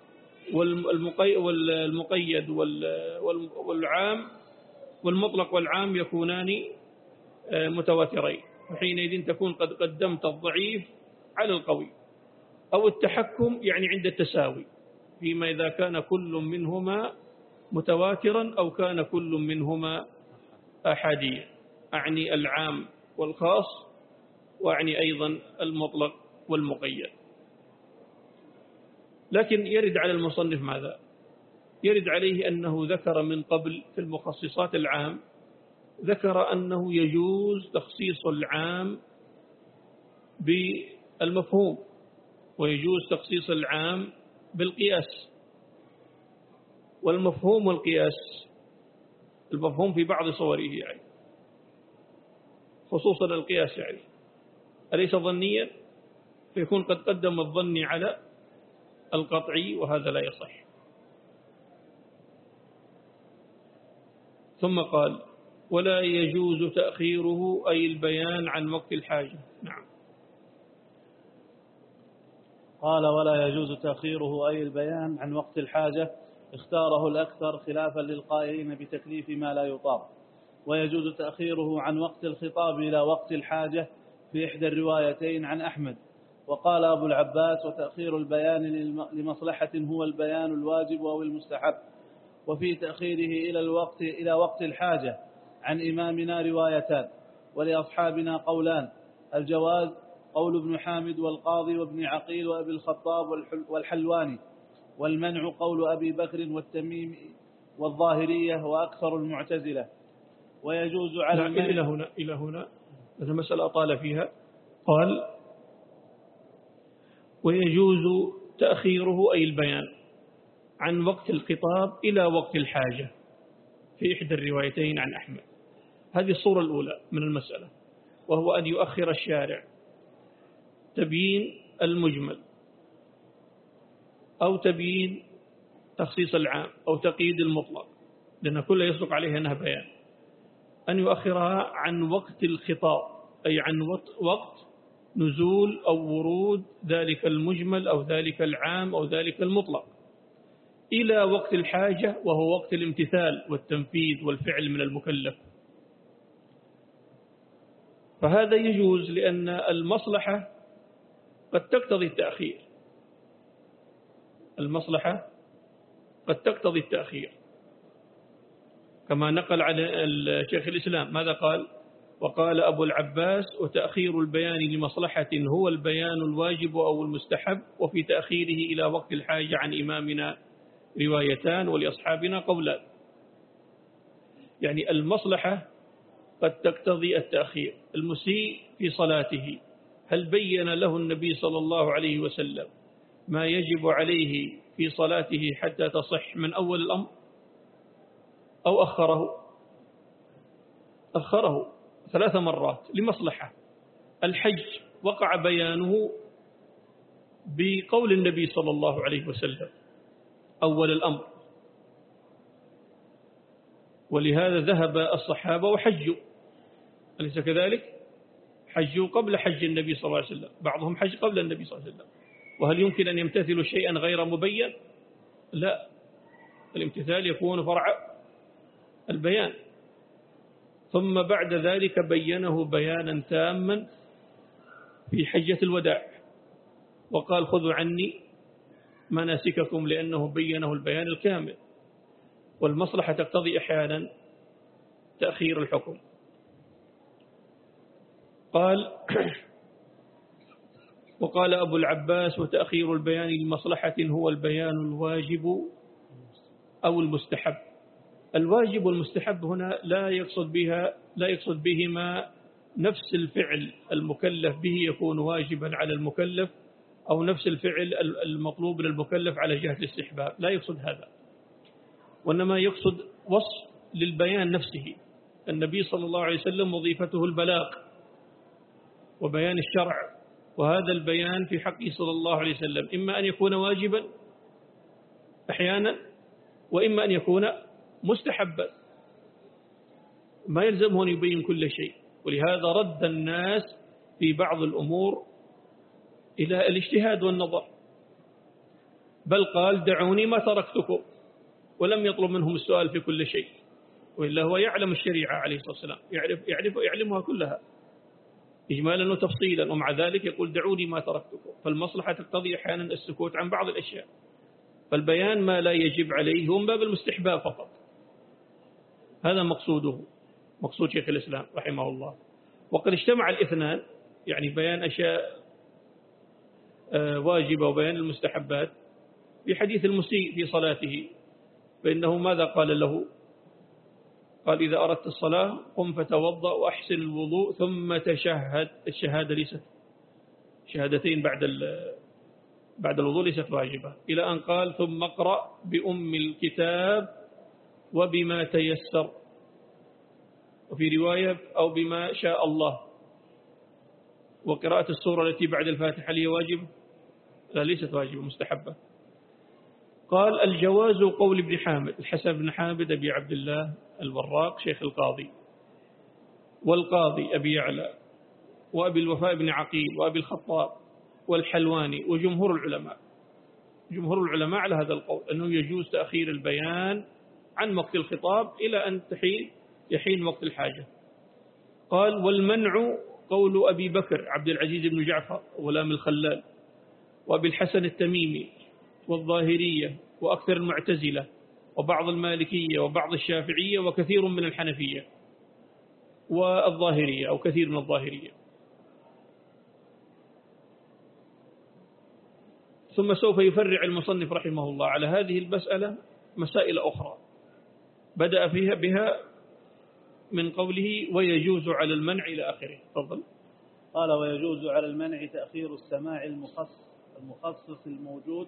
والمقيد والعام والمطلق والعام يكونان متواترين، وحينئذ تكون قد قدمت الضعيف على القوي. أو التحكم يعني عند التساوي فيما إذا كان كل منهما متواترا أو كان كل منهما أحاديا، أعني العام والخاص، وأعني أيضا المطلق والمقيد. لكن يرد على المصنف ماذا؟ يرد عليه أنه ذكر من قبل في المخصصات العام، ذكر أنه يجوز تخصيص العام بالمفهوم، ويجوز تخصيص العام بالقياس. والمفهوم والقياس، المفهوم في بعض صوره يعني، خصوصا القياس يعني أليس ظنيا؟ فيكون قد قدم الظني على القطعي، وهذا لا يصح. ثم قال ولا يجوز تأخيره أي البيان عن وقت الحاجة. نعم. قال ولا يجوز تأخيره أي البيان عن وقت الحاجة، اختاره الأكثر خلافا للقائلين بتكليف ما لا يطاق. ويجوز تأخيره عن وقت الخطاب إلى وقت الحاجة في إحدى الروايتين عن أحمد. وقال أبو العباس وتأخير البيان لمصلحة هو البيان الواجب أو المستحب. وفي تأخيره إلى الوقت إلى وقت الحاجة عن إمامنا روايتان، ولأصحابنا قولان: الجواز قول ابن حامد والقاضي وابن عقيل وأبي الخطاب والحلواني، والمنع قول أبي بكر والتميمي والظاهرية وأكثر المعتزلة. ويجوز على المنع إلى هنا إلى هنا هذا مسألة طال فيها. قال ويجوز تأخيره أي البيان عن وقت الخطاب إلى وقت الحاجة في إحدى الروايتين عن أحمد. هذه الصورة الأولى من المسألة، وهو أن يؤخر الشارع تبيين المجمل أو تبيين تخصيص العام أو تقييد المطلق، لأن كل يصدق عليها أنها بيان، أن يؤخرها عن وقت الخطاب أي عن وقت نزول أو ورود ذلك المجمل أو ذلك العام أو ذلك المطلق إلى وقت الحاجة، وهو وقت الامتثال والتنفيذ والفعل من المكلف. فهذا يجوز لأن المصلحة قد تقتضي التأخير، المصلحة قد تقتضي التأخير، كما نقل عن الشيخ الإسلام ماذا قال؟ وقال أبو العباس وتأخير البيان لمصلحة هو البيان الواجب أو المستحب، وفي تأخيره إلى وقت الحاجة عن إمامنا روايتان ولأصحابنا قولان. يعني المصلحة قد تقتضي التأخير. المسيء في صلاته هل بين له النبي صلى الله عليه وسلم ما يجب عليه في صلاته حتى تصح من أول الأمر أو أخره؟ أخره ثلاث مرات لمصلحة. الحج وقع بيانه بقول النبي صلى الله عليه وسلم أول الأمر، ولهذا ذهب الصحابة وحجوا، أليس كذلك؟ حجوا قبل حج النبي صلى الله عليه وسلم، بعضهم حج قبل النبي صلى الله عليه وسلم. وهل يمكن أن يمتثلوا شيئا غير مبين؟ لا، الامتثال يكون فرع البيان. ثم بعد ذلك بينه بيانا تاما في حجة الوداع، وقال خذوا عني مناسككم، لأنه بينه البيان الكامل. والمصلحة تقتضي أحيانا تأخير الحكم. قال وقال أبو العباس وتأخير البيان لمصلحة هو البيان الواجب أو المستحب. الواجب والمستحب هنا لا يقصد بها لا يقصد بهما نفس الفعل المكلف به يكون واجبا على المكلف، أو نفس الفعل المطلوب للمكلف على جهة الاستحباب، لا يقصد هذا، وإنما يقصد وصف للبيان نفسه. النبي صلى الله عليه وسلم وظيفته البلاغ وبيان الشرع، وهذا البيان في حقه صلى الله عليه وسلم إما أن يكون واجبا أحيانا، وإما أن يكون مستحبا، ما يلزمه أن يبين كل شيء. ولهذا رد الناس في بعض الأمور إلى الاجتهاد والنظر، بل قال دعوني ما تركتكم، ولم يطلب منهم السؤال في كل شيء، وإلا هو يعلم الشريعة عليه الصلاة والسلام، يعرف يعرف يعلمها كلها إجمالا وتفصيلا، ومع ذلك يقول دعوني ما تركتكم. فالمصلحة تقتضي أحيانا السكوت عن بعض الأشياء، فالبيان ما لا يجب عليه هو من باب المستحباب فقط. هذا مقصوده، مقصود شيخ الإسلام رحمه الله. وقد اجتمع الاثنان، يعني بيان أشياء واجبة وبيان المستحبات، في حديث المسيء في صلاته، فإنه ماذا قال له؟ قال إذا أردت الصلاة قم فتوضأ وأحسن الوضوء ثم تشهد. الشهادة ليست شهادتين بعد بعد الوضوء ليست واجبة، إلى أن قال ثم اقرأ بأم الكتاب وبما تيسر، وفي رواية أو بما شاء الله. وقراءة السورة التي بعد الفاتحة هي واجب؟ لا، ليست واجبة، مستحبة. قال الجواز قول ابن حامد الحسن بن حامد أبي عبد الله الوراق شيخ القاضي، والقاضي أبي يعلى، وأبي الوفاء بن عقيل، وأبي الخطاب، والحلواني، وجمهور العلماء. جمهور العلماء على هذا القول أنه يجوز تأخير البيان عن وقت الخطاب إلى أن تحين يحين وقت الحاجة. قال والمنع قول أبي بكر عبد العزيز بن جعفر غلام الخلال، وأبي الحسن التميمي، والظاهرية، وأكثر المعتزلة، وبعض المالكية، وبعض الشافعية، وكثير من الحنفية والظاهرية، أو كثير من الظاهرية. ثم سوف يفرع المصنف رحمه الله على هذه المسألة مسائل أخرى بدأ فيها بها من قوله ويجوز على المنع إلى آخره. تفضل. قال ويجوز على المنع تأخير السماع المخصص المخصص الموجود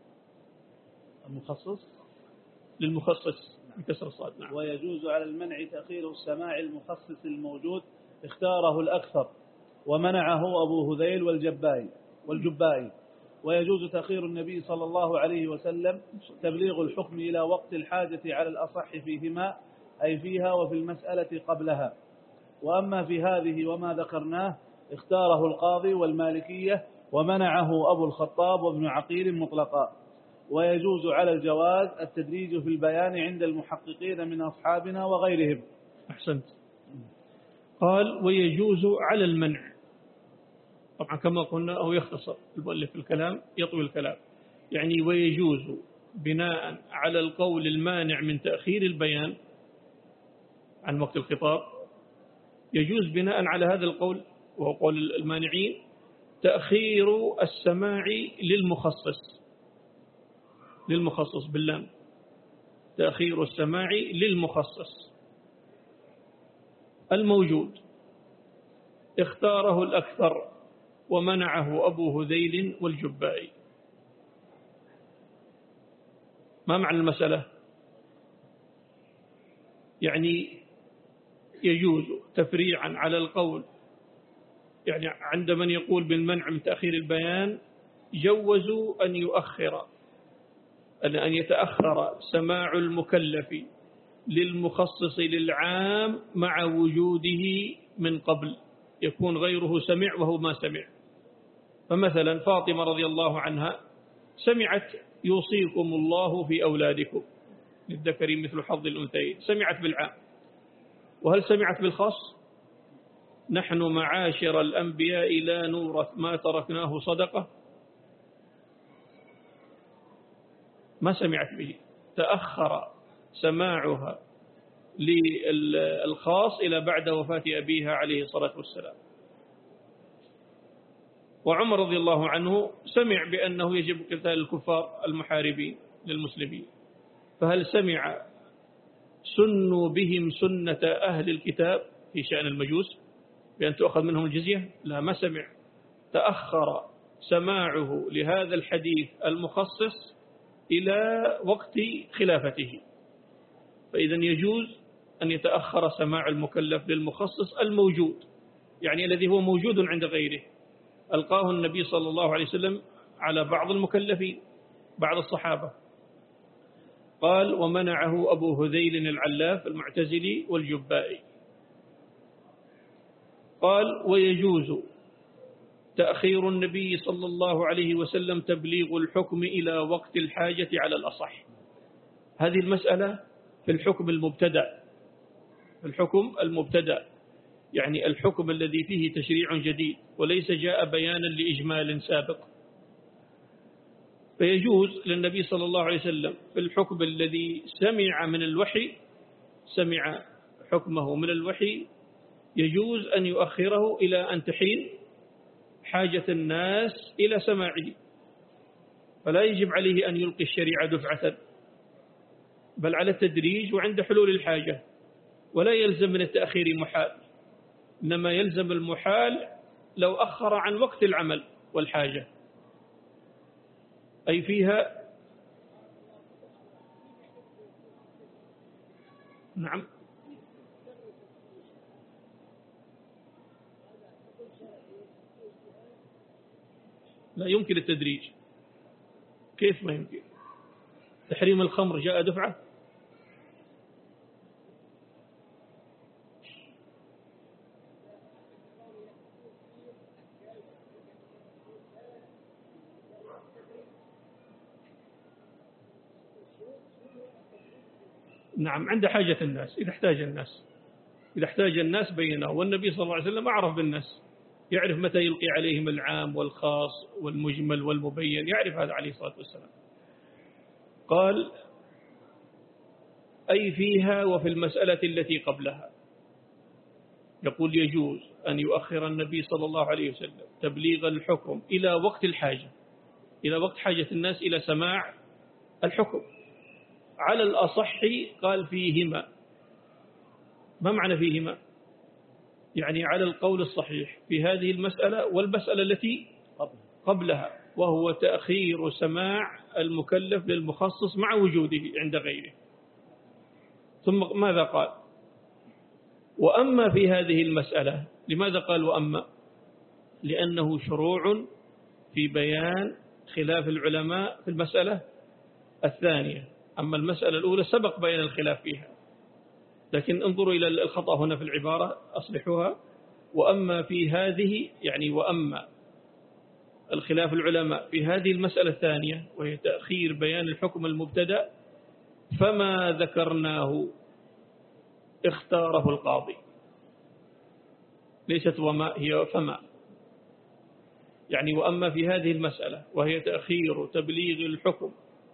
المخصص للمخصص بكسر الصاد. نعم. ويجوز على المنع تأخير السماع المخصص الموجود اختاره الأكثر ومنعه أبو هذيل والجبائي والجبائي. ويجوز تأخير النبي صلى الله عليه وسلم تبليغ الحكم إلى وقت الحاجة على الأصح فيهما أي فيها وفي المسألة قبلها. وأما في هذه وما ذكرناه اختاره القاضي والمالكية ومنعه أبو الخطاب وابن عقيل مطلقا. ويجوز على الجواز التدريج في البيان عند المحققين من أصحابنا وغيرهم. أحسنت. قال ويجوز على المنع. طبعا كما قلنا أو يختصر المؤلف الكلام يطوي الكلام، يعني ويجوز بناء على القول المانع من تأخير البيان عن وقت الخطاب، يجوز بناء على هذا القول وهو قول المانعين تأخير السماع للمخصص للمخصص باللام، تأخير السماع للمخصص الموجود اختاره الأكثر ومنعه أبو هذيل والجبائي. ما معنى المسألة؟ يعني يجوز تفريعا على القول، يعني عند من يقول بالمنع من تأخير البيان جوزوا أن يؤخر أن يتأخر سماع المكلف للمخصص للعام مع وجوده من قبل، يكون غيره سمع وهو ما سمع. فمثلا فاطمة رضي الله عنها سمعت يوصيكم الله في أولادكم للذكر مثل حظ الأنثيين، سمعت بالعام. وهل سمعت بالخاص؟ نحن معاشر الأنبياء لا نورث ما تركناه صدقة، ما سمعت به، تأخر سماعها للخاص إلى بعد وفاة أبيها عليه الصلاة والسلام. وعمر رضي الله عنه سمع بأنه يجب قتال الكفار المحاربين للمسلمين، فهل سمع سنوا بهم سنة أهل الكتاب في شأن المجوس بأن تؤخذ منهم الجزية؟ لا، ما سمع، تأخر سماعه لهذا الحديث المخصص إلى وقت خلافته. فإذا يجوز أن يتأخر سماع المكلف للمخصص الموجود، يعني الذي هو موجود عند غيره، ألقاه النبي صلى الله عليه وسلم على بعض المكلفين بعض الصحابة. قال ومنعه أبو هذيل العلاف المعتزلي والجبائي. قال ويجوز تأخير النبي صلى الله عليه وسلم تبليغ الحكم إلى وقت الحاجة على الأصح. هذه المسألة في الحكم المبتدأ، الحكم المبتدأ يعني الحكم الذي فيه تشريع جديد وليس جاء بيانا لإجمال سابق. فيجوز للنبي صلى الله عليه وسلم في الحكم الذي سمع من الوحي، سمع حكمه من الوحي، يجوز أن يؤخره إلى أن تحين حاجة الناس إلى سماعه، فلا يجب عليه أن يلقي الشريعة دفعة، بل على التدريج وعند حلول الحاجة. ولا يلزم من التأخير محال، إنما يلزم المحال لو أخر عن وقت العمل والحاجة، أي فيها. نعم. لا يمكن التدريج. كيف ما يمكن؟ تحريم الخمر جاء دفعة؟ نعم، عند حاجة الناس، إذا احتاج الناس إذا احتاج الناس بينه، والنبي صلى الله عليه وسلم أعرف بالناس، يعرف متى يلقي عليهم العام والخاص والمجمل والمبين، يعرف هذا عليه الصلاة والسلام. قال أي فيها وفي المسألة التي قبلها. يقول يجوز أن يؤخر النبي صلى الله عليه وسلم تبليغ الحكم إلى وقت الحاجة، إلى وقت حاجة الناس إلى سماع الحكم على الأصح. قال فيهما، ما معنى فيهما؟ يعني على القول الصحيح في هذه المسألة والمسألة التي قبلها، وهو تأخير سماع المكلف للمخصص مع وجوده عند غيره. ثم ماذا قال؟ وأما في هذه المسألة. لماذا قال وأما؟ لأنه شروع في بيان خلاف العلماء في المسألة الثانية. أما المسألة الأولى سبق بيان الخلاف فيها، لكن انظروا إلى الخطأ هنا في العبارة أصلحوها. وأما في هذه، يعني وأما الخلاف العلماء في هذه المسألة الثانية وهي تأخير بيان الحكم المبتدأ، فما ذكرناه اختاره القاضي. ليست وما، هي فما. يعني وأما في هذه المسألة وهي تأخير تبليغ الحكم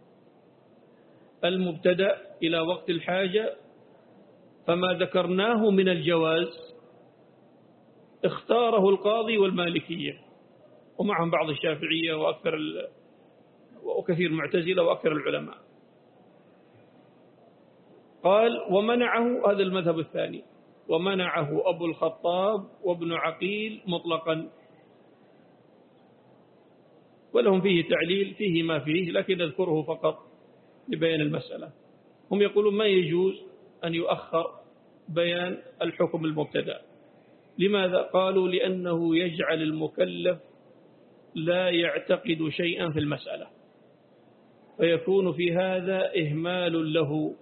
المبتدأ إلى وقت الحاجة، فما ذكرناه من الجواز اختاره القاضي والمالكية ومعهم بعض الشافعية وأكثر ال... وكثير المعتزلة وأكثر العلماء. قال ومنعه، هذا المذهب الثاني، ومنعه أبو الخطاب وابن عقيل مطلقا. ولهم فيه تعليل فيه ما فيه، لكن نذكره فقط لبيان المسألة. هم يقولون ما يجوز أن يؤخر بيان الحكم المبتدأ. لماذا؟ قالوا لأنه يجعل المكلف لا يعتقد شيئا في المسألة، فيكون في هذا إهمال له،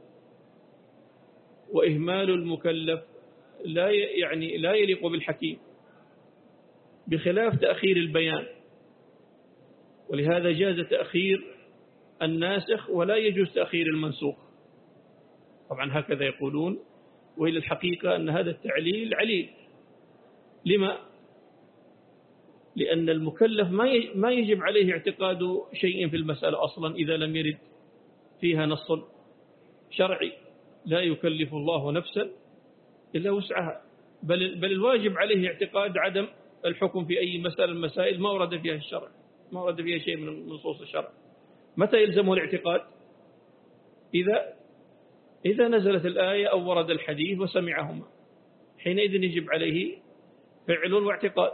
وإهمال المكلف لا يعني لا يليق بالحكيم، بخلاف تأخير البيان. ولهذا جاز تأخير الناسخ ولا يجوز تأخير المنسوخ. طبعا هكذا يقولون، وإلى الحقيقة أن هذا التعليل عليل. لما؟ لأن المكلف ما يجب عليه اعتقاد شيء في المسألة أصلا إذا لم يرد فيها نص شرعي. لا يكلف الله نفسا إلا وسعها، بل, بل الواجب عليه اعتقاد عدم الحكم في أي مسألة المسائل ما ورد فيها الشرع، ما ورد فيها شيء من نصوص الشرع. متى يلزمه الاعتقاد؟ إذا إذا نزلت الآية أو ورد الحديث وسمعهما، حينئذ يجب عليه فعل واعتقاد.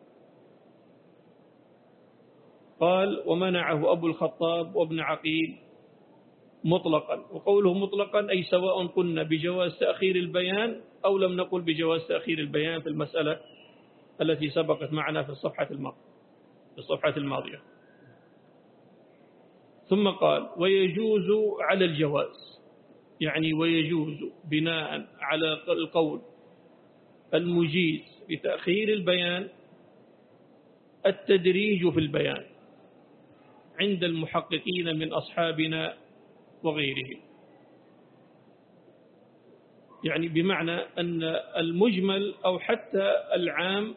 قال ومنعه أبو الخطاب وابن عقيل مطلقا. وقوله مطلقا أي سواء قلنا بجواز تأخير البيان أو لم نقل بجواز تأخير البيان في المسألة التي سبقت معنا في الصفحة الماضية في الصفحة الماضية. ثم قال ويجوز على الجواز، يعني ويجوز بناء على القول المجيز بتأخير البيان التدريج في البيان عند المحققين من أصحابنا وغيرهم. يعني بمعنى أن المجمل أو حتى العام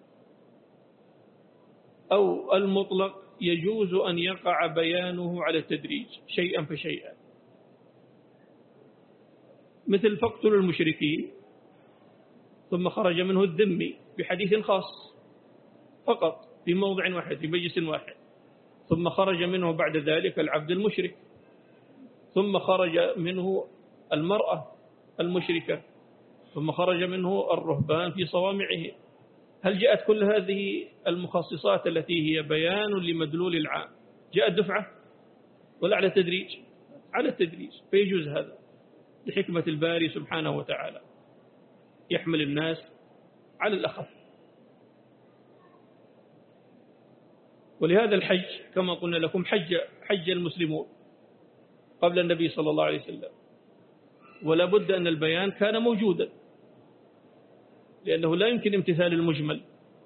أو المطلق يجوز أن يقع بيانه على التدريج شيئا فشيئا، مثل فاقتلوا المشركين ثم خرج منه الذمي بحديث خاص فقط في موضع واحد في مجلس واحد، ثم خرج منه بعد ذلك العبد المشرك، ثم خرج منه المرأة المشركة، ثم خرج منه الرهبان في صوامعه. هل جاءت كل هذه المخصصات التي هي بيان لمدلول العام جاءت دفعة ولا على التدريج؟ على التدريج. فيجوز هذا لحكمة الباري سبحانه وتعالى، يحمل الناس على الأخف. ولهذا الحج كما قلنا لكم حج حج المسلمون قبل النبي صلى الله عليه وسلم، ولا بد أن البيان كان موجودا، لأنه لا يمكن امتثال المجمل.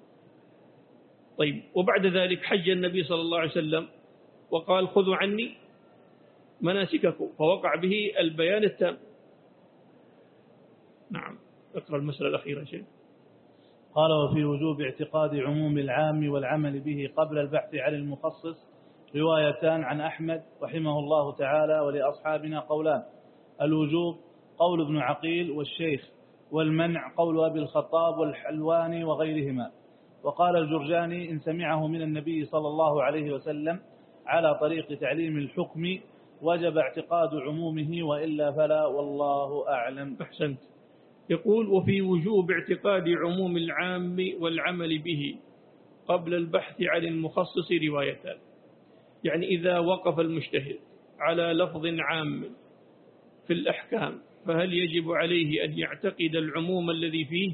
طيب وبعد ذلك حج النبي صلى الله عليه وسلم وقال خذوا عني مناسككم، فوقع به البيان التام. نعم، اقرأ المسألة الأخيرة شيء. قال وفي وجوب اعتقاد عموم العام والعمل به قبل البحث عن المخصص روايتان عن أحمد رحمه الله تعالى ولأصحابنا قولان: الوجوب قول ابن عقيل والشيخ، والمنع قول أبي الخطاب والحلواني وغيرهما. وقال الجرجاني إن سمعه من النبي صلى الله عليه وسلم على طريق تعليم الحكم وجب اعتقاد عمومه، وإلا فلا، والله أعلم. أحسنت. يقول وفي وجوب اعتقاد عموم العام والعمل به قبل البحث عن المخصص روايتان. يعني إذا وقف المجتهد على لفظ عام في الأحكام فهل يجب عليه أن يعتقد العموم الذي فيه،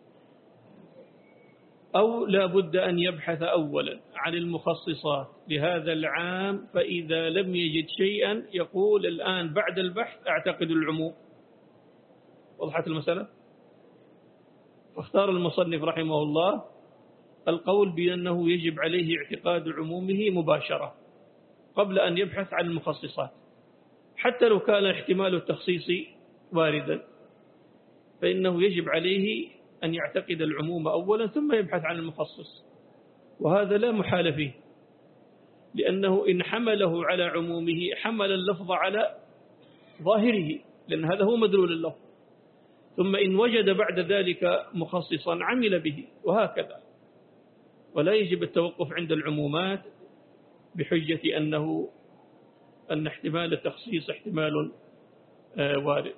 أو لا بد أن يبحث أولا عن المخصصات لهذا العام، فإذا لم يجد شيئا يقول الآن بعد البحث أعتقد العموم. وضحت المسألة؟ فاختار المصنف رحمه الله القول بأنه يجب عليه اعتقاد عمومه مباشرة قبل أن يبحث عن المخصصات، حتى لو كان احتمال التخصيص واردا فإنه يجب عليه أن يعتقد العموم أولا ثم يبحث عن المخصص، وهذا لا محال فيه، لأنه إن حمله على عمومه حمل اللفظ على ظاهره، لأن هذا هو مدلول اللفظ، ثم إن وجد بعد ذلك مخصصا عمل به، وهكذا. ولا يجب التوقف عند العمومات بحجة أنه أن احتمال التخصيص احتمال وارد.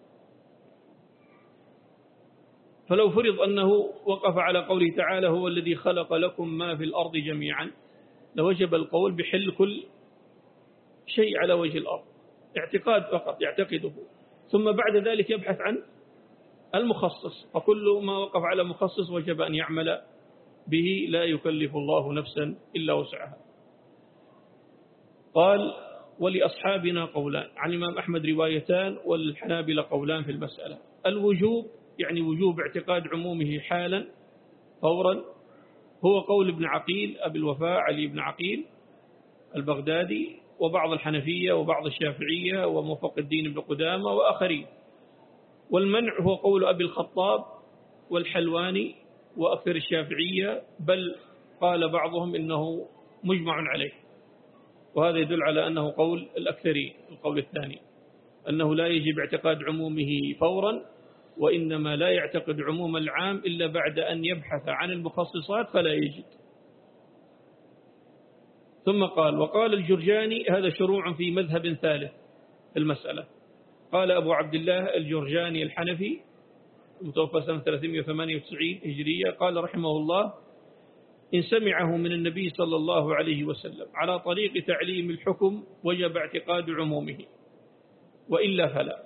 فلو فرض أنه وقف على قوله تعالى هو الذي خلق لكم ما في الأرض جميعا لوجب القول بحل كل شيء على وجه الأرض، اعتقاد فقط يعتقده، ثم بعد ذلك يبحث عن المخصص، فكل ما وقف على مخصص وجب أن يعمل به، لا يكلف الله نفسا إلا وسعها. قال ولأصحابنا قولان، عن الإمام أحمد روايتان والحنابلة قولان في المسألة. الوجوب يعني وجوب اعتقاد عمومه حالا فورا هو قول ابن عقيل أبي الوفاء علي بن عقيل البغدادي وبعض الحنفية وبعض الشافعية وموفق الدين بن قدامة وآخرين. والمنع هو قول أبي الخطاب والحلواني وأكثر الشافعية، بل قال بعضهم إنه مجمع عليه، وهذا يدل على أنه قول الأكثرين. القول الثاني أنه لا يجب اعتقاد عمومه فورا، وإنما لا يعتقد عموم العام إلا بعد أن يبحث عن المخصصات فلا يجد. ثم قال وقال الجرجاني هذا شروع في مذهب ثالث في المسألة. قال أبو عبد الله الجرجاني الحنفي المتوفى سنة ثلاثمائة وثمانية وتسعين هجرية قال رحمه الله إن سمعه من النبي صلى الله عليه وسلم على طريق تعليم الحكم وجب اعتقاد عمومه، وإلا فلا.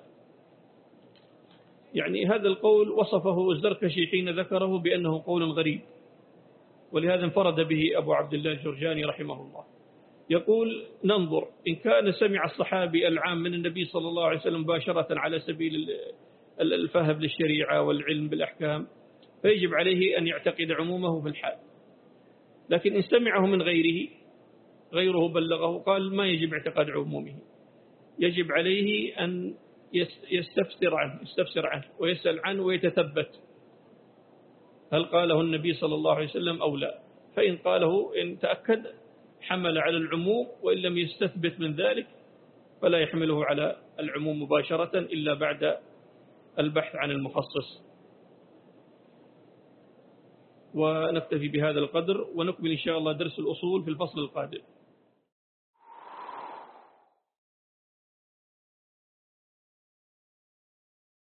يعني هذا القول وصفه الزركشي حين ذكره بأنه قول غريب، ولهذا انفرد به أبو عبد الله الجرجاني رحمه الله. يقول ننظر إن كان سمع الصحابي العام من النبي صلى الله عليه وسلم مباشرة على سبيل الفهم للشريعة والعلم بالأحكام فيجب عليه أن يعتقد عمومه في الحال، لكن إن سمعه من غيره غيره بلغه قال ما يجب اعتقاد عمومه، يجب عليه أن يستفسر عنه يستفسر عنه ويسأل عنه ويتثبت هل قاله النبي صلى الله عليه وسلم أو لا، فإن قاله إن تأكد حمل على العموم، وإن لم يستثبت من ذلك فلا يحمله على العموم مباشرة إلا بعد البحث عن المخصص. ونكتفي بهذا القدر ونكمل إن شاء الله درس الأصول في الفصل القادم.